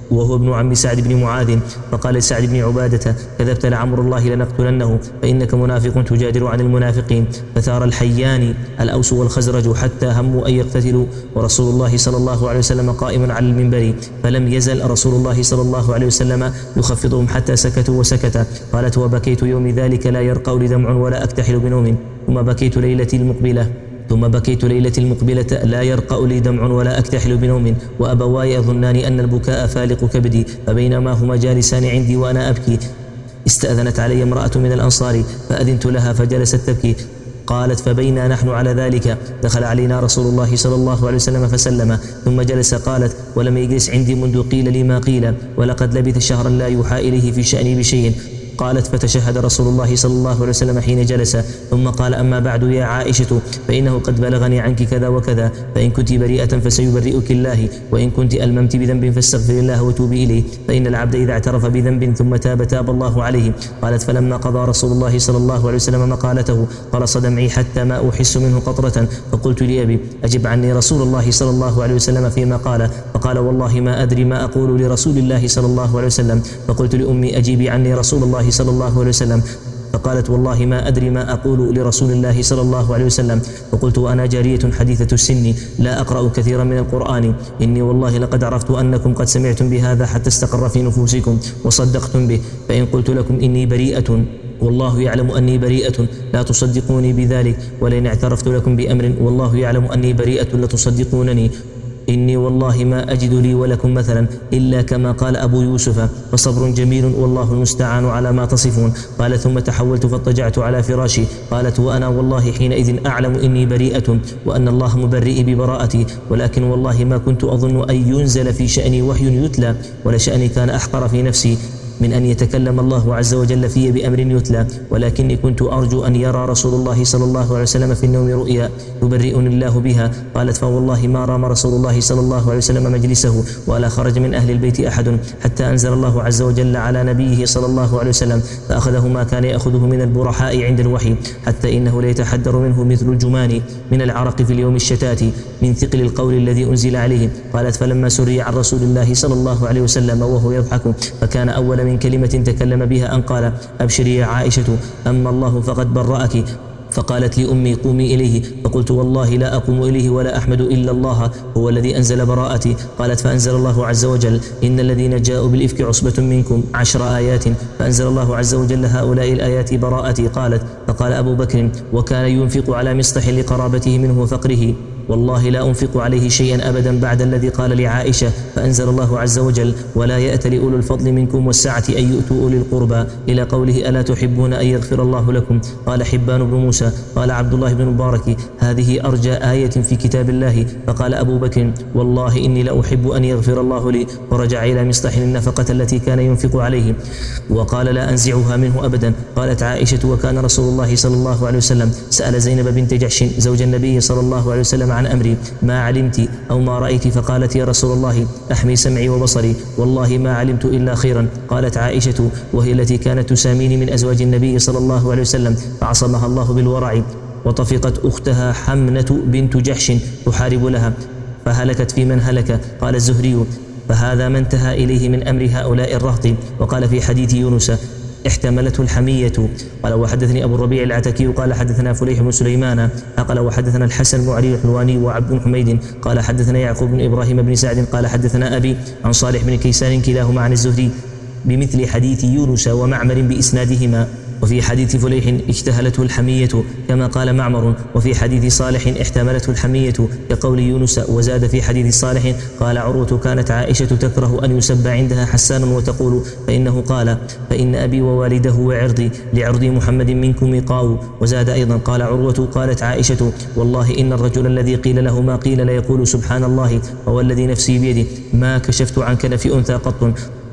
وهو ابن عم سعد بن معاذ، فقال لسعد بن عبادة: كذبت لعمر الله لنقتلنه، فإنك منافق تجادل عن المنافقين. فثار الحيان الأوس والخزرج حتى هموا أن يقتتلوا، ورسول الله صلى الله عليه وسلم قائم على المنبر، فلم يزل رسول الله صلى الله عليه وسلم يخفضهم حتى سكتوا وسكت. قالت: وبكيت يوم ذلك لا يرقى لي دمع ولا أكتحل بنوم، ثم بكيت ليلتي المقبلة ثم بكيت ليلتي المقبلة لا يرقأ لي دمع ولا أكتحل بنوم، وأبواي يظنان أن البكاء فالق كبدي، فبينما هما جالسان عندي وأنا أبكي استأذنت علي امرأة من الأنصار فأذنت لها فجلست تبكي. قالت: فبينا نحن على ذلك دخل علينا رسول الله صلى الله عليه وسلم فسلم ثم جلس. قالت: ولم يجلس عندي منذ قيل لي ما قيل، ولقد لبث شهرا لا يوحى إليه في شأني بشيء. قالت: فتشهد رسول الله صلى الله عليه وسلم حين جلس، ثم قال: أما بعد يا عائشة، فإنه قد بلغني عنك كذا وكذا، فإن كنت بريئة فسيبرئك الله، وإن كنت ألممت بذنب فاستغفر الله وتوبي إليه، فإن العبد إذا اعترف بذنب ثم تاب تاب الله عليه. قالت: فلما قضى رسول الله صلى الله عليه وسلم مقالته قرص دمعي حتى ما أحس منه قطرة، فقلت لأبي: أجب عني رسول الله صلى الله عليه وسلم فيما قال. فقال: والله ما أدري ما أقول لرسول الله صلى الله عليه وسلم. فقلت لأمي: أجيبي عني رسول الله صلى الله عليه وسلم. فقالت: والله ما أدري ما أقول لرسول الله صلى الله عليه وسلم. فقلت: وأنا جارية حديثة السن لا أقرأ كثيرا من القرآن، إني والله لقد عرفت أنكم قد سمعتم بهذا حتى استقر في نفوسكم وصدقتم به، فإن قلت لكم إني بريئة والله يعلم أني بريئة لا تصدقوني بذلك، ولئن اعترفت لكم بأمر والله يعلم أني بريئة لتصدقونني. إني والله ما أجد لي ولكم مثلا إلا كما قال أبو يوسف، فصبر جميل والله المستعان على ما تصفون. قال: ثم تحولت فاضطجعت على فراشي. قالت: وأنا والله حينئذ أعلم إني بريئة وأن الله مبرئي ببراءتي، ولكن والله ما كنت أظن أن ينزل في شأني وحي يتلى، ولشأني كان أحقر في نفسي من أن يتكلم الله عز وجل في بأمر يتلى، ولكني كنت أرجو أن يرى رسول الله صلى الله عليه وسلم في النوم رؤيا يبرئني الله بها. قالت: فوالله ما رام رسول الله صلى الله عليه وسلم مجلسه ولا خرج من أهل البيت أحد حتى أنزل الله عز وجل على نبيه صلى الله عليه وسلم، فأخذه ما كان يأخذه من البرحاء عند الوحي، حتى إنه ليتحدر منه مثل الجمان من العرق في اليوم الشتات من ثقل القول الذي أنزل عليه. قالت: فلما سري عن رسول الله صلى الله عليه وسلم وهو يضحك، فكان أول من كلمة تكلم بها أن قال: أبشري يا عائشة، أما الله فقد برأك. فقالت لي أمي: قومي إليه. فقلت: والله لا أقوم إليه ولا أحمد إلا الله هو الذي أنزل براءتي. قالت: فأنزل الله عز وجل: إن الذين جاءوا بالإفك عصبة منكم عشر آيات، فأنزل الله عز وجل هؤلاء الآيات براءتي. قالت: فقال أبو بكر: وكان ينفق على مصطح لقرابته منه وفقره، والله لا أنفق عليه شيئا أبدا بعد الذي قال لعائشة. فأنزل الله عز وجل: ولا يأتل أولو الفضل منكم والسعة أن يؤتوا أولي القربى، إلى قوله: ألا تحبون أن يغفر الله لكم. قال حبان بن موسى: قال عبد الله بن مبارك: هذه أرجى آية في كتاب الله. فقال أبو بكر: والله إني لأحب أن يغفر الله لي. ورجع إلى مصطح النفقة التي كان ينفق عليه وقال: لا أنزعها منه أبدا. قالت عائشة: وكان رسول الله صلى الله عليه وسلم سأل زينب بنت جحش زوج النبي صلى الله عليه وسلم عن أمري: ما علمت أو ما رأيت؟ فقالت: يا رسول الله أحمي سمعي وبصري، والله ما علمت إلا خيرا. قالت عائشة وهي التي كانت تساميني من أزواج النبي صلى الله عليه وسلم، فعصمها الله بالورع، وطفقت أختها حمنة بنت جحش تحارب لها فهلكت في من هلك. قال الزهري: فهذا ما انتهى إليه من أمر هؤلاء الرهط. وقال في حديث يونس: احتملته الحمية. قال: وحدثني أبو الربيع العتكي قال حدثنا فليح بن سليمان قال: وحدثنا الحسن معري الحلواني وعبد بن حميد قال حدثنا يعقوب بن إبراهيم بن سعد قال حدثنا أبي عن صالح بن كيسان كلاهما عن الزهري بمثل حديث يونس ومعمر بإسنادهما. وفي حديث فليح: اجتهلته الحمية كما قال معمر. وفي حديث صالح: احتملته الحمية كقول يونس. وزاد في حديث صالح: قال عروة: كانت عائشة تكره أن يسب عندها حسان وتقول: فإنه قال: فإن أبي ووالده وعرضي لعرضي محمد منكم وقاء. وزاد أيضا: قال عروة: قالت عائشة: والله إن الرجل الذي قيل له ما قيل ليقول: سبحان الله ووالذي نفسي بيده ما كشفت عن كنف أنثى قط.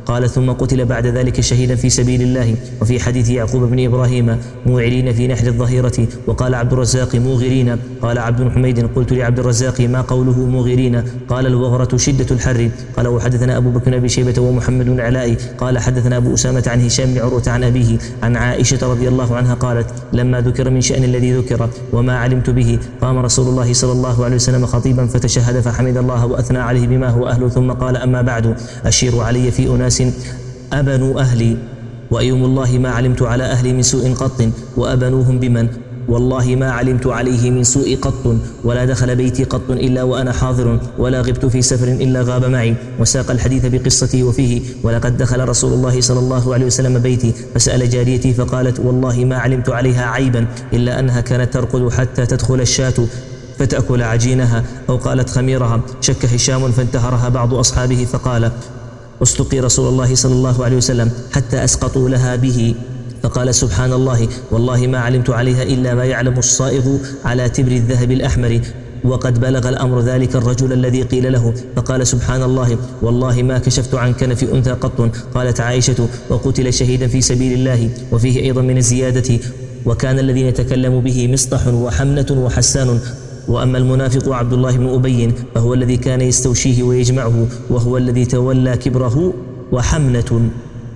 قال ثم قتل بعد ذلك شهيدا في سبيل الله. وفي حديث يعقوب بن إبراهيم موعرين في نحر الظهيرة. وقال عبد الرزاق موغرين. قال عبد بن حميد قلت لعبد الرزاق ما قوله موغرين؟ قال الوغرة شدة الحر. قال وحدثنا أبو بكر بن أبي شيبة ومحمد بن علاء قال حدثنا أبو أسامة عن هشام بن عروة عن أبيه عن عائشة رضي الله عنها قالت لما ذكر من شأن الذي ذكر وما علمت به قام رسول الله صلى الله عليه وسلم خطيبا فتشهد فحمد الله وأثنى عليه بما هو أهله ثم قال أما بعد أشير علي في أناس أبنوا أهلي وأيم الله ما علمت على أهلي من سوء قط وأبنوهم بمن والله ما علمت عليه من سوء قط ولا دخل بيتي قط إلا وأنا حاضر ولا غبت في سفر إلا غاب معي. وساق الحديث بقصته وفيه ولقد دخل رسول الله صلى الله عليه وسلم بيتي فسأل جاريتي فقالت والله ما علمت عليها عيبا إلا أنها كانت ترقد حتى تدخل الشاة فتأكل عجينها أو قالت خميرها. شك هشام فانتهرها بعض أصحابه فقال أستقي رسول الله صلى الله عليه وسلم حتى أسقطوا لها به فقال سبحان الله والله ما علمت عليها إلا ما يعلم الصائغ على تبر الذهب الأحمر. وقد بلغ الأمر ذلك الرجل الذي قيل له فقال سبحان الله والله ما كشفت عن كنف أنثى قط. قالت عائشة وقتل شهيدا في سبيل الله. وفيه أيضا من الزيادة وكان الذي يتكلم به مصطح وحمنة وحسان. وأما المنافق عبد الله بن أبي فهو الذي كان يستوشيه ويجمعه وهو الذي تولى كبره وحمنة.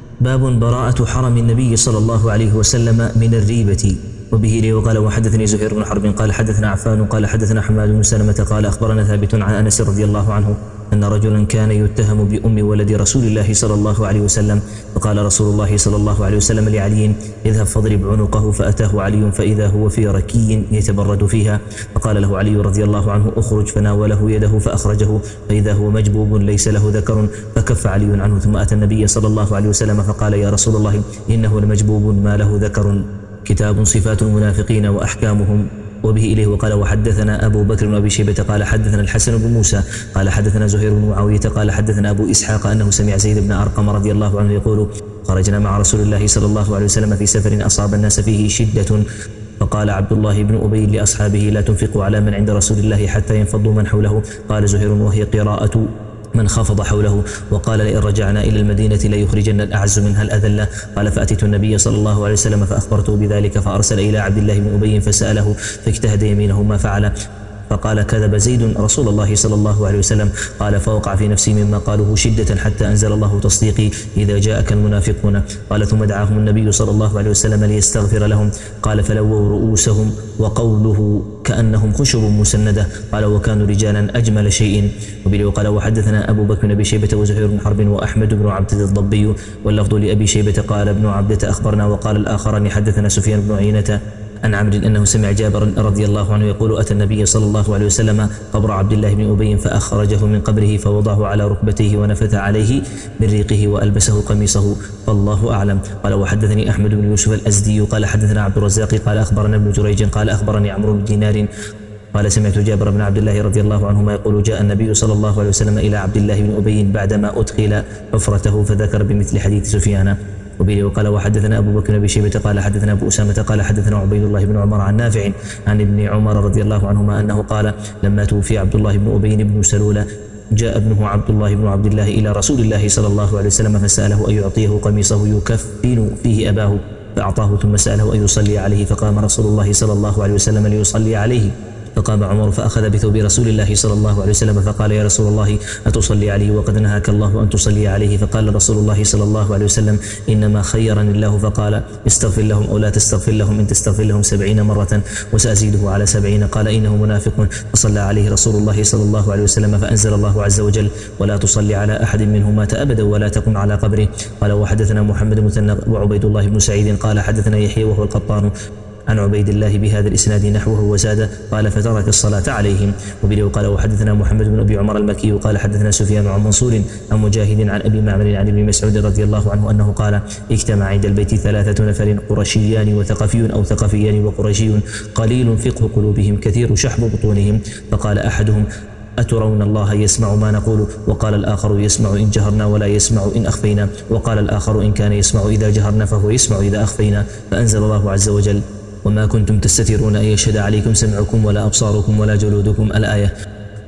باب براءة حرم النبي صلى الله عليه وسلم من الريبة. وبه لي وقال وحدثني زهير بن حرب قال حدثنا عفان قال حدثنا حماد بن سلمة قال أخبرنا ثابت عن أنس رضي الله عنه أن رجلا كان يتهم بأم ولد رسول الله صلى الله عليه وسلم فقال رسول الله صلى الله عليه وسلم لعلي اذهب فاضرب عنقه فأتاه علي فإذا هو في ركي يتبرد فيها فقال له علي رضي الله عنه اخرج فناوله يده فأخرجه فإذا هو مجبوب ليس له ذكر فكف علي عنه ثم أتى النبي صلى الله عليه وسلم فقال يا رسول الله إنه لمجبوب ما له ذكر. كتاب صفات المنافقين وأحكامهم. وبه إليه وقال وحدثنا أبو بكر بن أبي شيبة قال حدثنا الحسن بن موسى قال حدثنا زهير بن معاوية قال حدثنا أبو إسحاق أنه سمع زيد بن أرقم رضي الله عنه يقول خرجنا مع رسول الله صلى الله عليه وسلم في سفر أصاب الناس فيه شدة فقال عبد الله بن أبي لأصحابه لا تنفقوا على من عند رسول الله حتى ينفضوا من حوله. قال زهير وهي قراءة من خفض حوله. وقال لئن رجعنا إلى المدينة ليخرجن الأعز منها الأذل. قال فأتيت النبي صلى الله عليه وسلم فأخبرته بذلك فأرسل إلى عبد الله بن أبي فسأله فاجتهد يمينه ما فعل فقال كذب زيد رسول الله صلى الله عليه وسلم. قال فوقع في نفسي مما قالوه شدة حتى أنزل الله تصديقي إذا جاءك المنافقون. قال ثم دعاهم النبي صلى الله عليه وسلم ليستغفر لهم. قال فلووا رؤوسهم وقوله كأنهم خشب مسندة. قال وكانوا رجالا أجمل شيء. وبه وقال وحدثنا أبو بكر بن أبي شيبة وزهير بن حرب وأحمد بن عبدة الضبي واللفظ لأبي شيبة قال ابن عبدة أخبرنا. وقال الآخران حدثنا سفيان بن عيينة عن عمرو أنه سمع جابر رضي الله عنه يقول أتى النبي صلى الله عليه وسلم قبر عبد الله بن أبي فأخرجه من قبره فوضعه على ركبتيه ونفث عليه بريقه وألبسه قميصه والله أعلم. قال وحدثني أحمد بن يوسف الأزدي قال حدثنا عبد الرزاق قال أخبرنا ابن جريج قال أخبرني عمرو بن دينار قال سمعت جابر بن عبد الله رضي الله عنهما يقول جاء النبي صلى الله عليه وسلم إلى عبد الله بن أبي بعدما أدخل حفرته فذكر بمثل حديث سفيان. وبه وقال وحدثنا أبو بكر بن أبي شيبة قال حدثنا أبو أسامة قال حدثنا عبيد الله بن عمر عن نافع عن ابن عمر رضي الله عنهما أنه قال لما توفي عبد الله بن أبي بن سلول جاء ابنه عبد الله بن عبد الله إلى رسول الله صلى الله عليه وسلم فسأله أن يعطيه قميصه يكفن فيه أباه فأعطاه ثم سأله أن يصلي عليه فقام رسول الله صلى الله عليه وسلم ليصلي عليه فقام عمر فأخذ بثوب رسول الله صلى الله عليه وسلم فقال يا رسول الله أتصلي عليه وقد نهاك الله أن تصلي عليه. فقال رسول الله صلى الله عليه وسلم إنما خيرني الله فقال استغفر لهم أو لا تستغفر لهم إن تستغفر لهم سبعين مرة وسأزيده على سبعين. قال إنه منافق فصلى عليه رسول الله صلى الله عليه وسلم فأنزل الله عز وجل ولا تصلي على أحد منهم مات أبدا ولا تقم على قبره. قال وحدثنا محمد مثنى وعبيد الله بن سعيد قال حدثنا يحيى وهو القطان عن عبيد الله بهذا الإسناد نحوه وزاد قال فترك الصلاة عليهم. وبه قال وحدثنا محمد بن أبي عمر المكي قال حدثنا سفيان عن منصور عن مجاهد عن أبي معمر عن ابن مسعود رضي الله عنه أنه قال اجتمع عند البيت ثلاثة نفر قرشيان وثقفي أو ثقفيان وقرشي قليل فقه قلوبهم كثير شحب بطونهم. فقال أحدهم أترون الله يسمع ما نقول؟ وقال الآخر يسمع إن جهرنا ولا يسمع إن أخفينا. وقال الآخر إن كان يسمع إذا جهرنا فهو يسمع إذا أخفينا. فأنزل الله عز وجل وما كنتم تستترون أن يشهد عليكم سمعكم ولا أبصاركم ولا جلودكم الآية.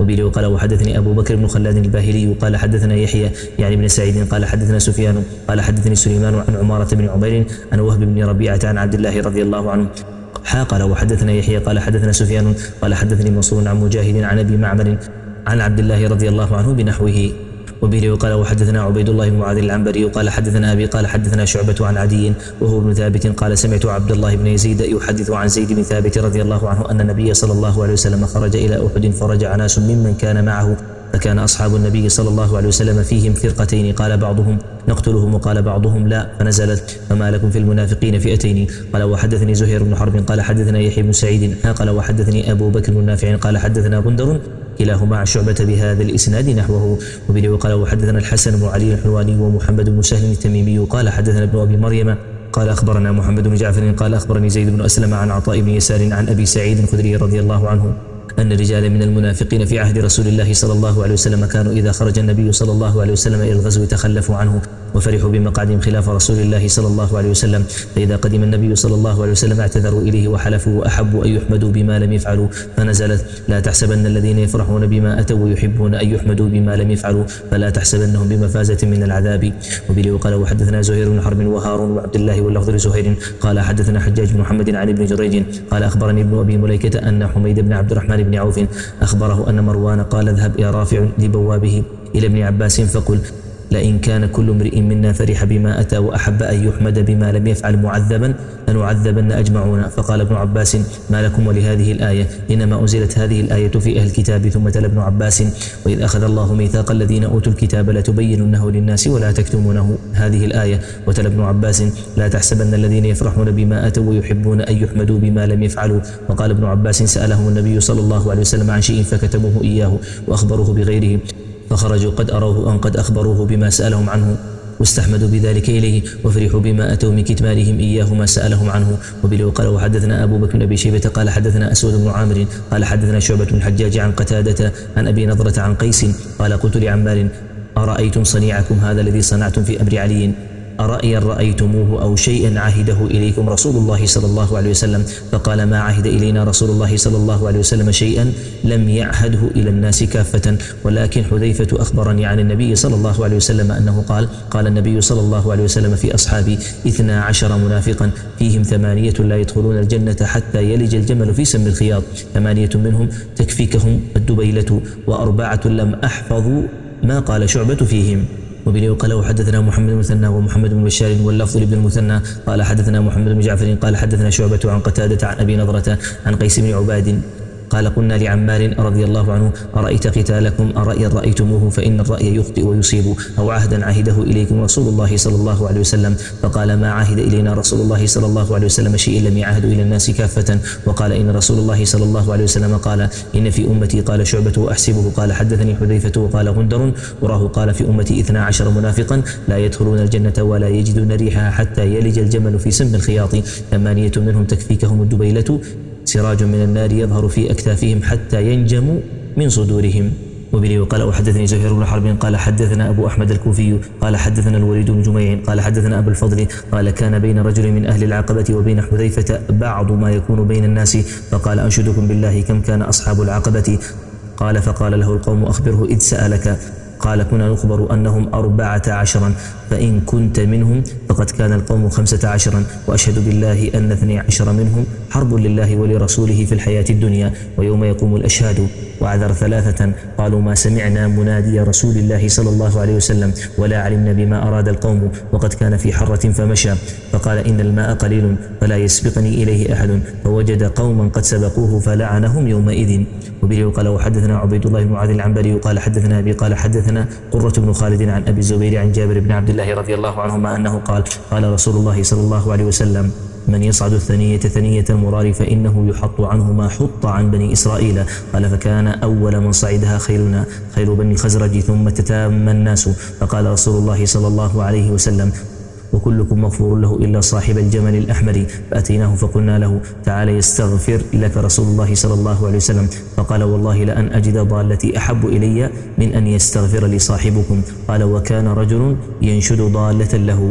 وبه قال وحدثني أبو بكر بن خلاد الباهلي قال حدثنا يحيى يعني بن سعيد قال حدثنا سفيان قال حدثني سليمان عن عمارة بن عمير عن وهب بن ربيعة عن عبد الله رضي الله عنه قال وحدثنا يحيى قال حدثنا سفيان قال حدثني منصور عن مجاهد عن أبي معمر عن عبد الله رضي الله عنه بنحوه. وبه قال وحدثنا عبيد الله بن معاذ العنبري قال حدثنا أبي قال حدثنا شعبة عن عدي وهو ابن ثابت قال سمعت عبد الله بن يزيد يحدث عن زيد بن ثابت رضي الله عنه أن النبي صلى الله عليه وسلم خرج إلى أحد فرجع ناس ممن كان معه فكان أصحاب النبي صلى الله عليه وسلم فيهم فرقتين قال بعضهم نقتلهم وقال بعضهم لا فنزلت فما لكم في المنافقين فئتين. قال وحدثني زهير بن حرب قال حدثنا يحيى بن سعيد قال وحدثني أبو بكر بن نافع قال حدثنا غندر كلاهما عن شعبة بهذا الإسناد نحوه. وبه قال وحدثنا الحسن بن علي الحلواني ومحمد بن سهل التميمي قال حدثنا ابن أبي مريم قال أخبرنا محمد بن جعفر قال أخبرني زيد بن أسلم عن عطاء بن يسار عن أبي سعيد الخدري رضي الله عنه أن رجالا من المنافقين في عهد رسول الله صلى الله عليه وسلم كانوا إذا خرج النبي صلى الله عليه وسلم إلى الغزو تخلفوا عنه وفرحوا بمقعدهم خلاف رسول الله صلى الله عليه وسلم فإذا قدم النبي صلى الله عليه وسلم اعتذروا إليه وحلفوا وأحبوا أن يحمدوا بما لم يفعلوا فنزلت لا تحسبن الذين يفرحون بما أتوا ويحبون أن يحمدوا بما لم يفعلوا فلا تحسبنهم بمفازة من العذاب. وبه قال وحدثنا زهير بن حرب وهارون وعبد الله واللفظ لزهير قال حدثنا حجاج بن محمد عن ابن جريج قال أخبرني ابن أبي مليكة أن حميد بن عبد الرحمن بن عوف أخبره أن مروان قال اذهب يا رافع لبوابه إلى ابن عباس فقل لئن كان كل امرئ منا فرح بما أتى وأحب أن يحمد بما لم يفعل معذبا لنعذبن أجمعون. فقال ابن عباس ما لكم ولهذه الآية إنما أنزلت هذه الآية في أهل الكتاب. ثم تلا ابن عباس وإذ أخذ الله ميثاق الذين أوتوا الكتاب لتبيننه للناس ولا تكتمونه هذه الآية. وتلا ابن عباس لا تحسبن الذين يفرحون بما أتوا ويحبون أن يحمدوا بما لم يفعلوا. وقال ابن عباس سألهم النبي صلى الله عليه وسلم عن شيء فكتموه إياه وأخبروه بغيره فخرجوا قد أروه أن قد أخبروه بما سألهم عنه واستحمدوا بذلك إليه وفرحوا بما أتوا من كتمانهم إياه ما سألهم عنه. وبه قال وحدثنا أبو بكر بن أبي شيبة قال حدثنا أسود بن عامر قال حدثنا شعبة بن الحجاج عن قتادة عن أبي نضرة عن قيس قال قلت لعمار أرأيتم صنيعكم هذا الذي صنعتم في أمر علي أرأيا رأيتموه أو شيئا عهده إليكم رسول الله صلى الله عليه وسلم؟ فقال ما عهد إلينا رسول الله صلى الله عليه وسلم شيئا لم يعهده إلى الناس كافة ولكن حذيفة أخبرني عن النبي صلى الله عليه وسلم أنه قال قال النبي صلى الله عليه وسلم في أصحابي اثنا عشر منافقا فيهم ثمانية لا يدخلون الجنة حتى يلج الجمل في سم الخياط ثمانية منهم تكفيكهم الدبيلة وأربعة لم أحفظوا ما قال شعبة فيهم. وبه قال وحدثنا محمد بن المثنى ومحمد بن بشار واللفظ لابن المثنى قال حدثنا محمد بن جعفر قال حدثنا شعبة عن قتادة عن أبي نضرة عن قيس بن عباد قال قلنا لعمار رضي الله عنه أرأيت قتالكم أرأي رأيتموه فإن الرأي يخطئ ويصيب أو عهدا عهده إليكم رسول الله صلى الله عليه وسلم؟ فقال ما عهد إلينا رسول الله صلى الله عليه وسلم شيء لم يعهد إلى الناس كافة. وقال إن رسول الله صلى الله عليه وسلم قال إن في أمتي قال شعبة وأحسبه قال حدثني حذيفة وقال غندر وراه قال في أمتي اثنا عشر منافقا لا يدخلون الجنة ولا يجدون ريحها حتى يلج الجمل في سم الخياط ثمانية منهم تكفيكهم الدبيلة سراج من النار يظهر في أكتافهم حتى ينجموا من صدورهم. وبه قال وحدثني زهير بن حرب قال حدثنا أبو أحمد الكوفي قال حدثنا الوليد بن جميع قال حدثنا أبو الفضل قال كان بين رجل من أهل العقبة وبين حذيفة بعض ما يكون بين الناس فقال أنشدكم بالله كم كان أصحاب العقبة؟ قال فقال له القوم أخبره إذ سألك قال كنا نخبر أنهم أربعة عشرا فإن كنت منهم فقد كان القوم خمسة عشرا وأشهد بالله أن اثني عشر منهم حرب لله ولرسوله في الحياة الدنيا ويوم يقوم الأشهاد. وعذر ثلاثة قالوا ما سمعنا منادي رسول الله صلى الله عليه وسلم ولا علمنا بما أراد القوم وقد كان في حرة فمشى فقال إن الماء قليل فلا يسبقني إليه أحد فوجد قوما قد سبقوه فلعنهم يومئذ. وبه قال وحدثنا عبيد الله بن معاذ العنبري قال حدثنا أبي قال حدثنا قرة بن خالد عن أبي الزبير عن جابر بن عبد الله رضي الله عنهما أنه قال قال رسول الله صلى الله عليه وسلم من يصعد الثنية ثنية المرار فإنه يحط عنه ما حط عن بني إسرائيل. قال فكان أول من صعدها خيرنا خير بني الخزرج ثم تتام الناس. فقال رسول الله صلى الله عليه وسلم وكلكم مغفور له إلا صاحب الجمل الأحمر. فأتيناه فقلنا له تعال يستغفر لك رسول الله صلى الله عليه وسلم فقال والله لأن أجد ضالتي أحب إلي من أن يستغفر لي صاحبكم. قال وكان رجل ينشد ضالة له.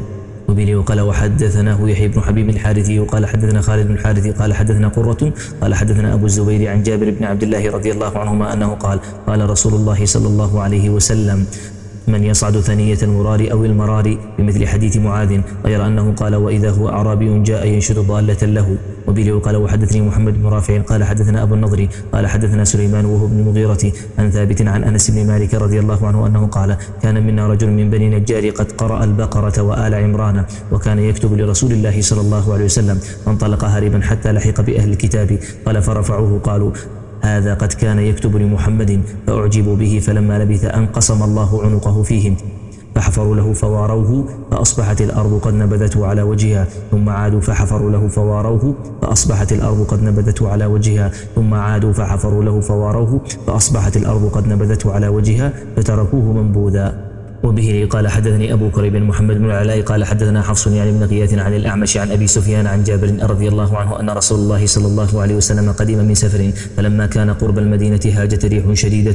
وبه وقال وحدثناه يحيى بن حبيب الحارثي وقال حدثنا خالد بن الحارثي قال حدثنا قرة قال حدثنا أبو الزبير عن جابر بن عبد الله رضي الله عنهما أنه قال قال رسول الله صلى الله عليه وسلم من يصعد ثنية المرار أو المرار بمثل حديث معاذ غير أنه قال وإذا هو أعرابي جاء ينشد ضالة له. وبه وقال وحدثني محمد بن رافع قال حدثنا أبو النضر قال حدثنا سليمان وهو ابن المغيرة عن ثابت عن أنس بن مالك رضي الله عنه أنه قال كان منا رجل من بني نجار قد قرأ البقرة وآل عمران وكان يكتب لرسول الله صلى الله عليه وسلم فانطلق هاربا حتى لحق بأهل الكتاب قال فرفعوه قالوا هذا قد كان يكتب لمحمد فأعجبوا به فلما لبث أن قسم الله عنقه فيهم فحفروا له فواروه فأصبحت الأرض قد نبذته على وجهها ثم عادوا فحفروا له فواروه فأصبحت الأرض قد نبذته على وجهها ثم عادوا فحفروا له فواروه فأصبحت الأرض قد نبذته على وجهها فتركوه منبوذا. وبه قال حدثني أبو كريب محمد بن العلاء قال حدثنا حفص يعني بن غياث عن الأعمش عن أبي سفيان عن جابر رضي الله عنه أن رسول الله صلى الله عليه وسلم قدم من سفر فلما كان قرب المدينة هاجت ريح شديدة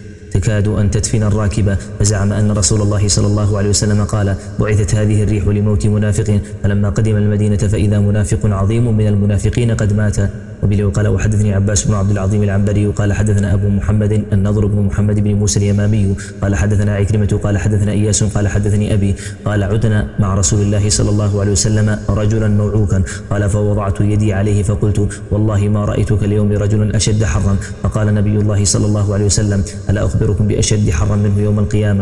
تكاد أن تدفن الراكب فزعم أن رسول الله صلى الله عليه وسلم قال بعثت هذه الريح لموت منافق فلما قدم المدينة فإذا منافق عظيم من المنافقين قد مات. وبه قال وحدثني عباس بن عبد العظيم العنبري قال حدثنا أبو محمد النضر بن محمد بن موسى اليمامي قال حدثنا عكرمة قال حدثنا إياس قال حدثني أبي قال عدنا مع رسول الله صلى الله عليه وسلم رجلا موعوكا قال فوضعت يدي عليه فقلت والله ما رأيتك اليوم رجلا أشد حرا فقال نبي الله صلى الله عليه وسلم ألا أخبركم بأشد حرا منه يوم القيامة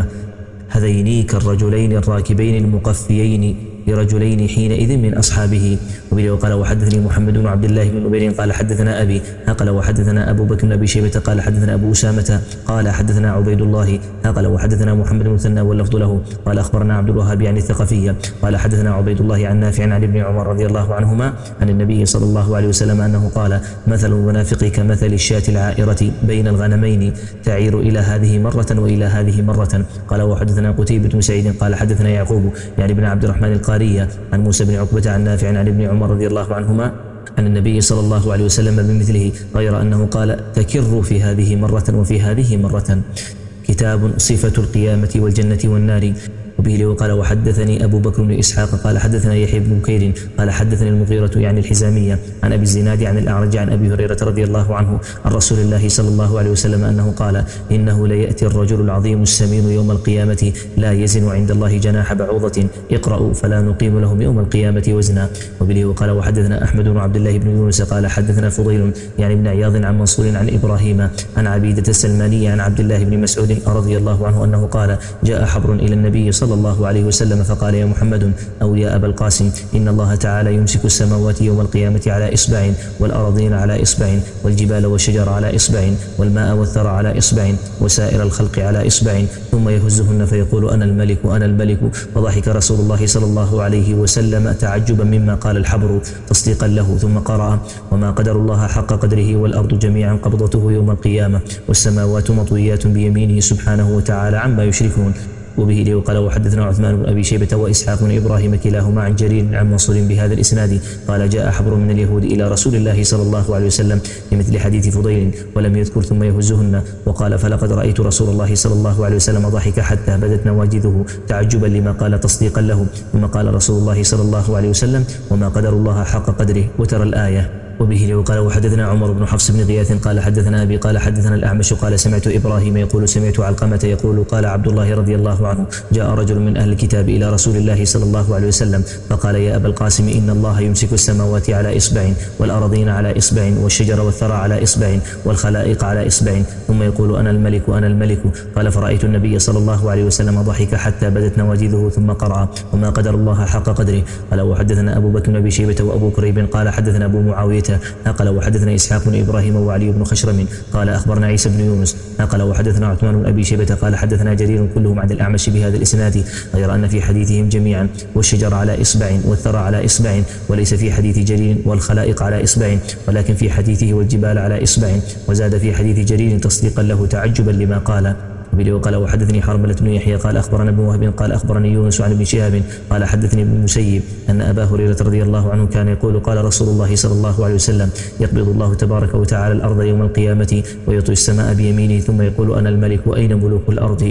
هذينيك الرجلين الراكبين المقفيين لرجلين حينئذ من أصحابه. وبه وقال وحدثني محمد بن عبد الله بن نبيل قال حدثنا أبي قال وحدثنا أبو بكر بن أبي شيبة قال حدثنا أبو أسامة قال حدثنا عبيد الله قال وحدثنا محمد بن مثنى واللفظ له قال أخبرنا عبد الوهاب عن الثقفية قال حدثنا عبيد الله عن نافع عن ابن عمر رضي الله عنهما عن النبي صلى الله عليه وسلم أنه قال مثل المنافق كمثل الشاة العائرة بين الغنمين تعير إلى هذه مرة وإلى هذه مرة. قال وحدثنا قتيبة بن سعيد قال حدثنا يعقوب يعني بن عبد الرحمن القاري عن موسى بن عقبة عن نافع عن ابن عمر رضي الله عنهما عن النبي صلى الله عليه وسلم بمثله غير أنه قال تكر في هذه مرة وفي هذه مرة. كتاب صفة القيامة والجنة والنار. وبه وقال وحدثني أبو بكر بن إسحاق قال حدثنا يحيى بن بكير قال حدثني المغيرة يعني الحزامية عن أبي الزناد عن الأعرج عن أبي هريرة رضي الله عنه عن رسول الله صلى الله عليه وسلم أنه قال إنه ليأتي الرجل العظيم السمين يوم القيامة لا يزن عند الله جناح بعوضة اقرأوا فلا نقيم لهم يوم القيامة وزنا. وبه وقال وحدثنا أحمد بن عبد الله بن يونس قال حدثنا فضيل يعني ابن عياض عن منصور عن إبراهيم عن عبيدة السلمانية عن عبد الله بن مسعود رضي الله عنه أنه قال جاء حبر إلى النبي صلى الله عليه وسلم فقال يا محمد أو يا أبا القاسم إن الله تعالى يمسك السماوات يوم القيامة على إصبع والأراضين على إصبع والجبال والشجر على إصبع والماء والثرى على إصبع وسائر الخلق على إصبع ثم يهزهن فيقول أنا الملك أنا الملك. فضحك رسول الله صلى الله عليه وسلم تعجبا مما قال الحبر تصديقا له ثم قرأ وما قدر الله حق قدره والأرض جميعا قبضته يوم القيامة والسماوات مطويات بيمينه سبحانه وتعالى عما يشركون. وبه وقال وحدثنا عثمان بن أبي شيبة وإسحاق بن إبراهيم كلاهما عن جرير عن منصور بهذا الإسناد قال جاء حبر من اليهود إلى رسول الله صلى الله عليه وسلم بمثل حديث فضيل ولم يذكر ثم يهزهن وقال فلقد رأيت رسول الله صلى الله عليه وسلم ضحك حتى بدت نواجذه تعجبا لما قال تصديقا له ثم قال رسول الله صلى الله عليه وسلم وما قدر الله حق قدره وترى الآية. وبه وقال وحدثنا عمر بن حفص بن غياث قال حدثنا أبي قال حدثنا الأعمش قال سمعت إبراهيم يقول سمعت علقمة يقول قال عبد الله رضي الله عنه جاء رجل من أهل الكتاب إلى رسول الله صلى الله عليه وسلم فقال يا أبا القاسم إن الله يمسك السماوات على إصبع والأراضين على إصبع والشجر والثرى على إصبع والخلائق على إصبع ثم يقول أنا الملك أنا الملك. قال فرأيت النبي صلى الله عليه وسلم ضحك حتى بدت نواجذه ثم قرأ وما قدر الله حق قدره. قال وحدثنا أبو بكر بن أبي شيبة وأبو كريب قال حدثنا أبو معاوية قال وحدثنا إسحاق بن إبراهيم وعلي بن خشرم قال أخبرنا عيسى بن يونس قال وحدثنا عثمان بن أبي شيبة قال حدثنا جرير كلهم عن الأعمش بهذا الإسناد غير أن في حديثهم جميعا والشجر على إصبع والثرى على إصبع وليس في حديث جرير والخلائق على إصبع ولكن في حديثه والجبال على إصبع وزاد في حديث جرير تصديقا له تعجبا لما قال. وقال وحدثني حرملة بن يحيى قال أخبرنا ابن وهب قال أخبرني يونس عن ابن شهاب قال حدثني ابن المسيب أن أبا هريرة رضي الله عنه كان يقول قال رسول الله صلى الله عليه وسلم يقبض الله تبارك وتعالى الأرض يوم القيامة ويطوي السماء بيمينه ثم يقول أنا الملك أين ملوك الأرض.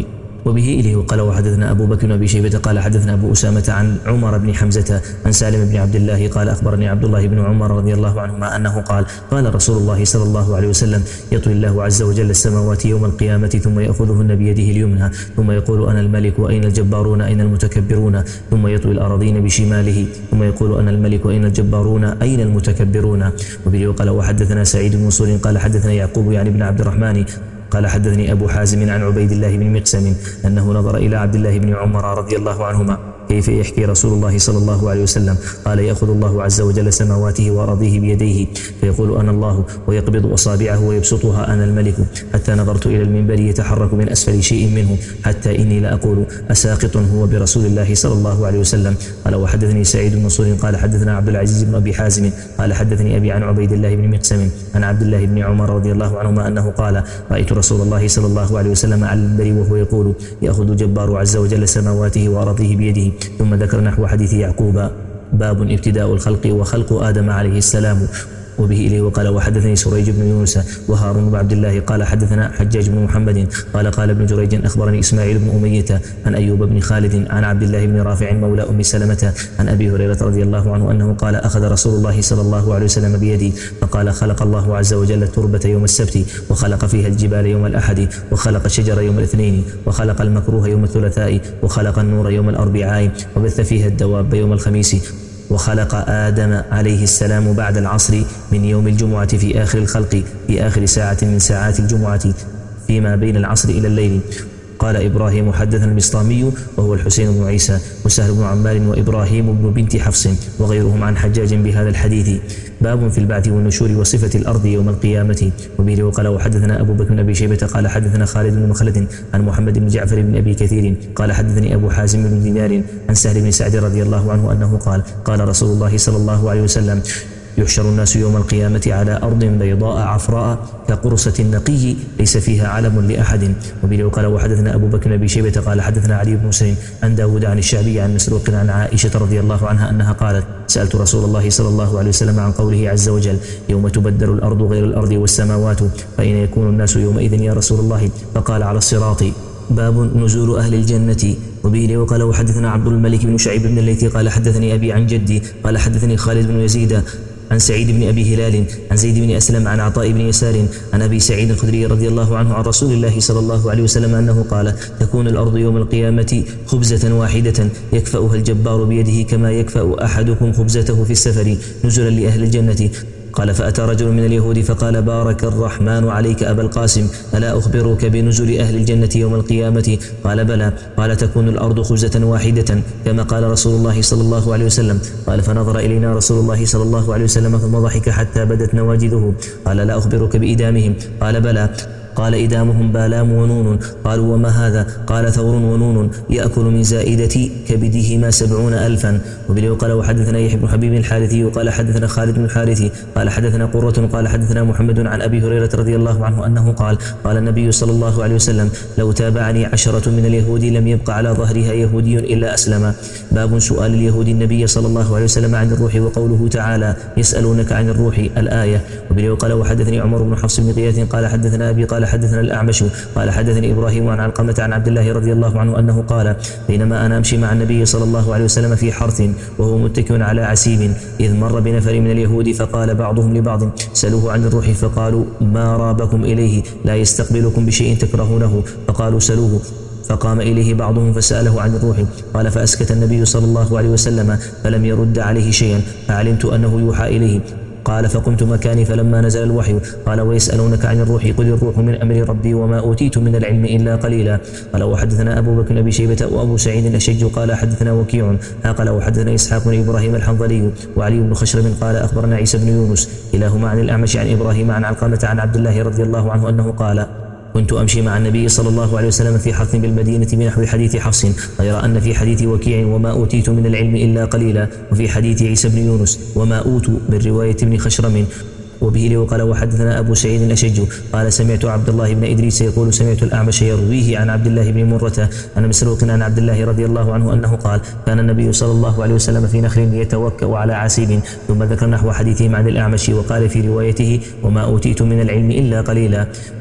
وبه إليه. وقال وحدثنا أبو بكر وأبي شيبة قال حدثنا أبو أسامة عن عمر بن حمزة عن سالم بن عبد الله قال أخبرني عبد الله بن عمر رضي الله عنهما أنه قال قال رسول الله صلى الله عليه وسلم يطوي الله عز وجل السماوات يوم القيامة ثم يأخذهن بيده اليمنى ثم يقول أنا الملك وأين الجبارون أين المتكبرون ثم يطوي الأراضين بشماله ثم يقول أنا الملك وأين الجبارون أين المتكبرون. وبه قال وحدثنا سعيد بن منصور قال حدثنا يعقوب يعني بن عبد الرحمن قال حدثني أبو حازم عن عبيد الله بن مقسم أنه نظر إلى عبد الله بن عمر رضي الله عنهما كيف يحكي رسول الله صلى الله عليه وسلم قال يأخذ الله عز وجل سماواته وأراضيه بيديه فيقول أنا الله ويقبض أصابعه ويبسطها أنا الملك حتى نظرت إلى المنبر يتحرك من أسفل شيء منه حتى إني لأقول أساقط هو برسول الله صلى الله عليه وسلم. قال وحدثني سعيد بن منصور قال حدثنا عبد العزيز بن أبي حازم قال حدثني أبي عن عبيد الله بن مقسم عن عبد الله بن عمر رضي الله عنهما أنه قال رأيت رسول الله صلى الله عليه وسلم على المنبر وهو يقول يأخذ الجبار عز وجل سماواته وأراضيه بيده. ثم ذكر نحو حديث يعقوب باب ابتداء الخلق وخلق آدم عليه السلام. وبه إليه. وقال وحدثني سريج بن يونس وهارون بن عبد الله قال حدثنا حجاج بن محمد قال قال ابن جريج أخبرني إسماعيل بن أمية عن أيوب بن خالد عن عبد الله بن رافع مولى أم سلمة عن أبي هريرة رضي الله عنه أنه قال أخذ رسول الله صلى الله عليه وسلم بيدي فقال خلق الله عز وجل التربة يوم السبت وخلق فيها الجبال يوم الأحد وخلق الشجر يوم الاثنين وخلق المكروه يوم الثلاثاء وخلق النور يوم الأربعاء وبث فيها الدواب يوم الخميس وخلق آدم عليه السلام بعد العصر من يوم الجمعة في آخر الخلق في آخر ساعة من ساعات الجمعة فيما بين العصر إلى الليل. قال إبراهيم حدثنا البسطامي وهو الحسين بن عيسى وسهل بن عمار وإبراهيم بن بنت حفص وغيرهم عن حجاج بهذا الحديث. باب في البعث والنشور وصفة الأرض يوم القيامة. وبه وقال وحدثنا أبو بكر بن أبي شيبة قال حدثنا خالد بن مخلد عن محمد بن جعفر بن أبي كثير قال حدثني أبو حازم بن دينار عن سهل بن سعد رضي الله عنه أنه قال قال رسول الله صلى الله عليه وسلم يحشر الناس يوم القيامة على أرض بيضاء عفراء كقرصة النقي ليس فيها علم لأحد. وبه قال وحدثنا أبو بكر بن أبي شيبة قال حدثنا علي بن مسلم عن داود عن الشعبي عن مسروق عن عائشة رضي الله عنها أنها قالت سألت رسول الله صلى الله عليه وسلم عن قوله عز وجل يوم تبدل الأرض غير الأرض والسماوات فأين يكون الناس يومئذ يا رسول الله فقال على الصراط. باب نزول أهل الجنة. وبه وقال وحدثنا عبد الملك بن شعيب بن الليث قال حدثني أبي عن جدي قال حدثني خالد بن يزيد عن سعيد بن أبي هلال عن زيد بن أسلم عن عطاء بن يسار عن أبي سعيد الخدري رضي الله عنه عن رسول الله صلى الله عليه وسلم أنه قال تكون الأرض يوم القيامة خبزة واحدة يكفأها الجبار بيده كما يكفأ أحدكم خبزته في السفر نزلا لأهل الجنة. قال فأتى رجل من اليهود فقال بارك الرحمن عليك أبا القاسم ألا أخبرك بنزل أهل الجنة يوم القيامة؟ قال بلى. قال تكون الأرض خبزة واحدة كما قال رسول الله صلى الله عليه وسلم. قال فنظر إلينا رسول الله صلى الله عليه وسلم ثم ضحك حتى بدت نواجذه. قال لا أخبرك بإدامهم؟ قال بلى. قال إدامهم بالام ونون. قالوا وما هذا؟ قال ثور ونون يأكل من زائدة كبدهما سبعون ألفا. وبه قال وحدثنا يحيى بن حبيب الحارثي وقال حدثنا خالد بن الحارثي قال حدثنا قرة قال حدثنا محمد عن أبي هريرة رضي الله عنه أنه قال قال النبي صلى الله عليه وسلم لو تابعني عشرة من اليهود لم يبق على ظهرها يهودي إلا أسلم. باب سؤال اليهود النبي صلى الله عليه وسلم عن الروح وقوله تعالى يسألونك عن الروح الآية. وبه قال وحدثني عمر بن حفص بن غياث قال حدثنا أبي قال حدثنا الأعمش قال حدثني إبراهيم عن علقمة عن عبد الله رضي الله عنه أنه قال بينما أنا أمشي مع النبي صلى الله عليه وسلم في حرث وهو متكئ على عسيب إذ مر بنفر من اليهود فقال بعضهم لبعض سألوه عن الروح فقالوا ما رابكم إليه لا يستقبلكم بشيء تكرهونه فقالوا سألوه فقام إليه بعضهم فسأله عن الروح قال فأسكت النبي صلى الله عليه وسلم فلم يرد عليه شيئا فعلمت أنه يوحى إليه. قال فقمت مكاني فلما نزل الوحي قال ويسألونك عن الروح قل الروح من أمر ربي وما أوتيت من العلم إلا قليلا. قال وحدثنا أبو بكر بن شيبة وأبو سعيد الأشج قال حدثنا وكيع قال وحدثنا إسحاق بن إبراهيم الحنظلي وعلي بن خشرم قال أخبرنا عيسى بن يونس كلاهما عن الأعمش عن إبراهيم عن علقمة عن عبد الله رضي الله عنه أنه قال كنت أمشي مع النبي صلى الله عليه وسلم في حرث بالمدينة بنحو حديث حفص غير أن في حديث وكيع وما أوتيت من العلم إلا قليلا وفي حديث عيسى بن يونس وما أوتوا بالرواية ابن خشرم. وبه لي وقال وحدثنا أبو سعيد الأشج قال سمعت عبد الله بن إدريس يقول سمعت الأعمش يرويه عن عبد الله بن مرة عن مسروق عن عبد الله رضي الله عنه أنه قال كان النبي صلى الله عليه وسلم في نخل يتوكأ على عسيب ثم ذكر نحو حديثهم عن الأعمش وقال في روايته وما أوتيت من العلم إلا قليلا.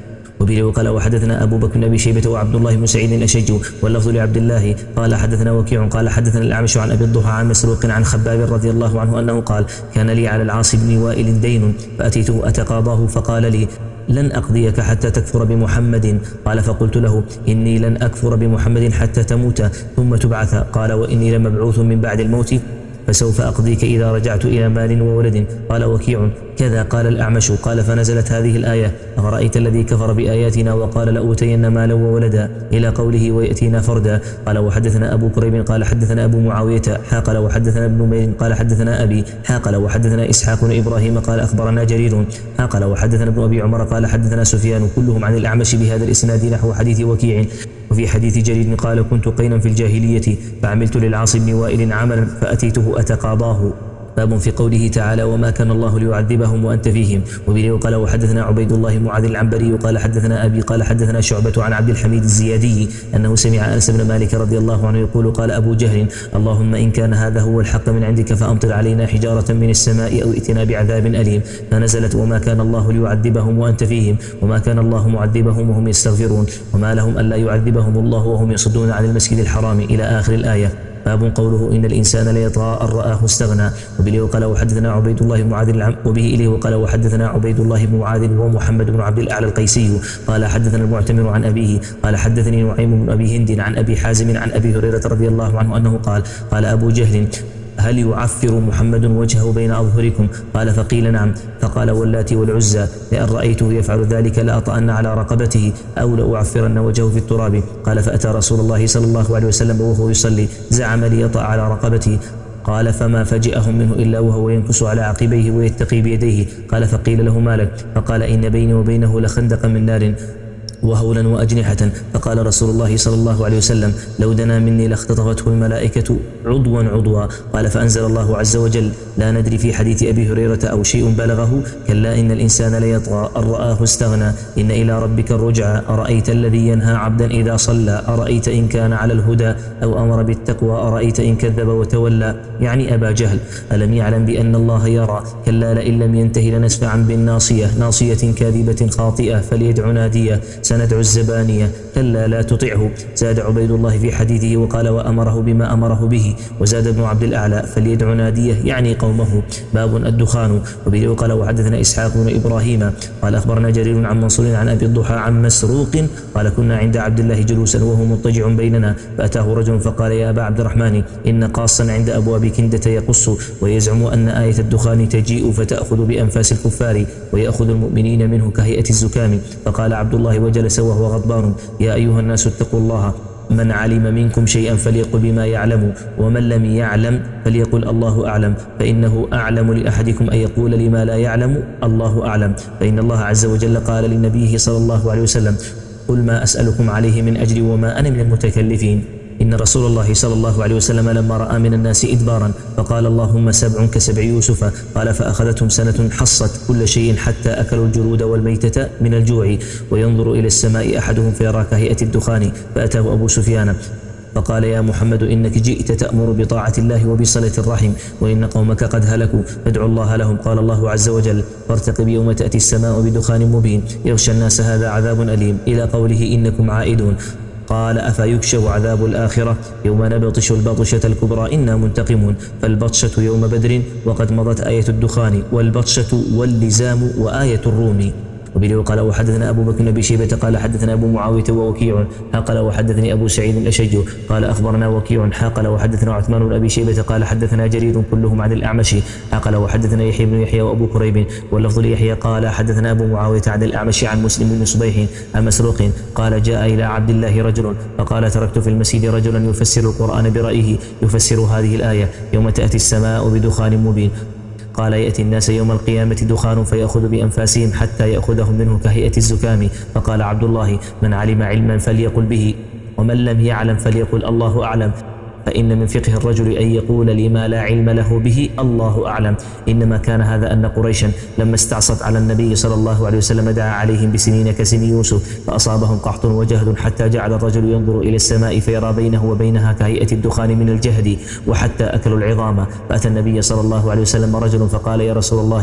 وبه قال وحدثنا أبو بكر بن أبي شيبة وعبد الله بن سعيد الأشج واللفظ لعبد الله قال حدثنا وكيع قال حدثنا الأعمش عن أبي الضحى عن مسروق عن خباب رضي الله عنه أنه قال كان لي على العاص بن وائل دين فأتيته أتقاضاه فقال لي لن أقضيك حتى تكفر بمحمد. قال فقلت له إني لن أكفر بمحمد حتى تموت ثم تبعث. قال وإني لمبعوث من بعد الموت فسوف أقضيك إذا رجعت إلى مال وولد. قال وكيع كذا قال الأعمش. قال فنزلت هذه الآية أفرأيت الذي كفر بآياتنا وقال لأوتين مالا وولدا إلى قوله ويأتينا فردا. قال وحدثنا أبو كريب قال حدثنا أبو معاوية حاقل وحدثنا ابن نمير قال حدثنا أبي حاقل وحدثنا إسحاق بن إبراهيم قال أخبرنا جرير حاقل وحدثنا ابن أبي عمر قال حدثنا سفيان كلهم عن الأعمش بهذا الإسناد نحو حديث وكيع. وفي حديث جرير قال كنت قينا في الجاهلية فعملت للعاص بن وائل عملا فأتيته أتقاضاه. باب في قوله تعالى وما كان الله ليعذبهم وأنت فيهم. وبه قال وحدثنا عبيد الله معاذ العنبري قال حدثنا أبي قال حدثنا شعبة عن عبد الحميد الزيادي أنه سمع أنس بن مالك رضي الله عنه يقول قال أبو جهل اللهم إن كان هذا هو الحق من عندك فأمطر علينا حجارة من السماء أو ائتنا بعذاب أليم. فنزلت وما كان الله ليعذبهم وأنت فيهم وما كان الله معذبهم وهم يستغفرون وما لهم ألا يعذبهم الله وهم يصدون عن المسجد الحرام إلى آخر الآية. باب قوله إن الإنسان ليطغى أن رآه استغنى. وبه قال وحدثنا عبيد الله بن معاذ العم وبه إليه وقال وحدثنا عبيد الله بن معاذ ومحمد بن عبد الأعلى القيسي قال حدثنا المعتمر عن أبيه قال حدثني نعيم بن أبي هند عن أبي حازم عن أبي هريرة رضي الله عنه أنه قال قال أبو جهل هل يعفر محمد وجهه بين أظهركم؟ قال فقيل نعم. فقال واللات والعزى لأن رأيته يفعل ذلك لأطأن على رقبته أو لأعفرن وجهه في التراب. قال فأتى رسول الله صلى الله عليه وسلم وهو يصلي زعم ليطأ على رقبته. قال فما فجئهم منه إلا وهو ينكس على عقبيه ويتقي بيديه. قال فقيل له ما لك؟ فقال إن بيني وبينه لخندقا من نار وهولا وأجنحة. فقال رسول الله صلى الله عليه وسلم لو دنا مني لاختطفته الملائكة عضوا عضوا. قال فأنزل الله عز وجل لا ندري في حديث أبي هريرة أو شيء بلغه كلا إن الإنسان ليطغى أن رآه استغنى إن إلى ربك الرجعى أرأيت الذي ينهى عبدا إذا صلى أرأيت إن كان على الهدى أو أمر بالتقوى أرأيت إن كذب وتولى يعني أبا جهل ألم يعلم بأن الله يرى كلا لئن لم ينتهي لنسفعا بالناصية ناصية كاذبة خاطئة فليدع نادية سندع الزبانية كلا لا تطعه. زاد عبيد الله في حديثه وقال وأمره بما أمره به. وزاد ابن عبد الأعلى فليدع ناديه يعني قومه. باب الدخان. وبه وقال وحدثنا إسحاق بن إبراهيم قال أخبرنا جرير عن منصور عن أبي الضحى عن مسروق قال كنا عند عبد الله جلوسا وهو مضطجع بيننا فأتاه رجل فقال يا أبا عبد الرحمن إن قاصا عند أبواب كندة يقص ويزعم أن آية الدخان تجيء فتأخذ بأنفاس الكفار ويأخذ المؤمنين منه كهيئة الزكام. فقال عبد الله وجلس وهو غضبان يا أيها الناس اتقوا الله من علم منكم شيئا فليقل بما يعلم ومن لم يعلم فليقل الله أعلم فإنه أعلم لأحدكم أن يقول لما لا يعلم الله أعلم. فإن الله عز وجل قال لنبيه صلى الله عليه وسلم قل ما أسألكم عليه من أجر وما أنا من المتكلفين. إن رسول الله صلى الله عليه وسلم لما رأى من الناس إدبارا فقال اللهم سبع كسبع يوسف. قال فأخذتهم سنة حصت كل شيء حتى أكلوا الجلود والميتة من الجوع وينظر إلى السماء أحدهم فيرى كهيئة الدخان. فأتاه أبو سفيان فقال يا محمد إنك جئت تأمر بطاعة الله وبصلة الرحم وإن قومك قد هلكوا فادعوا الله لهم. قال الله عز وجل فارتقب يوم تأتي السماء بدخان مبين يغشى الناس هذا عذاب أليم إلى قوله إنكم عائدون. قال أفيكشف عذاب الآخرة يوم نبطش البطشة الكبرى إنا منتقمون. فالبطشة يوم بدر وقد مضت آية الدخان والبطشة واللزام وآية الروم. وبه قال وحدثنا أبو بكر بن أبي شيبة قال حدثنا أبو معاوية ووكيع حاقل وحدثني أبو سعيد الأشج قال أخبرنا وكيع حاقل وحدثنا عثمان بن أبي شيبة قال حدثنا جرير كلهم عن الأعمش حاقل وحدثنا يحيى بن يحيى وأبو كريب واللفظ ليحيى قال حدثنا أبو معاوية عن الأعمش عن مسلم بن صبيح عن مسروق قال جاء إلى عبد الله رجل فقال تركت في المسجد رجلا يفسر القرآن برأيه يفسر هذه الآية يوم تأتي السماء بدخان مبين. قال يأتي الناس يوم القيامة دخان فيأخذ بأنفاسهم حتى يأخذهم منه كهيئة الزكام. فقال عبد الله من علم علما فليقل به ومن لم يعلم فليقل الله أعلم فإن من فقه الرجل أن يقول لما لا علم له به الله أعلم. إنما كان هذا أن قريشا لما استعصت على النبي صلى الله عليه وسلم دعا عليهم بسنين كسن يوسف فأصابهم قحط وجهد حتى جعل الرجل ينظر إلى السماء فيرى بينه وبينها كهيئة الدخان من الجهد وحتى أكلوا العظام. فأتى النبي صلى الله عليه وسلم رجل فقال يا رسول الله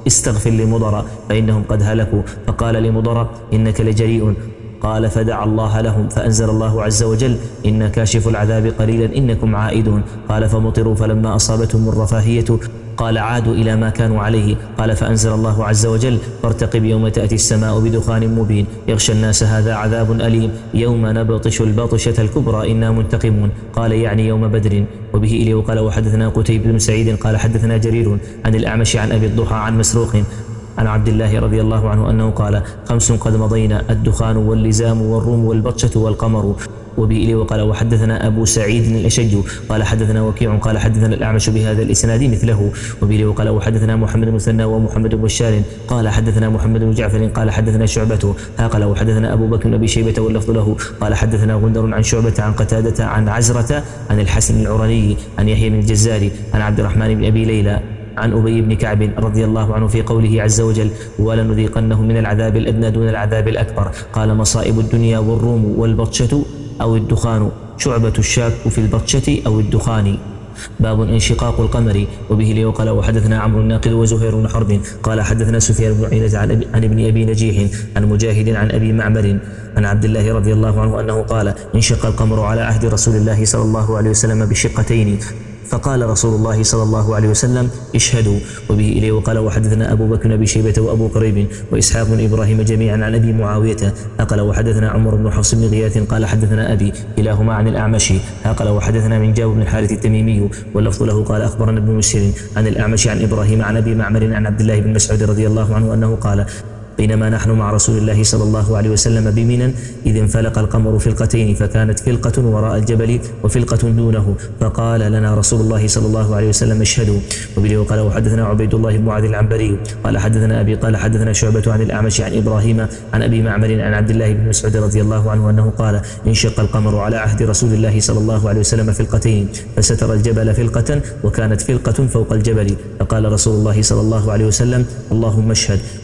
استغفر لمضر فإنهم قد هلكوا. فقال لمضر إنك لجريء. قال فدعا الله لهم فأنزل الله عز وجل إن كاشف العذاب قليلا إنكم عائدون. قال فمطروا فلما أصابتهم الرفاهية قال عادوا إلى ما كانوا عليه. قال فأنزل الله عز وجل فارتقب يوم تأتي السماء بدخان مبين يغشى الناس هذا عذاب أليم يوم نبطش البطشة الكبرى إنا منتقمون. قال يعني يوم بدر. وبه إليه قال وحدثنا قتيبة بن سعيد قال حدثنا جرير عن الأعمش عن أبي الضحى عن مسروق عن عبد الله رضي الله عنه أنه قال خمس قد مضينا الدخان واللزام والروم والبطشة والقمر. وبه إليه وقال وحدثنا أبو سعيد الأشج قال حدثنا وكيع قال حدثنا الأعمش بهذا الإسناد مثله. وبه إليه وقال وحدثنا محمد بن مثنى ومحمد بن بشار قال حدثنا محمد بن جعفر قال حدثنا شعبة ها قال وحدثنا أبو بكر بن أبي شيبة واللفظ له قال حدثنا غندر عن شعبة عن قتادة عن عزرة عن الحسن العرني عن يحيى بن الجزاري عن عبد الرحمن بن أبي ليلى عن أبي بن كعب رضي الله عنه في قوله عز وجل ولنذيقنهم من العذاب الأدنى دون العذاب الأكبر. قال مصائب الدنيا والروم والبطشة أو الدخان. شعبة الشاك في البطشة أو الدخان. باب انشقاق القمر. وبه لي وقال وحدثنا عمرو الناقد وزهير بن حرب قال حدثنا سفيان بن عيينة عن, عن ابن أبي نجيح عن مجاهد عن أبي معمر عن عبد الله رضي الله عنه أنه قال انشق القمر على عهد رسول الله صلى الله عليه وسلم بشقتين فقال رسول الله صلى الله عليه وسلم اشهدوا. وبه إليه وقال وحدثنا أبو بكر بن أبي شيبة وأبو كريب وإسحاق بن إبراهيم جميعا عن أبي معاوية قال وحدثنا عمر بن حفص بن غياث قال حدثنا أبي كلاهما عن الأعمش قال وحدثنا من جابر بن الحارث التميمي واللفظ له قال أخبرنا ابن مسلم عن الأعمش عن إبراهيم عن أبي معمر عن عبد الله بن مسعود رضي الله عنه أنه قال بينما نحن مع رسول الله صلى الله عليه وسلم بمنى إذ انفلق القمر فلقتين فكانت فلقة وراء الجبل وفلقة دونه فقال لنا رسول الله صلى الله عليه وسلم اشهدوا. وبه وقال وحدثنا عبيد الله بن معاذ العنبري قال حدثنا أبي قال حدثنا شعبة عن الأعمش عن إبراهيم عن أبي معمر عن عبد الله بن مسعود رضي الله عنه أنه قال انشق القمر على عهد رسول الله صلى الله عليه وسلم فلقتين فستر الجبل فلقة وكانت فلقة فوق الجبل فقال رسول الله صلى الله عليه وسلم اللهم اشهد.